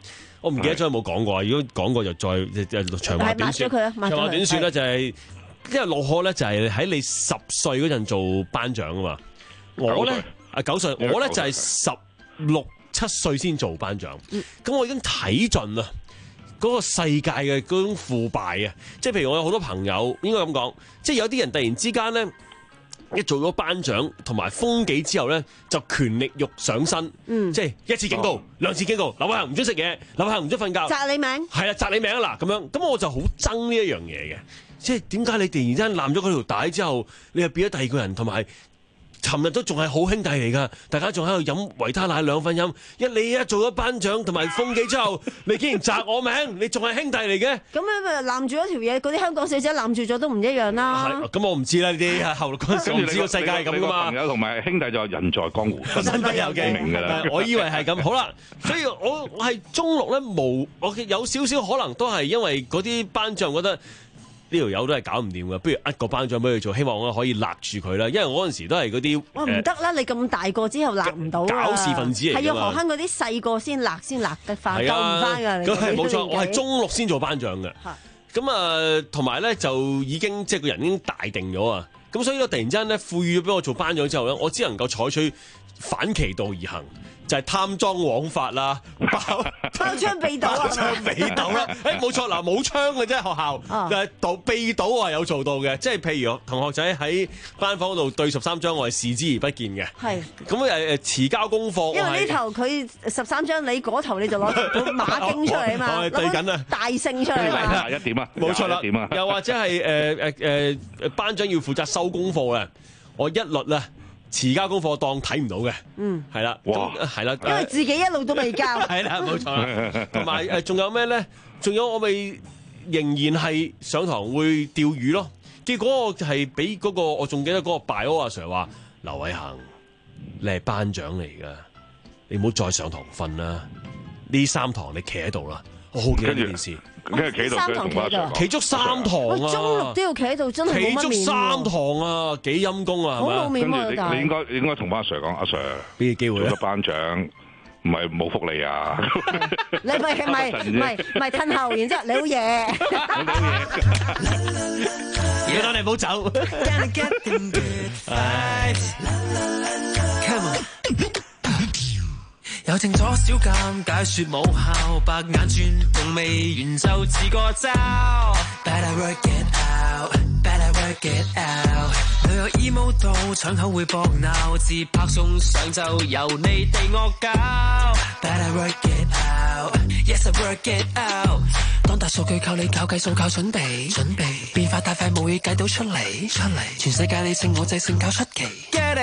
我唔記得咗有冇講過啊。如果講過就再就長話短説，長話短説咧就係因為陸可咧就係喺你十歲嗰陣做班長啊嘛。我咧啊九歲，我咧就係十六七歲先做班長。咁我已經睇盡啦。嗰個世界嘅嗰種腐敗啊，即係譬如我有好多朋友，應該咁講，即係有啲人突然之間咧，一做咗班長同埋封紀之後咧，就權力欲上身，嗯、即係一次警告、哦、兩次警告，劉偉恒唔准食嘢，劉偉恒唔准瞓覺， 摘你名， 係啊，摘你名啊嗱，咁樣，咁我就好憎呢一樣嘢嘅，即係點解你突然之間攬咗嗰條帶之後，你又變咗第二個人，同埋。尋日都仲係好兄弟嚟㗎，大家仲喺度飲維他奶兩分飲。一你一做咗班長同埋封紀之後，你竟然摘我名，你仲係兄弟嚟嘅？ 咁樣咪攬住一條嘢，嗰啲香港小姐攬住咗都唔一樣啦。 係，咁我唔知啦呢啲後嗰陣時我唔知個世界係咁㗎嘛。 朋友同埋兄弟就人在江湖， 身不由己㗎啦。我以為係咁，好啦，所以我我係中六咧無，我有少少可能都係因為嗰啲班長覺得。呢條友都係搞唔掂嘅，不如呃個班長俾佢做，希望我可以勒住佢啦。因為我嗰陣時都係嗰啲， 哇唔得啦！你咁大個之後勒唔到啊！ 搞事分子嚟㗎嘛， 係要何坑嗰啲細個先勒先勒得翻，救唔翻㗎。 咁係冇錯，我係中六先做班長嘅。咁啊，同埋咧就已經即係個人已經大定咗啊。咁所以咧突然之間咧賦予咗俾我做班長之後咧，我只能夠採取反其道而行。就係貪贓枉法啦，包包槍被盜啊！ 包槍被盜啦，誒冇錯嗱，冇槍嘅啫學校，誒盜被盜我係有做到嘅，即係譬如同學仔喺班房嗰度對十三張，我係視之而不見嘅。係咁誒誒遲交功課， 因為呢頭佢十三張，你嗰頭你就攞本馬經出嚟啊嘛， 我係對緊啊， 大勝出嚟嘛， 一點啊， 冇錯啦， 點啊， 又或者係誒誒誒班長要負責收功課嘅，我一律啊。遲交功課當睇唔到嘅，嗯，係啦，哇，係啦， 因為自己一路都未交， 係啦，冇錯啦，同埋誒，仲有咩咧？仲有我咪仍然係上堂會釣魚咯。結果我係俾嗰個，我仲記得嗰個 bio 阿 Sir 話：劉偉恒，你係班長嚟㗎，你唔好再上堂瞓啦。呢三堂你企喺度啦，我好記得呢件事。 跟住企喺度， 三堂企喺度， 企足三堂啊！ 中六都要企喺度，真係冇乜面。 企足三堂啊，幾陰功啊，係咪？ 好冇面啊！ 你你應該應該同阿 Sir 講，阿 Sir 俾個機會做咗班長，唔係冇福利啊！ 你唔係唔係唔係唔係褪後，然之後你好嘢， 要等你唔好走。 有正左小尷解說冇效，白眼轉並未完就自個招。Better work it out, better work it out。女友 emo 到搶口會搏鬧，自拍送上就由你哋惡搞。Better work it out, yes I work it out。當大數據靠你搞計數靠準備，準備變化太快冇嘢計到出嚟，出嚟全世界理性我制性搞出奇。Get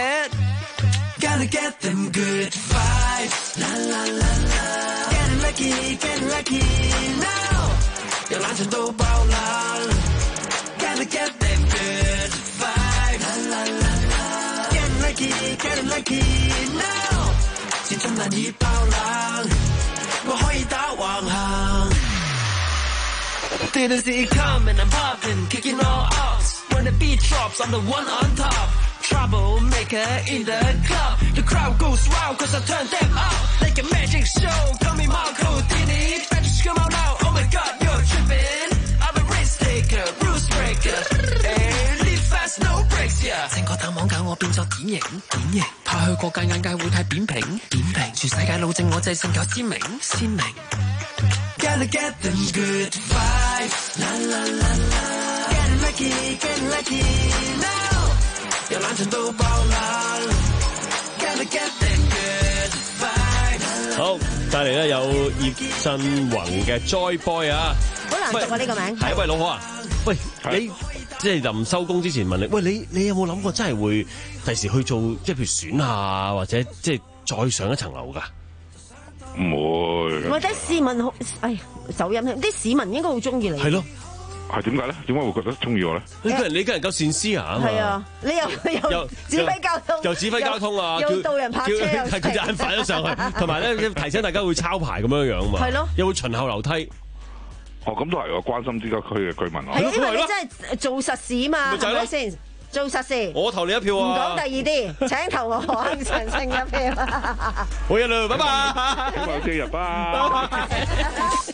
it。Gotta get them good vibes, la la la la. Getting lucky, getting lucky now. 有懶人都爆冷 Gotta get them good vibes, la la la la. Getting lucky, getting lucky now. 始終難以爆冷，我可以打橫行。Didn't see it coming, I'm popping, kicking all off. When the beat drops, I'm the one on top.Troublemaker in the club, the crowd goes wild cause I turn them up like a magic show. Call me Marco Dini, better come out now. Oh my god, you're tripping. I'm a risk taker, Bruce breaker. Hey, live fast, no breaks, yeah. 整個蛋網搞我變作典型，典型。怕去過界眼界會太扁平，扁平。全世界路正我制性夠鮮明，鮮明。Gotta get them good vibes, la la la la. Getting lucky, getting lucky now.有懶人都爆冷 Gotta get them good vibes。 好，帶嚟咧有葉振宏嘅 Joy Boy 啊， 好難讀啊呢個名。 係喂老何啊，喂你即係臨收工之前問你，喂你你有冇諗過真係會第時去做即係譬如選下或者即係再上一層樓㗎？ 唔會。 或者市民好，哎走音啲市民應該好中意你。 係咯。 係點解咧？點解會覺得中意我咧？ 你個人你個人夠善思啊嘛！ 係啊，你又又指揮交通， 又指揮交通啊， 又導人泊車， 係佢眼快咗上去，同埋咧提醒大家會抄牌咁樣樣嘛。 係咯， 又會巡後樓梯。 哦，咁都係我關心呢個區嘅居民啊。 係因為你真係做實事嘛，係咪先？ 做實事。 我投你一票唔啊！ 講第二啲，請投我邝常盛一票。 好嘢啦，拜拜。 希望聽日拜。